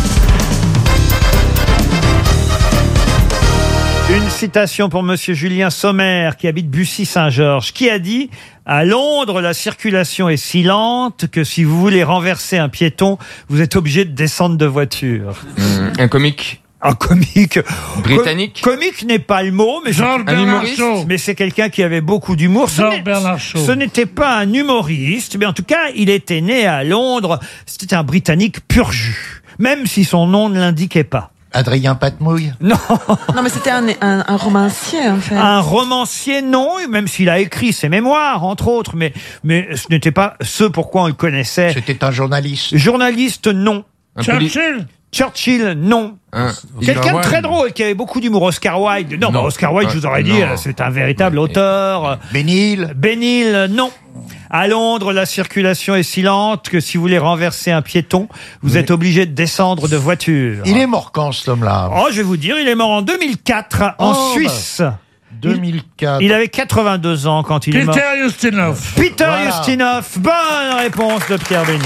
Une citation pour monsieur Julien Sommer, qui habite Bussy-Saint-Georges, qui a dit « À Londres, la circulation est si lente que si vous voulez renverser un piéton, vous êtes obligé de descendre de voiture. » Un comique. Un comique. Britannique. Comique n'est pas le mot, mais c'est quelqu'un qui avait beaucoup d'humour. Ce n'était pas un humoriste, mais en tout cas, il était né à Londres. C'était un Britannique pur jus, même si son nom ne l'indiquait pas. Adrien Patmouille? Non. Non, mais c'était un romancier, en fait. Un romancier, non, même s'il a écrit ses mémoires, entre autres, mais ce n'était pas ce pourquoi on le connaissait. C'était un journaliste. Journaliste, non. Churchill, non. Quelqu'un de très drôle, qui avait beaucoup d'humour. Oscar Wilde. Non, Oscar Wilde, je vous aurais dit, c'est un véritable auteur. Bénil, non. À Londres, la circulation est si lente que si vous voulez renverser un piéton, vous êtes obligé de descendre de voiture. Il est mort quand, cet homme-là? Oh, je vais vous dire, il est mort en 2004, en Suisse. 2004. Il avait 82 ans quand il est mort. Peter Ustinov. Peter Ustinov. Bonne réponse de Pierre Bénichou.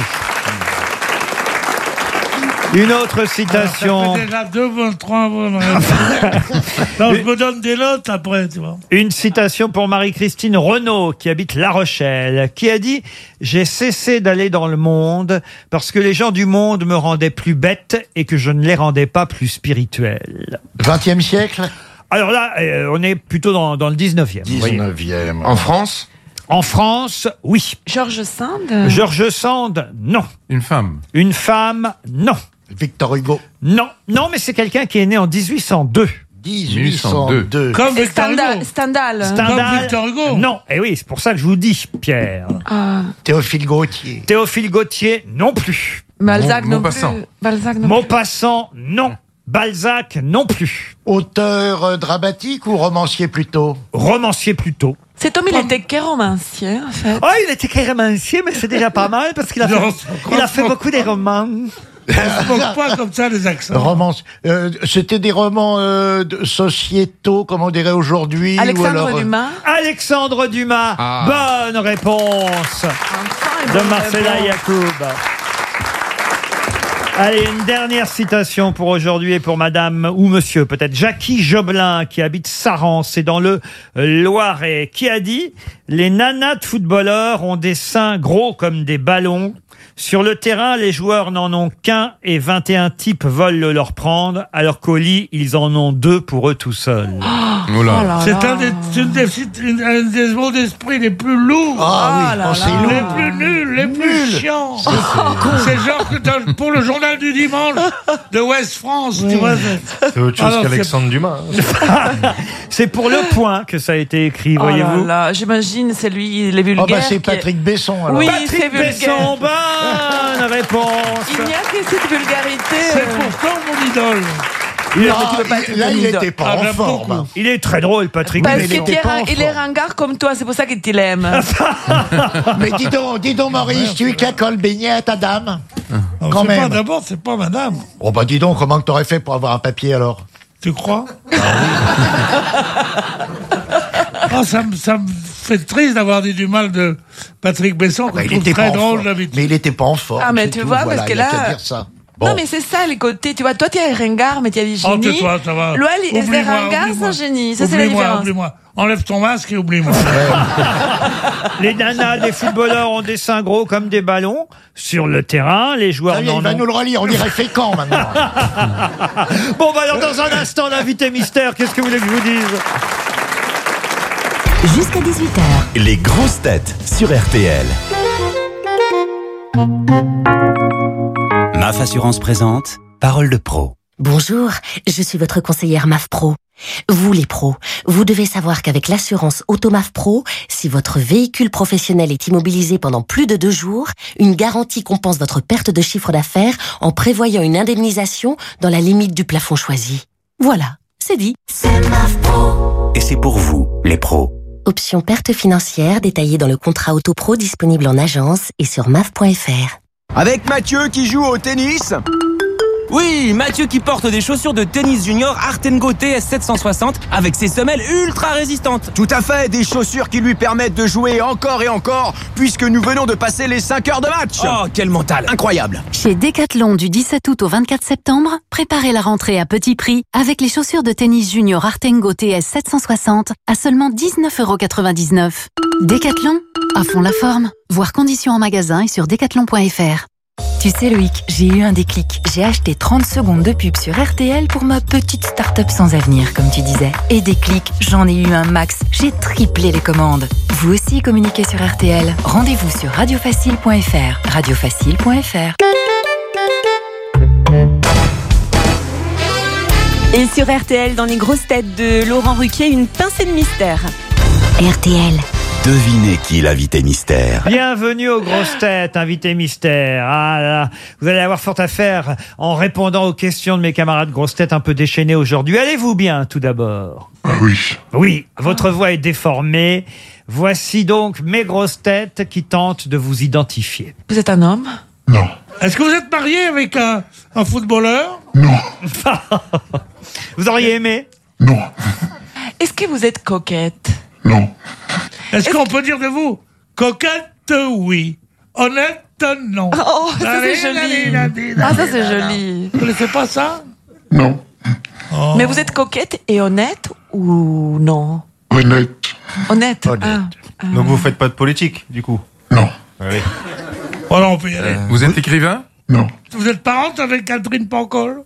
Une autre citation. Ça fait déjà 2 bonnes, 3 bonnes. Non, je me donne des notes après, tu vois. Une citation pour Marie-Christine Renaud, qui habite La Rochelle, qui a dit « J'ai cessé d'aller dans le monde parce que les gens du monde me rendaient plus bête et que je ne les rendais pas plus spirituels. » 20e siècle? Alors là, on est plutôt dans le 19e. 19e. En France? En France, oui. George Sand? George Sand, non. Une femme? Une femme, non. Victor Hugo? Non, non, mais c'est quelqu'un qui est né en 1802. 1802. Comme Victor Hugo. Stendhal. Comme Victor Hugo. Non, et oui, c'est pour ça que je vous dis, Pierre. Théophile Gautier? Théophile Gautier, non plus. Balzac non plus. Maupassant, non. Balzac non plus. Auteur dramatique ou romancier plutôt? Romancier plutôt. Cet homme, il était que romancier, en fait. Oh, il était que romancier, mais c'est déjà pas mal parce qu'il a fait beaucoup des romans. On se moque pas comme ça des accents. Romance. C'était des romans sociétaux, comme on dirait aujourd'hui. Alexandre Dumas. Alexandre Dumas. Bonne réponse de Marcella Yacoub. Allez, une dernière citation pour aujourd'hui et pour madame ou monsieur, peut-être Jackie Jobelin, qui habite Saran, c'est dans le Loiret, qui a dit « Les nanas de footballeurs ont des seins gros comme des ballons. Sur le terrain, les joueurs n'en ont qu'un et 21 types veulent le leur prendre, alors qu'au lit, ils en ont 2 pour eux tout seuls. » C'est un des mots d'esprit les plus lourds. Les plus nuls, les plus chiants. C'est genre que pour le journal du dimanche de Ouest France, tu vois. C'est autre chose qu'Alexandre Dumas. C'est pour Le Point que ça a été écrit, voyez-vous. J'imagine, c'est lui, les vulgaires. C'est Patrick Besson, alors. Oui, Patrick c'est vulgaire. Besson, bonne réponse. Il n'y a que cette vulgarité. C'est pourtant mon idole. Il n'était pas en forme. Il est très drôle, Patrick. Parce qu'il est ringard comme toi, c'est pour ça qu'il t'aime. Mais dis donc, Maurice, tu cacole beignet à ta dame. Quand même. D'abord, c'est pas madame. Oh bah dis donc, comment que t'aurais fait pour avoir un papier alors? Tu crois? Ça me fait triste d'avoir dit du mal de Patrick Besson, que je trouve très drôle d'habitude. Mais il n'était pas en forme. Ah, mais tu vois, parce que là. Bon. Non, mais c'est ça, les côtés. Tu vois, toi, tu es ringard, mais tu as du génie. Tais-toi, ça va. Lui, c'est ringard, c'est un génie. Ça, c'est la différence. Oublie-moi. Enlève ton masque et oublie-moi. Les nanas des footballeurs ont des seins gros comme des ballons. Sur le terrain, les joueurs il va nous le relire, on dirait Fécamp maintenant. Bon, bah alors dans un instant, l'invité mystère, qu'est-ce que vous voulez que je vous dise? Jusqu'à 18h. Les grosses têtes sur RTL. MAF Assurance présente Parole de pro. Bonjour, je suis votre conseillère MAF Pro. Vous les pros, vous devez savoir qu'avec l'assurance AutoMAF Pro, si votre véhicule professionnel est immobilisé pendant plus de 2 jours, une garantie compense votre perte de chiffre d'affaires en prévoyant une indemnisation dans la limite du plafond choisi. Voilà, c'est dit. C'est MAF Pro. Et c'est pour vous, les pros. Option perte financière détaillée dans le contrat Auto Pro disponible en agence et sur maf.fr. Avec Mathieu qui joue au tennis. Oui, Mathieu qui porte des chaussures de tennis junior Artengo TS 760 avec ses semelles ultra résistantes. Tout à fait, des chaussures qui lui permettent de jouer encore et encore, puisque nous venons de passer les 5 heures de match. Oh, quel mental. Incroyable. Chez Decathlon du 17 août au 24 septembre, préparez la rentrée à petit prix avec les chaussures de tennis junior Artengo TS 760 à seulement 19,99 €. Decathlon, à fond la forme. Voir conditions en magasin et sur decathlon.fr. Tu sais Loïc, j'ai eu un déclic. J'ai acheté 30 secondes de pub sur RTL pour ma petite start-up sans avenir, comme tu disais. Et déclic, j'en ai eu un max. J'ai triplé les commandes. Vous aussi communiquez sur RTL. Rendez-vous sur radiofacile.fr. Radiofacile.fr. Et sur RTL, dans les grosses têtes de Laurent Ruquier, une pincée de mystère. RTL. Devinez qui l'invité mystère. Bienvenue aux grosses têtes, invité mystère. Ah là, vous allez avoir fort à faire en répondant aux questions de mes camarades grosses têtes un peu déchaînées aujourd'hui. Allez-vous bien, tout d'abord? Oui. Oui, votre voix est déformée. Voici donc mes grosses têtes qui tentent de vous identifier. Vous êtes un homme? Non. Est-ce que vous êtes marié avec un footballeur? Non. Vous auriez aimé? Non. Est-ce que vous êtes coquette? Non. Est-ce qu'on peut dire de vous coquette, oui, honnête, non? Oh, ça c'est joli. Ah, ça c'est joli. Vous ne connaissez pas ça? Non. Oh. Mais vous êtes coquette et honnête ou non? Honnête. Honnête. Ah. Donc vous faites pas de politique, du coup? Non. Oui. Oh non, on peut y aller. Vous êtes écrivain? Non. Vous êtes parente avec Catherine Pancol?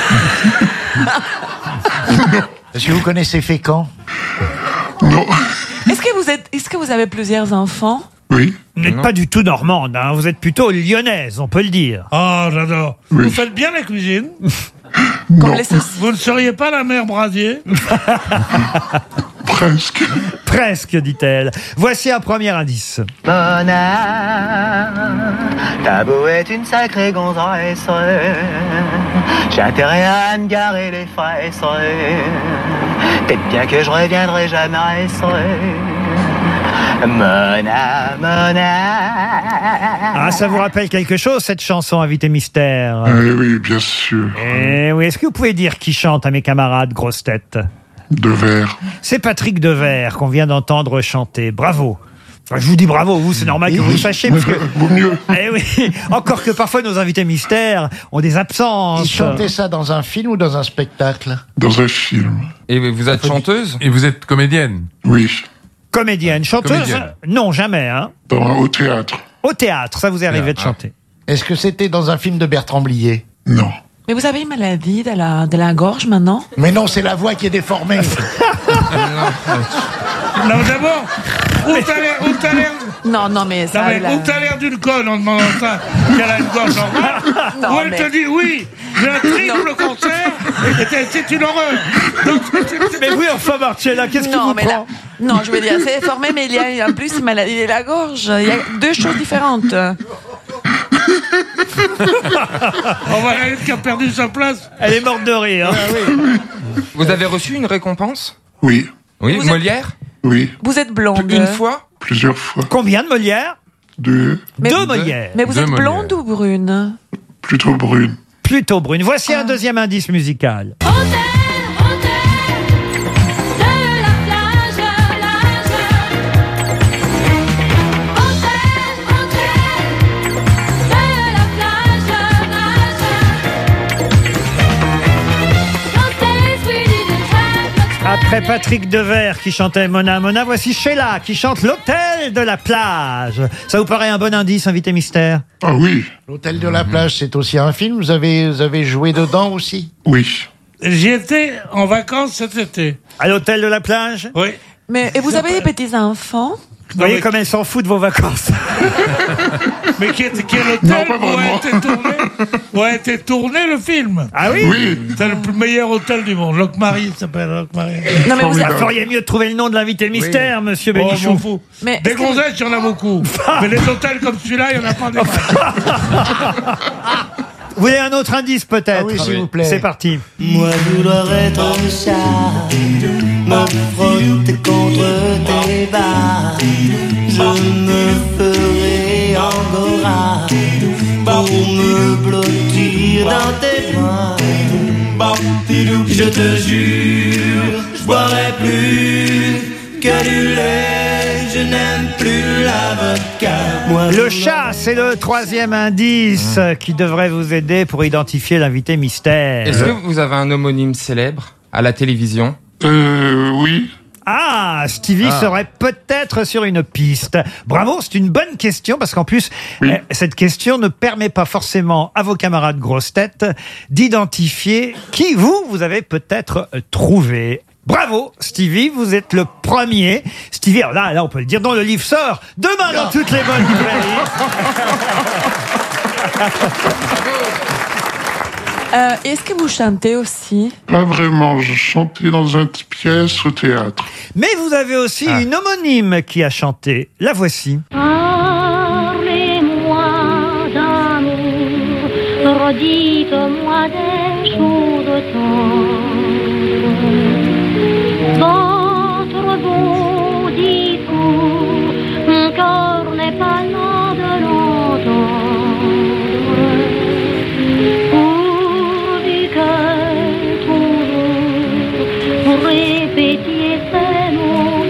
Est-ce que vous connaissez Fécamp? Non. Est-ce que vous avez plusieurs enfants? Oui. Vous n'êtes pas du tout normande, hein. Vous êtes plutôt lyonnaise, on peut le dire. Oh, j'adore. Oui. Vous faites bien la cuisine? Comme les Vous ne seriez pas la mère Brasier? Presque. Presque, dit-elle. Voici un premier indice. Mona, ta beau est une sacrée gonzesse. J'ai intérêt à me garer les fesses. Peut-être bien que je reviendrai jamais. Mona, Mona. Ah, ça vous rappelle quelque chose, cette chanson, Invité Mystère? Oui, bien sûr. Eh oui, est-ce que vous pouvez dire qui chante à mes camarades grosses têtes? Devers. C'est Patrick Devers qu'on vient d'entendre chanter. Bravo. Enfin, je vous dis bravo, vous, c'est normal que vous le sachiez. Parce que... Vaut mieux. Eh oui, encore que parfois nos invités mystères ont des absences. Ils chantaient ça dans un film ou dans un spectacle? Dans un film. Et vous êtes chanteuse? Et vous êtes comédienne? Oui. Comédienne, chanteuse? Comédienne. Non, jamais. Hein. Au théâtre. Au théâtre, ça vous est arrivé de chanter. Est-ce que c'était dans un film de Bertrand Blier? Non. Mais vous avez une maladie de la gorge maintenant? Mais non, c'est la voix qui est déformée. Non, d'abord, où t'as l'air... Non, mais ça... Où t'as l'air d'une conne en demandant ça, qu'elle a une gorge normale, ou elle te dit, oui, j'ai un triple cancer, et c'est une horreur. Donc, mais oui, enfin, Marcella, qu'est-ce qui vous prend? Non, je veux dire, c'est déformé, mais il y a en plus une maladie de la gorge. Il y a deux choses différentes. On va la qui a perdu sa place. Elle est morte de rire. Hein. Vous avez reçu une récompense? Oui. Oui, Molière? Oui. Vous êtes blonde? Une fois? Plusieurs fois. Combien de Molière? 2. Deux Molières. Mais vous êtes blonde ou brune? Plutôt brune. Plutôt brune. Voici un deuxième indice musical. Après Patrick Devers qui chantait Mona Mona, voici Sheila qui chante l'hôtel de la plage. Ça vous paraît un bon indice, invité mystère? Ah oui. L'hôtel de la plage, c'est aussi un film. Vous avez joué dedans aussi? Oui. J'y étais en vacances cet été. À l'hôtel de la plage? Oui. Mais et vous avez des petits-enfants? Vous voyez comme elle s'en fout de vos vacances. Mais qui est l'hôtel où a été tourné le film? Ah oui? Oui. C'est le meilleur hôtel du monde. Locmarie s'appelle Locmarie. Non mais vous feriez mieux de trouver le nom de l'invité mystère, monsieur Bénichou. M'en fous. Mais des gonzesses, il y en a beaucoup. Mais des hôtels comme celui-là, il n'y en a pas des Vous voulez un autre indice peut-être? Ah oui, s'il vous plaît. C'est parti. Moi, vouloir être ça, me frotter contre tes bas. Je me ferai angora pour me blottir dans tes bras. Je te jure, je boirai plus que du lait. Je n'aime plus la vodka. Le chat, c'est le troisième indice qui devrait vous aider pour identifier l'invité mystère. Est-ce que vous avez un homonyme célèbre à la télévision? Oui. Ah, Stevie serait peut-être sur une piste. Bravo, c'est une bonne question parce qu'en plus, cette question ne permet pas forcément à vos camarades grosses têtes d'identifier qui vous avez peut-être trouvé. Bravo, Stevie, vous êtes le premier. Stevie, alors là, on peut le dire, dont le livre sort demain dans toutes les bonnes librairies. Est-ce que vous chantez aussi? Pas vraiment, je chantais dans une petite pièce au théâtre. Mais vous avez aussi une homonyme qui a chanté. La voici. Parlez-moi d'amour, redites-moi des choses tendres. Votre beau discours, mon cœur n'est pas là de l'entendre. Pourvu que toujours vous répétiez ces mots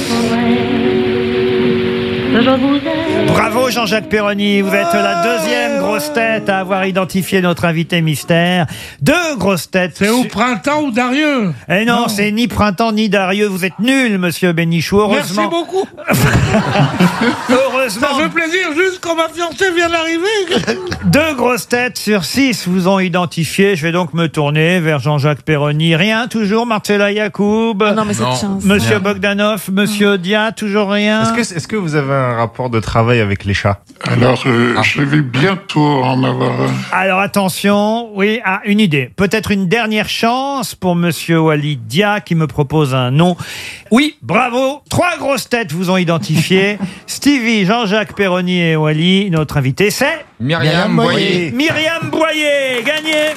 suprêmes, je vous aime. Bravo Jean-Jacques Perroni, vous êtes la deuxième grosse tête à avoir identifié notre invité mystère. Deux grosses têtes. C'est ou Printemps ou Darieux? Eh non, c'est ni Printemps ni Darieux. Vous êtes nul, monsieur Bénichou. Heureusement. Merci beaucoup. Heureusement. Ça fait plaisir, juste quand ma fiancée vient d'arriver. 2 grosses têtes sur 6 vous ont identifié. Je vais donc me tourner vers Jean-Jacques Perroni. Rien, toujours Marcella Yacoub. Non, mais cette chance. Monsieur Bogdanov, Monsieur Dia, toujours rien. Est-ce que vous avez un rapport de travail avec les chats? Alors, je vais bientôt en avoir un. Alors attention, oui, une idée. Peut-être une dernière chance pour Monsieur Walid Dia qui me propose un nom. Oui, bravo. 3 grosses têtes vous ont identifié. Stevie, Jean-Jacques Perroni et Wally. Notre invité, c'est Myriam Boyer. Myriam Boyer, gagné.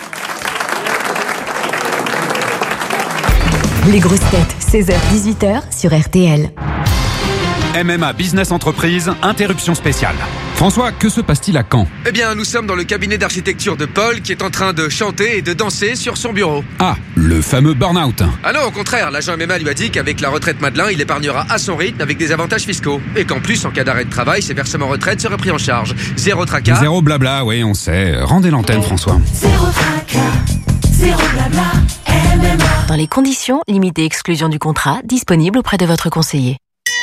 Les grosses têtes, 16h-18h sur RTL. MMA Business Entreprise, interruption spéciale. François, que se passe-t-il à Caen? Eh bien, nous sommes dans le cabinet d'architecture de Paul qui est en train de chanter et de danser sur son bureau. Ah, le fameux burn-out. Ah non, au contraire, l'agent MMA lui a dit qu'avec la retraite Madelin, il épargnera à son rythme avec des avantages fiscaux. Et qu'en plus, en cas d'arrêt de travail, ses versements retraite seraient pris en charge. Zéro tracas. Zéro blabla, oui, on sait. Rendez l'antenne, François. Zéro tracas, zéro blabla, MMA. Dans les conditions, limitez exclusion du contrat, disponible auprès de votre conseiller.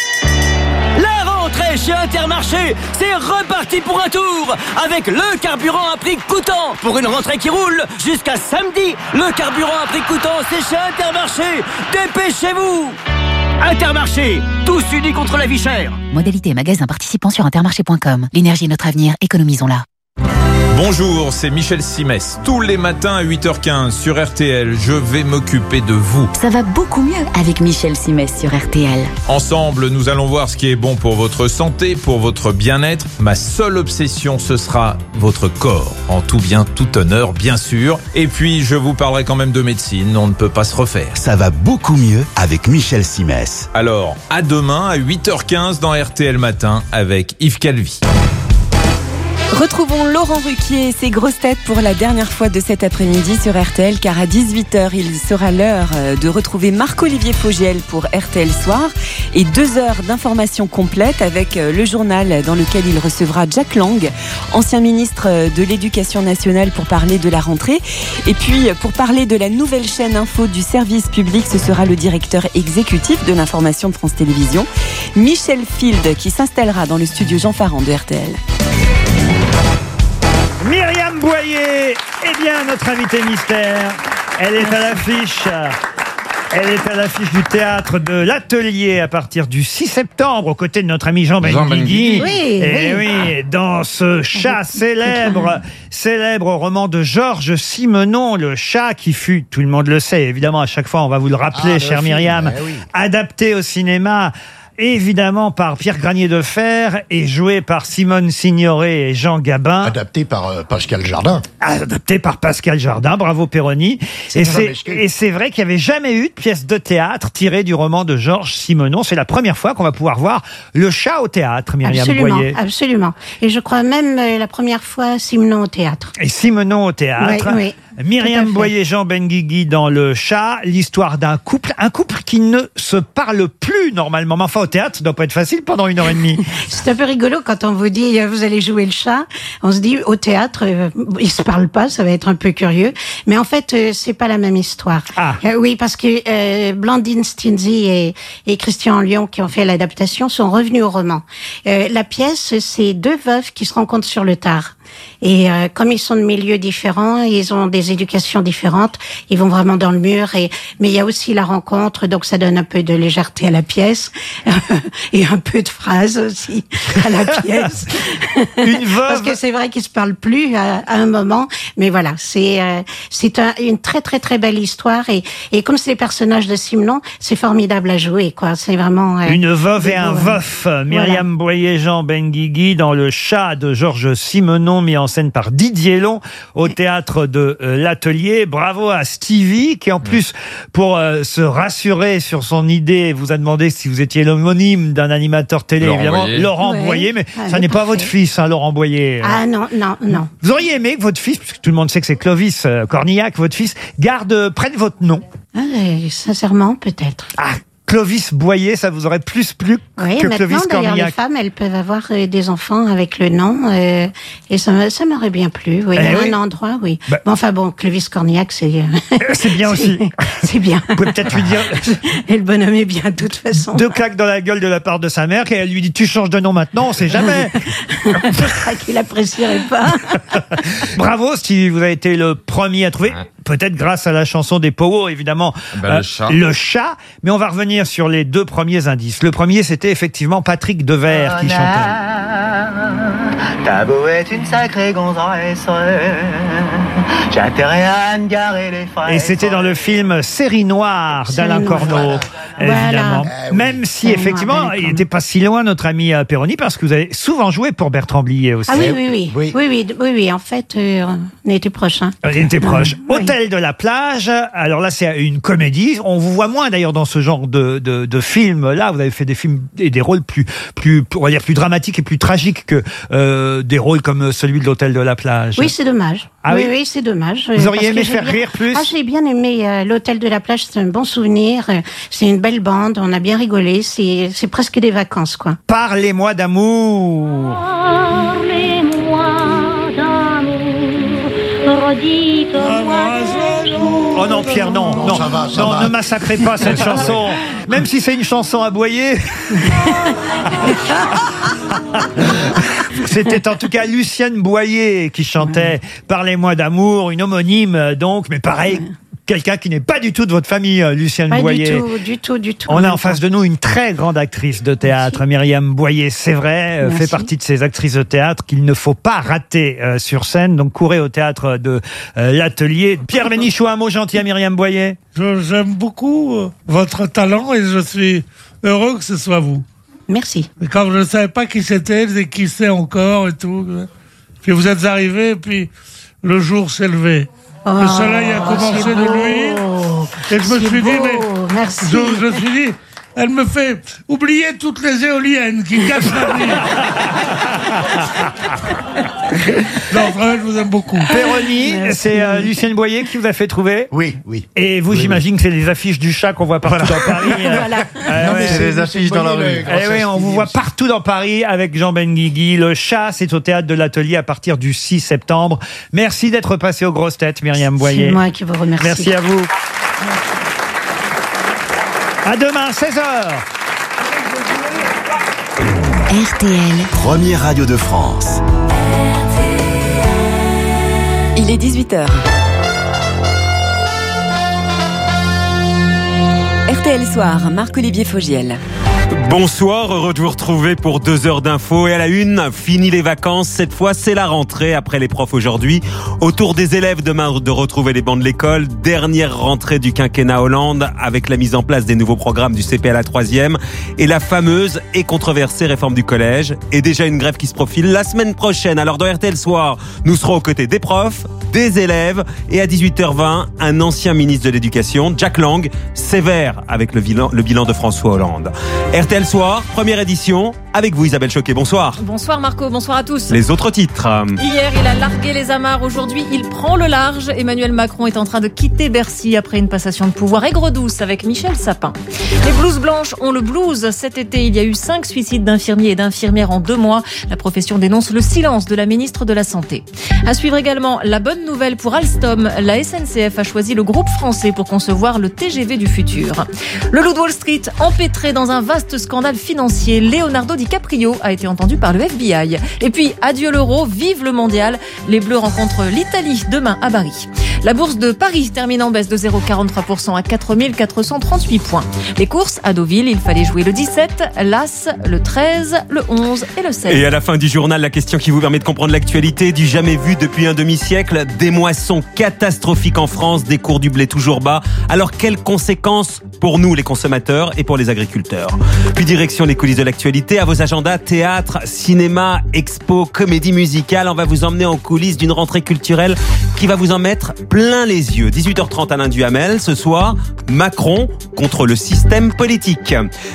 Chez Intermarché, c'est reparti pour un tour avec le carburant à prix coûtant. Pour une rentrée qui roule jusqu'à samedi, le carburant à prix coûtant, c'est chez Intermarché. Dépêchez-vous. Intermarché, tous unis contre la vie chère. Modalité magasin participant sur intermarché.com. L'énergie est notre avenir, économisons-la. Bonjour, c'est Michel Simès. Tous les matins à 8h15 sur RTL, je vais m'occuper de vous. Ça va beaucoup mieux avec Michel Simès sur RTL. Ensemble, nous allons voir ce qui est bon pour votre santé, pour votre bien-être. Ma seule obsession, ce sera votre corps. En tout bien, tout honneur, bien sûr. Et puis, je vous parlerai quand même de médecine. On ne peut pas se refaire. Ça va beaucoup mieux avec Michel Simès. Alors, à demain à 8h15 dans RTL Matin avec Yves Calvi. Retrouvons Laurent Ruquier et ses grosses têtes pour la dernière fois de cet après-midi sur RTL, car à 18h, il sera l'heure de retrouver Marc-Olivier Fogiel pour RTL Soir et 2 heures d'informations complètes avec le journal dans lequel il recevra Jack Lang, ancien ministre de l'Éducation nationale, pour parler de la rentrée. Et puis, pour parler de la nouvelle chaîne info du service public, ce sera le directeur exécutif de l'information de France Télévisions, Michel Field, qui s'installera dans le studio Jean Farand de RTL. Myriam Boyer est bien notre invitée mystère. Elle est à l'affiche. Elle est à l'affiche du théâtre de l'Atelier à partir du 6 septembre, aux côtés de notre ami Jean Benguigui. Et oui, dans ce chat célèbre roman de Georges Simenon, le chat qui fut, tout le monde le sait, évidemment, à chaque fois on va vous le rappeler, chère Myriam, adapté au cinéma. Évidemment par Pierre Granier de Fer et joué par Simone Signoret et Jean Gabin. Adapté par Pascal Jardin. Adapté par Pascal Jardin, bravo Perroni. Et c'est vrai qu'il n'y avait jamais eu de pièce de théâtre tirée du roman de Georges Simenon. C'est la première fois qu'on va pouvoir voir le chat au théâtre, Myriam Boyer. Absolument. Et je crois même la première fois Simenon au théâtre. Et Simenon au théâtre. Oui. Myriam Boyer, Jean Benguigui dans le chat, l'histoire d'un couple, qui ne se parle plus normalement. Mais enfin, au théâtre, ça doit pas être facile pendant 1h30. C'est un peu rigolo quand on vous dit vous allez jouer le chat. On se dit au théâtre, ils se parlent pas, ça va être un peu curieux. Mais en fait, c'est pas la même histoire. Oui, parce que Blandine Stinzi et Christian Lyon, qui ont fait l'adaptation, sont revenus au roman. La pièce, c'est 2 veuves qui se rencontrent sur le tard. Et comme ils sont de milieux différents, ils ont des éducations différentes, ils vont vraiment dans le mur. Mais il y a aussi la rencontre, donc ça donne un peu de légèreté à la pièce et un peu de phrases aussi à la pièce. Une veuve. Parce que c'est vrai qu'ils se parlent plus à un moment, mais voilà, c'est une très très très belle histoire et comme c'est les personnages de Simenon, c'est formidable à jouer, quoi. C'est vraiment une veuve et un veuf. Myriam Boyer, Jean Benguigui dans le chat de Georges Simenon, mis en scène par Didier Long au théâtre de l'Atelier. Bravo à Stevie qui en plus, pour se rassurer sur son idée, vous a demandé si vous étiez l'homonyme d'un animateur télé, Laurent Boyer, mais ça n'est pas votre fils, Laurent Boyer. Ah non. Vous auriez aimé que votre fils, puisque tout le monde sait que c'est Clovis Cornillac, votre fils, prenne votre nom? Sincèrement, peut-être. Clovis Boyer, ça vous aurait plus plu Oui, que maintenant, Clovis d'ailleurs, Cornillac. les femmes, elles peuvent avoir des enfants avec le nom, et ça m'aurait bien plu. Oui, à un endroit, oui. Bah. Bon, enfin bon, Clovis Cornillac, c'est... C'est bien aussi. C'est bien. Vous pouvez peut-être lui dire... Et le bonhomme est bien, de toute façon. 2 claques dans la gueule de la part de sa mère, et elle lui dit, tu changes de nom maintenant, on sait jamais. Je crois qu'il apprécierait pas. Bravo, Stevie, vous avez été le premier à trouver, peut-être grâce à la chanson des Powo, évidemment, le chat. Le chat. Mais on va revenir sur les 2 premiers indices. Le premier, c'était effectivement Patrick Devers qui chantait. Ta beau est une sacrée gonzesse, j'ai intérêt à me garer les fesses. Et c'était dans le film Série Noire d'Alain Corneau, évidemment. Voilà. Même si, effectivement, il n'était pas si loin, notre ami Perroni, parce que vous avez souvent joué pour Bertrand Blier aussi. Ah oui. En fait, on était proches. Hein. On était proches. Oui. Hôtel de la plage. Alors là, c'est une comédie. On vous voit moins d'ailleurs dans ce genre de film. Là, vous avez fait des films et des rôles plus, on va dire, plus dramatiques et plus tragiques que des rôles comme celui de l'Hôtel de la plage. Oui, c'est dommage. Ah oui, c'est dommage. Vous auriez Parce aimé que j'ai faire bien- rire plus? Ah, j'ai bien aimé l'Hôtel de la plage. C'est un bon souvenir. C'est une belle bande. On a bien rigolé. C'est presque des vacances, quoi. Parlez-moi d'amour. Parlez-moi d'amour, redites-moi Oh non, Pierre, non. Non, ça va. non, ne massacrez pas cette chanson. Même si c'est une chanson à Boyer. C'était en tout cas Lucienne Boyer qui chantait Parlez-moi d'amour, une homonyme donc, mais pareil, quelqu'un qui n'est pas du tout de votre famille, Lucienne Pas Boyer. du tout. On a en face de nous une très grande actrice de théâtre, Myriam Boyer, c'est vrai, Merci. fait partie de ces actrices de théâtre qu'il ne faut pas rater sur scène. Donc courez au théâtre de l'Atelier. Pierre Bénichou, un mot gentil à Myriam Boyer. J'aime beaucoup votre talent et je suis heureux que ce soit vous. Merci. Mais quand je ne savais pas qui c'était, et qui c'est encore et tout. Puis vous êtes arrivé, puis le jour s'est levé. Le soleil a commencé c'est de beau. luire. Et je me C'est suis dit, beau. mais. Merci. Je me suis dit, elle me fait oublier toutes les éoliennes qui cachent la vie. Non, vraiment, je vous aime beaucoup. Perroni, c'est Lucienne Boyer qui vous a fait trouver. Oui. Et vous, j'imagine que c'est les affiches du chat qu'on voit partout dans Paris. Voilà. Non, mais C'est les affiches dans la rue. Eh oui, on vous voit partout dans Paris avec Jean Benguigui. Le chat, c'est au théâtre de l'Atelier à partir du 6 septembre. Merci d'être passé aux grosses têtes, Myriam Boyer. C'est moi qui vous remercie. Merci à vous. À demain, 16h. RTL. Première radio de France. Il est 18h. RTL Soir, Marc-Olivier Fogiel. Bonsoir, heureux de vous retrouver pour 2 heures d'infos. Et à la une, fini les vacances. Cette fois, c'est la rentrée après les profs aujourd'hui. Au tour des élèves demain de retrouver les bancs de l'école. Dernière rentrée du quinquennat Hollande avec la mise en place des nouveaux programmes du CP à la 3e et la fameuse et controversée réforme du collège. Et déjà une grève qui se profile la semaine prochaine. Alors dans RTL Soir, nous serons aux côtés des profs, des élèves et à 18h20, un ancien ministre de l'Éducation, Jack Lang, sévère avec le bilan de François Hollande. RTL Soir, première édition, avec vous Isabelle Choquet, bonsoir. Bonsoir Marco, bonsoir à tous. Les autres titres. Hier, il a largué les amarres. Aujourd'hui, il prend le large. Emmanuel Macron est en train de quitter Bercy après une passation de pouvoir aigre-douce avec Michel Sapin. Les blouses blanches ont le blues. Cet été, il y a eu 5 suicides d'infirmiers et d'infirmières en 2 mois. La profession dénonce le silence de la ministre de la Santé. À suivre également la bonne nouvelle pour Alstom. La SNCF a choisi le groupe français pour concevoir le TGV du futur. Le loup de Wall Street, empêtré dans un vaste scandale financier. Leonardo DiCaprio a été entendu par le FBI. Et puis, adieu l'euro, vive le mondial. Les Bleus rencontrent l'Italie demain à Bari. La bourse de Paris termine en baisse de 0,43% à 4 438 points. Les courses à Deauville, il fallait jouer le 17, l'As, le 13, le 11 et le 16. Et à la fin du journal, la question qui vous permet de comprendre l'actualité du jamais vu depuis un demi-siècle. Des moissons catastrophiques en France, des cours du blé toujours bas. Alors quelles conséquences pour nous les consommateurs et pour les agriculteurs? Puis direction les coulisses de l'actualité, à vos agendas, théâtre, cinéma, expo, comédie musicale. On va vous emmener en coulisses d'une rentrée culturelle qui va vous en mettre plein les yeux. 18h30 Alain Duhamel. Ce soir, Macron contre le système politique.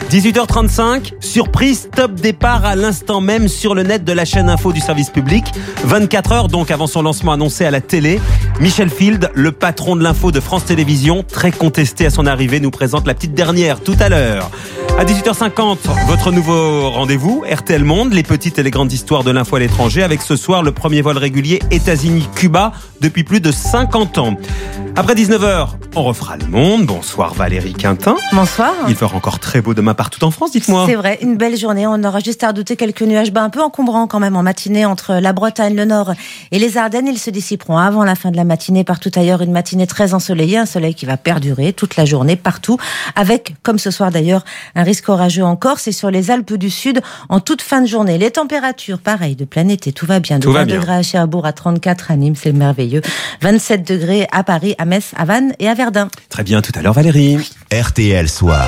18h35, surprise, top départ à l'instant même sur le net de la chaîne info du service public. 24 heures donc avant son lancement annoncé à la télé. Michel Field, le patron de l'info de France Télévisions, très contesté à son arrivée, nous présente la petite dernière tout à l'heure. À 18h50, votre nouveau rendez-vous, RTL Monde, les petites et les grandes histoires de l'info à l'étranger, avec ce soir le premier vol régulier États-Unis-Cuba depuis plus de 50 ans. Après 19h, on refera le monde. Bonsoir Valérie Quintin. Bonsoir. Il fera encore très beau demain partout en France, dites-moi. C'est vrai, une belle journée. On aura juste à redouter quelques nuages bas un peu encombrants quand même en matinée entre la Bretagne, le Nord et les Ardennes. Ils se dissiperont avant la fin de la matinée. Partout ailleurs, une matinée très ensoleillée, un soleil qui va perdurer toute la journée partout, avec, comme ce soir d'ailleurs, un risque orageux en Corse et sur les Alpes du Sud en toute fin de journée. Les températures, pareil, de plein été, tout va bien. De 20 degrés à Cherbourg, à 34 à Nîmes, c'est merveilleux. 27 degrés à Paris, à Metz, à Vannes et à Verdun. Très bien, tout à l'heure Valérie. RTL Soir.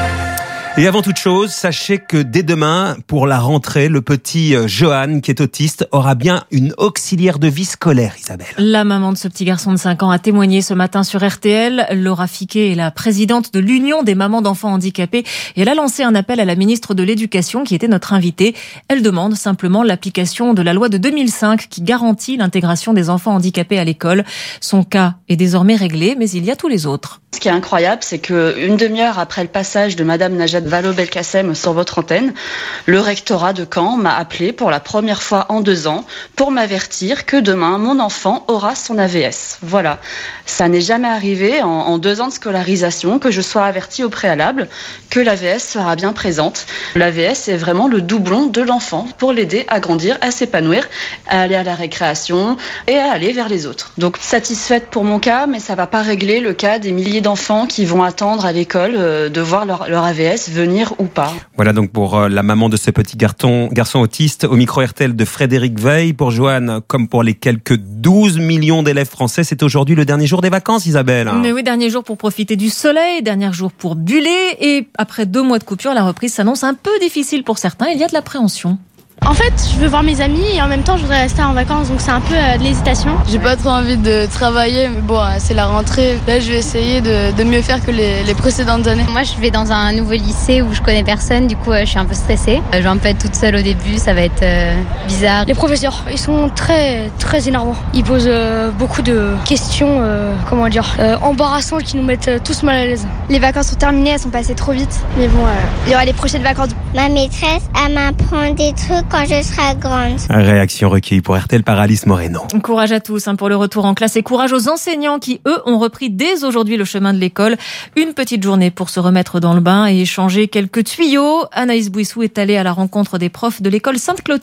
Et avant toute chose, sachez que dès demain, pour la rentrée, le petit Johan, qui est autiste, aura bien une auxiliaire de vie scolaire, Isabelle. La maman de ce petit garçon de 5 ans a témoigné ce matin sur RTL. Laura Fiquet est la présidente de l'Union des mamans d'enfants handicapés et elle a lancé un appel à la ministre de l'Éducation qui était notre invitée. Elle demande simplement l'application de la loi de 2005 qui garantit l'intégration des enfants handicapés à l'école. Son cas est désormais réglé, mais il y a tous les autres. Ce qui est incroyable, c'est qu'une demi-heure après le passage de Madame Najat Vallaud-Belkacem sur votre antenne, le rectorat de Caen m'a appelé pour la première fois en 2 ans pour m'avertir que demain, mon enfant aura son AVS. Voilà. Ça n'est jamais arrivé en 2 ans de scolarisation que je sois avertie au préalable que l'AVS sera bien présente. L'AVS est vraiment le doublon de l'enfant pour l'aider à grandir, à s'épanouir, à aller à la récréation et à aller vers les autres. Donc satisfaite pour mon cas, mais ça va pas régler le cas des milliers d'enfants qui vont attendre à l'école de voir leur AVS venir ou pas. Voilà donc pour la maman de ce petit garçon autiste au micro RTL de Frédéric Veil. Pour Joanne, comme pour les quelques 12 millions d'élèves français, c'est aujourd'hui le dernier jour des vacances, Isabelle. Mais oui, dernier jour pour profiter du soleil, dernier jour pour buller. Et après 2 mois de coupure, la reprise s'annonce un peu difficile pour certains. Il y a de l'appréhension. En fait, je veux voir mes amis et en même temps, je voudrais rester en vacances, donc c'est un peu de l'hésitation. J'ai pas trop envie de travailler, mais bon, c'est la rentrée. Là, je vais essayer de mieux faire que les précédentes années. Moi, je vais dans un nouveau lycée où je connais personne, du coup, je suis un peu stressée. Je vais un peu être toute seule au début, ça va être bizarre. Les professeurs, ils sont très, très énervants. Ils posent beaucoup de questions, embarrassantes qui nous mettent tous mal à l'aise. Les vacances sont terminées, elles sont passées trop vite. Mais bon, il y aura les prochaines vacances. Ma maîtresse, elle m'apprend des trucs quand je serai grande. Réaction recueillie pour RTL par Alice Moreno. Courage à tous pour le retour en classe et courage aux enseignants qui, eux, ont repris dès aujourd'hui le chemin de l'école. Une petite journée pour se remettre dans le bain et échanger quelques tuyaux. Anaïs Bouissou est allée à la rencontre des profs de l'école Sainte-Clotilde.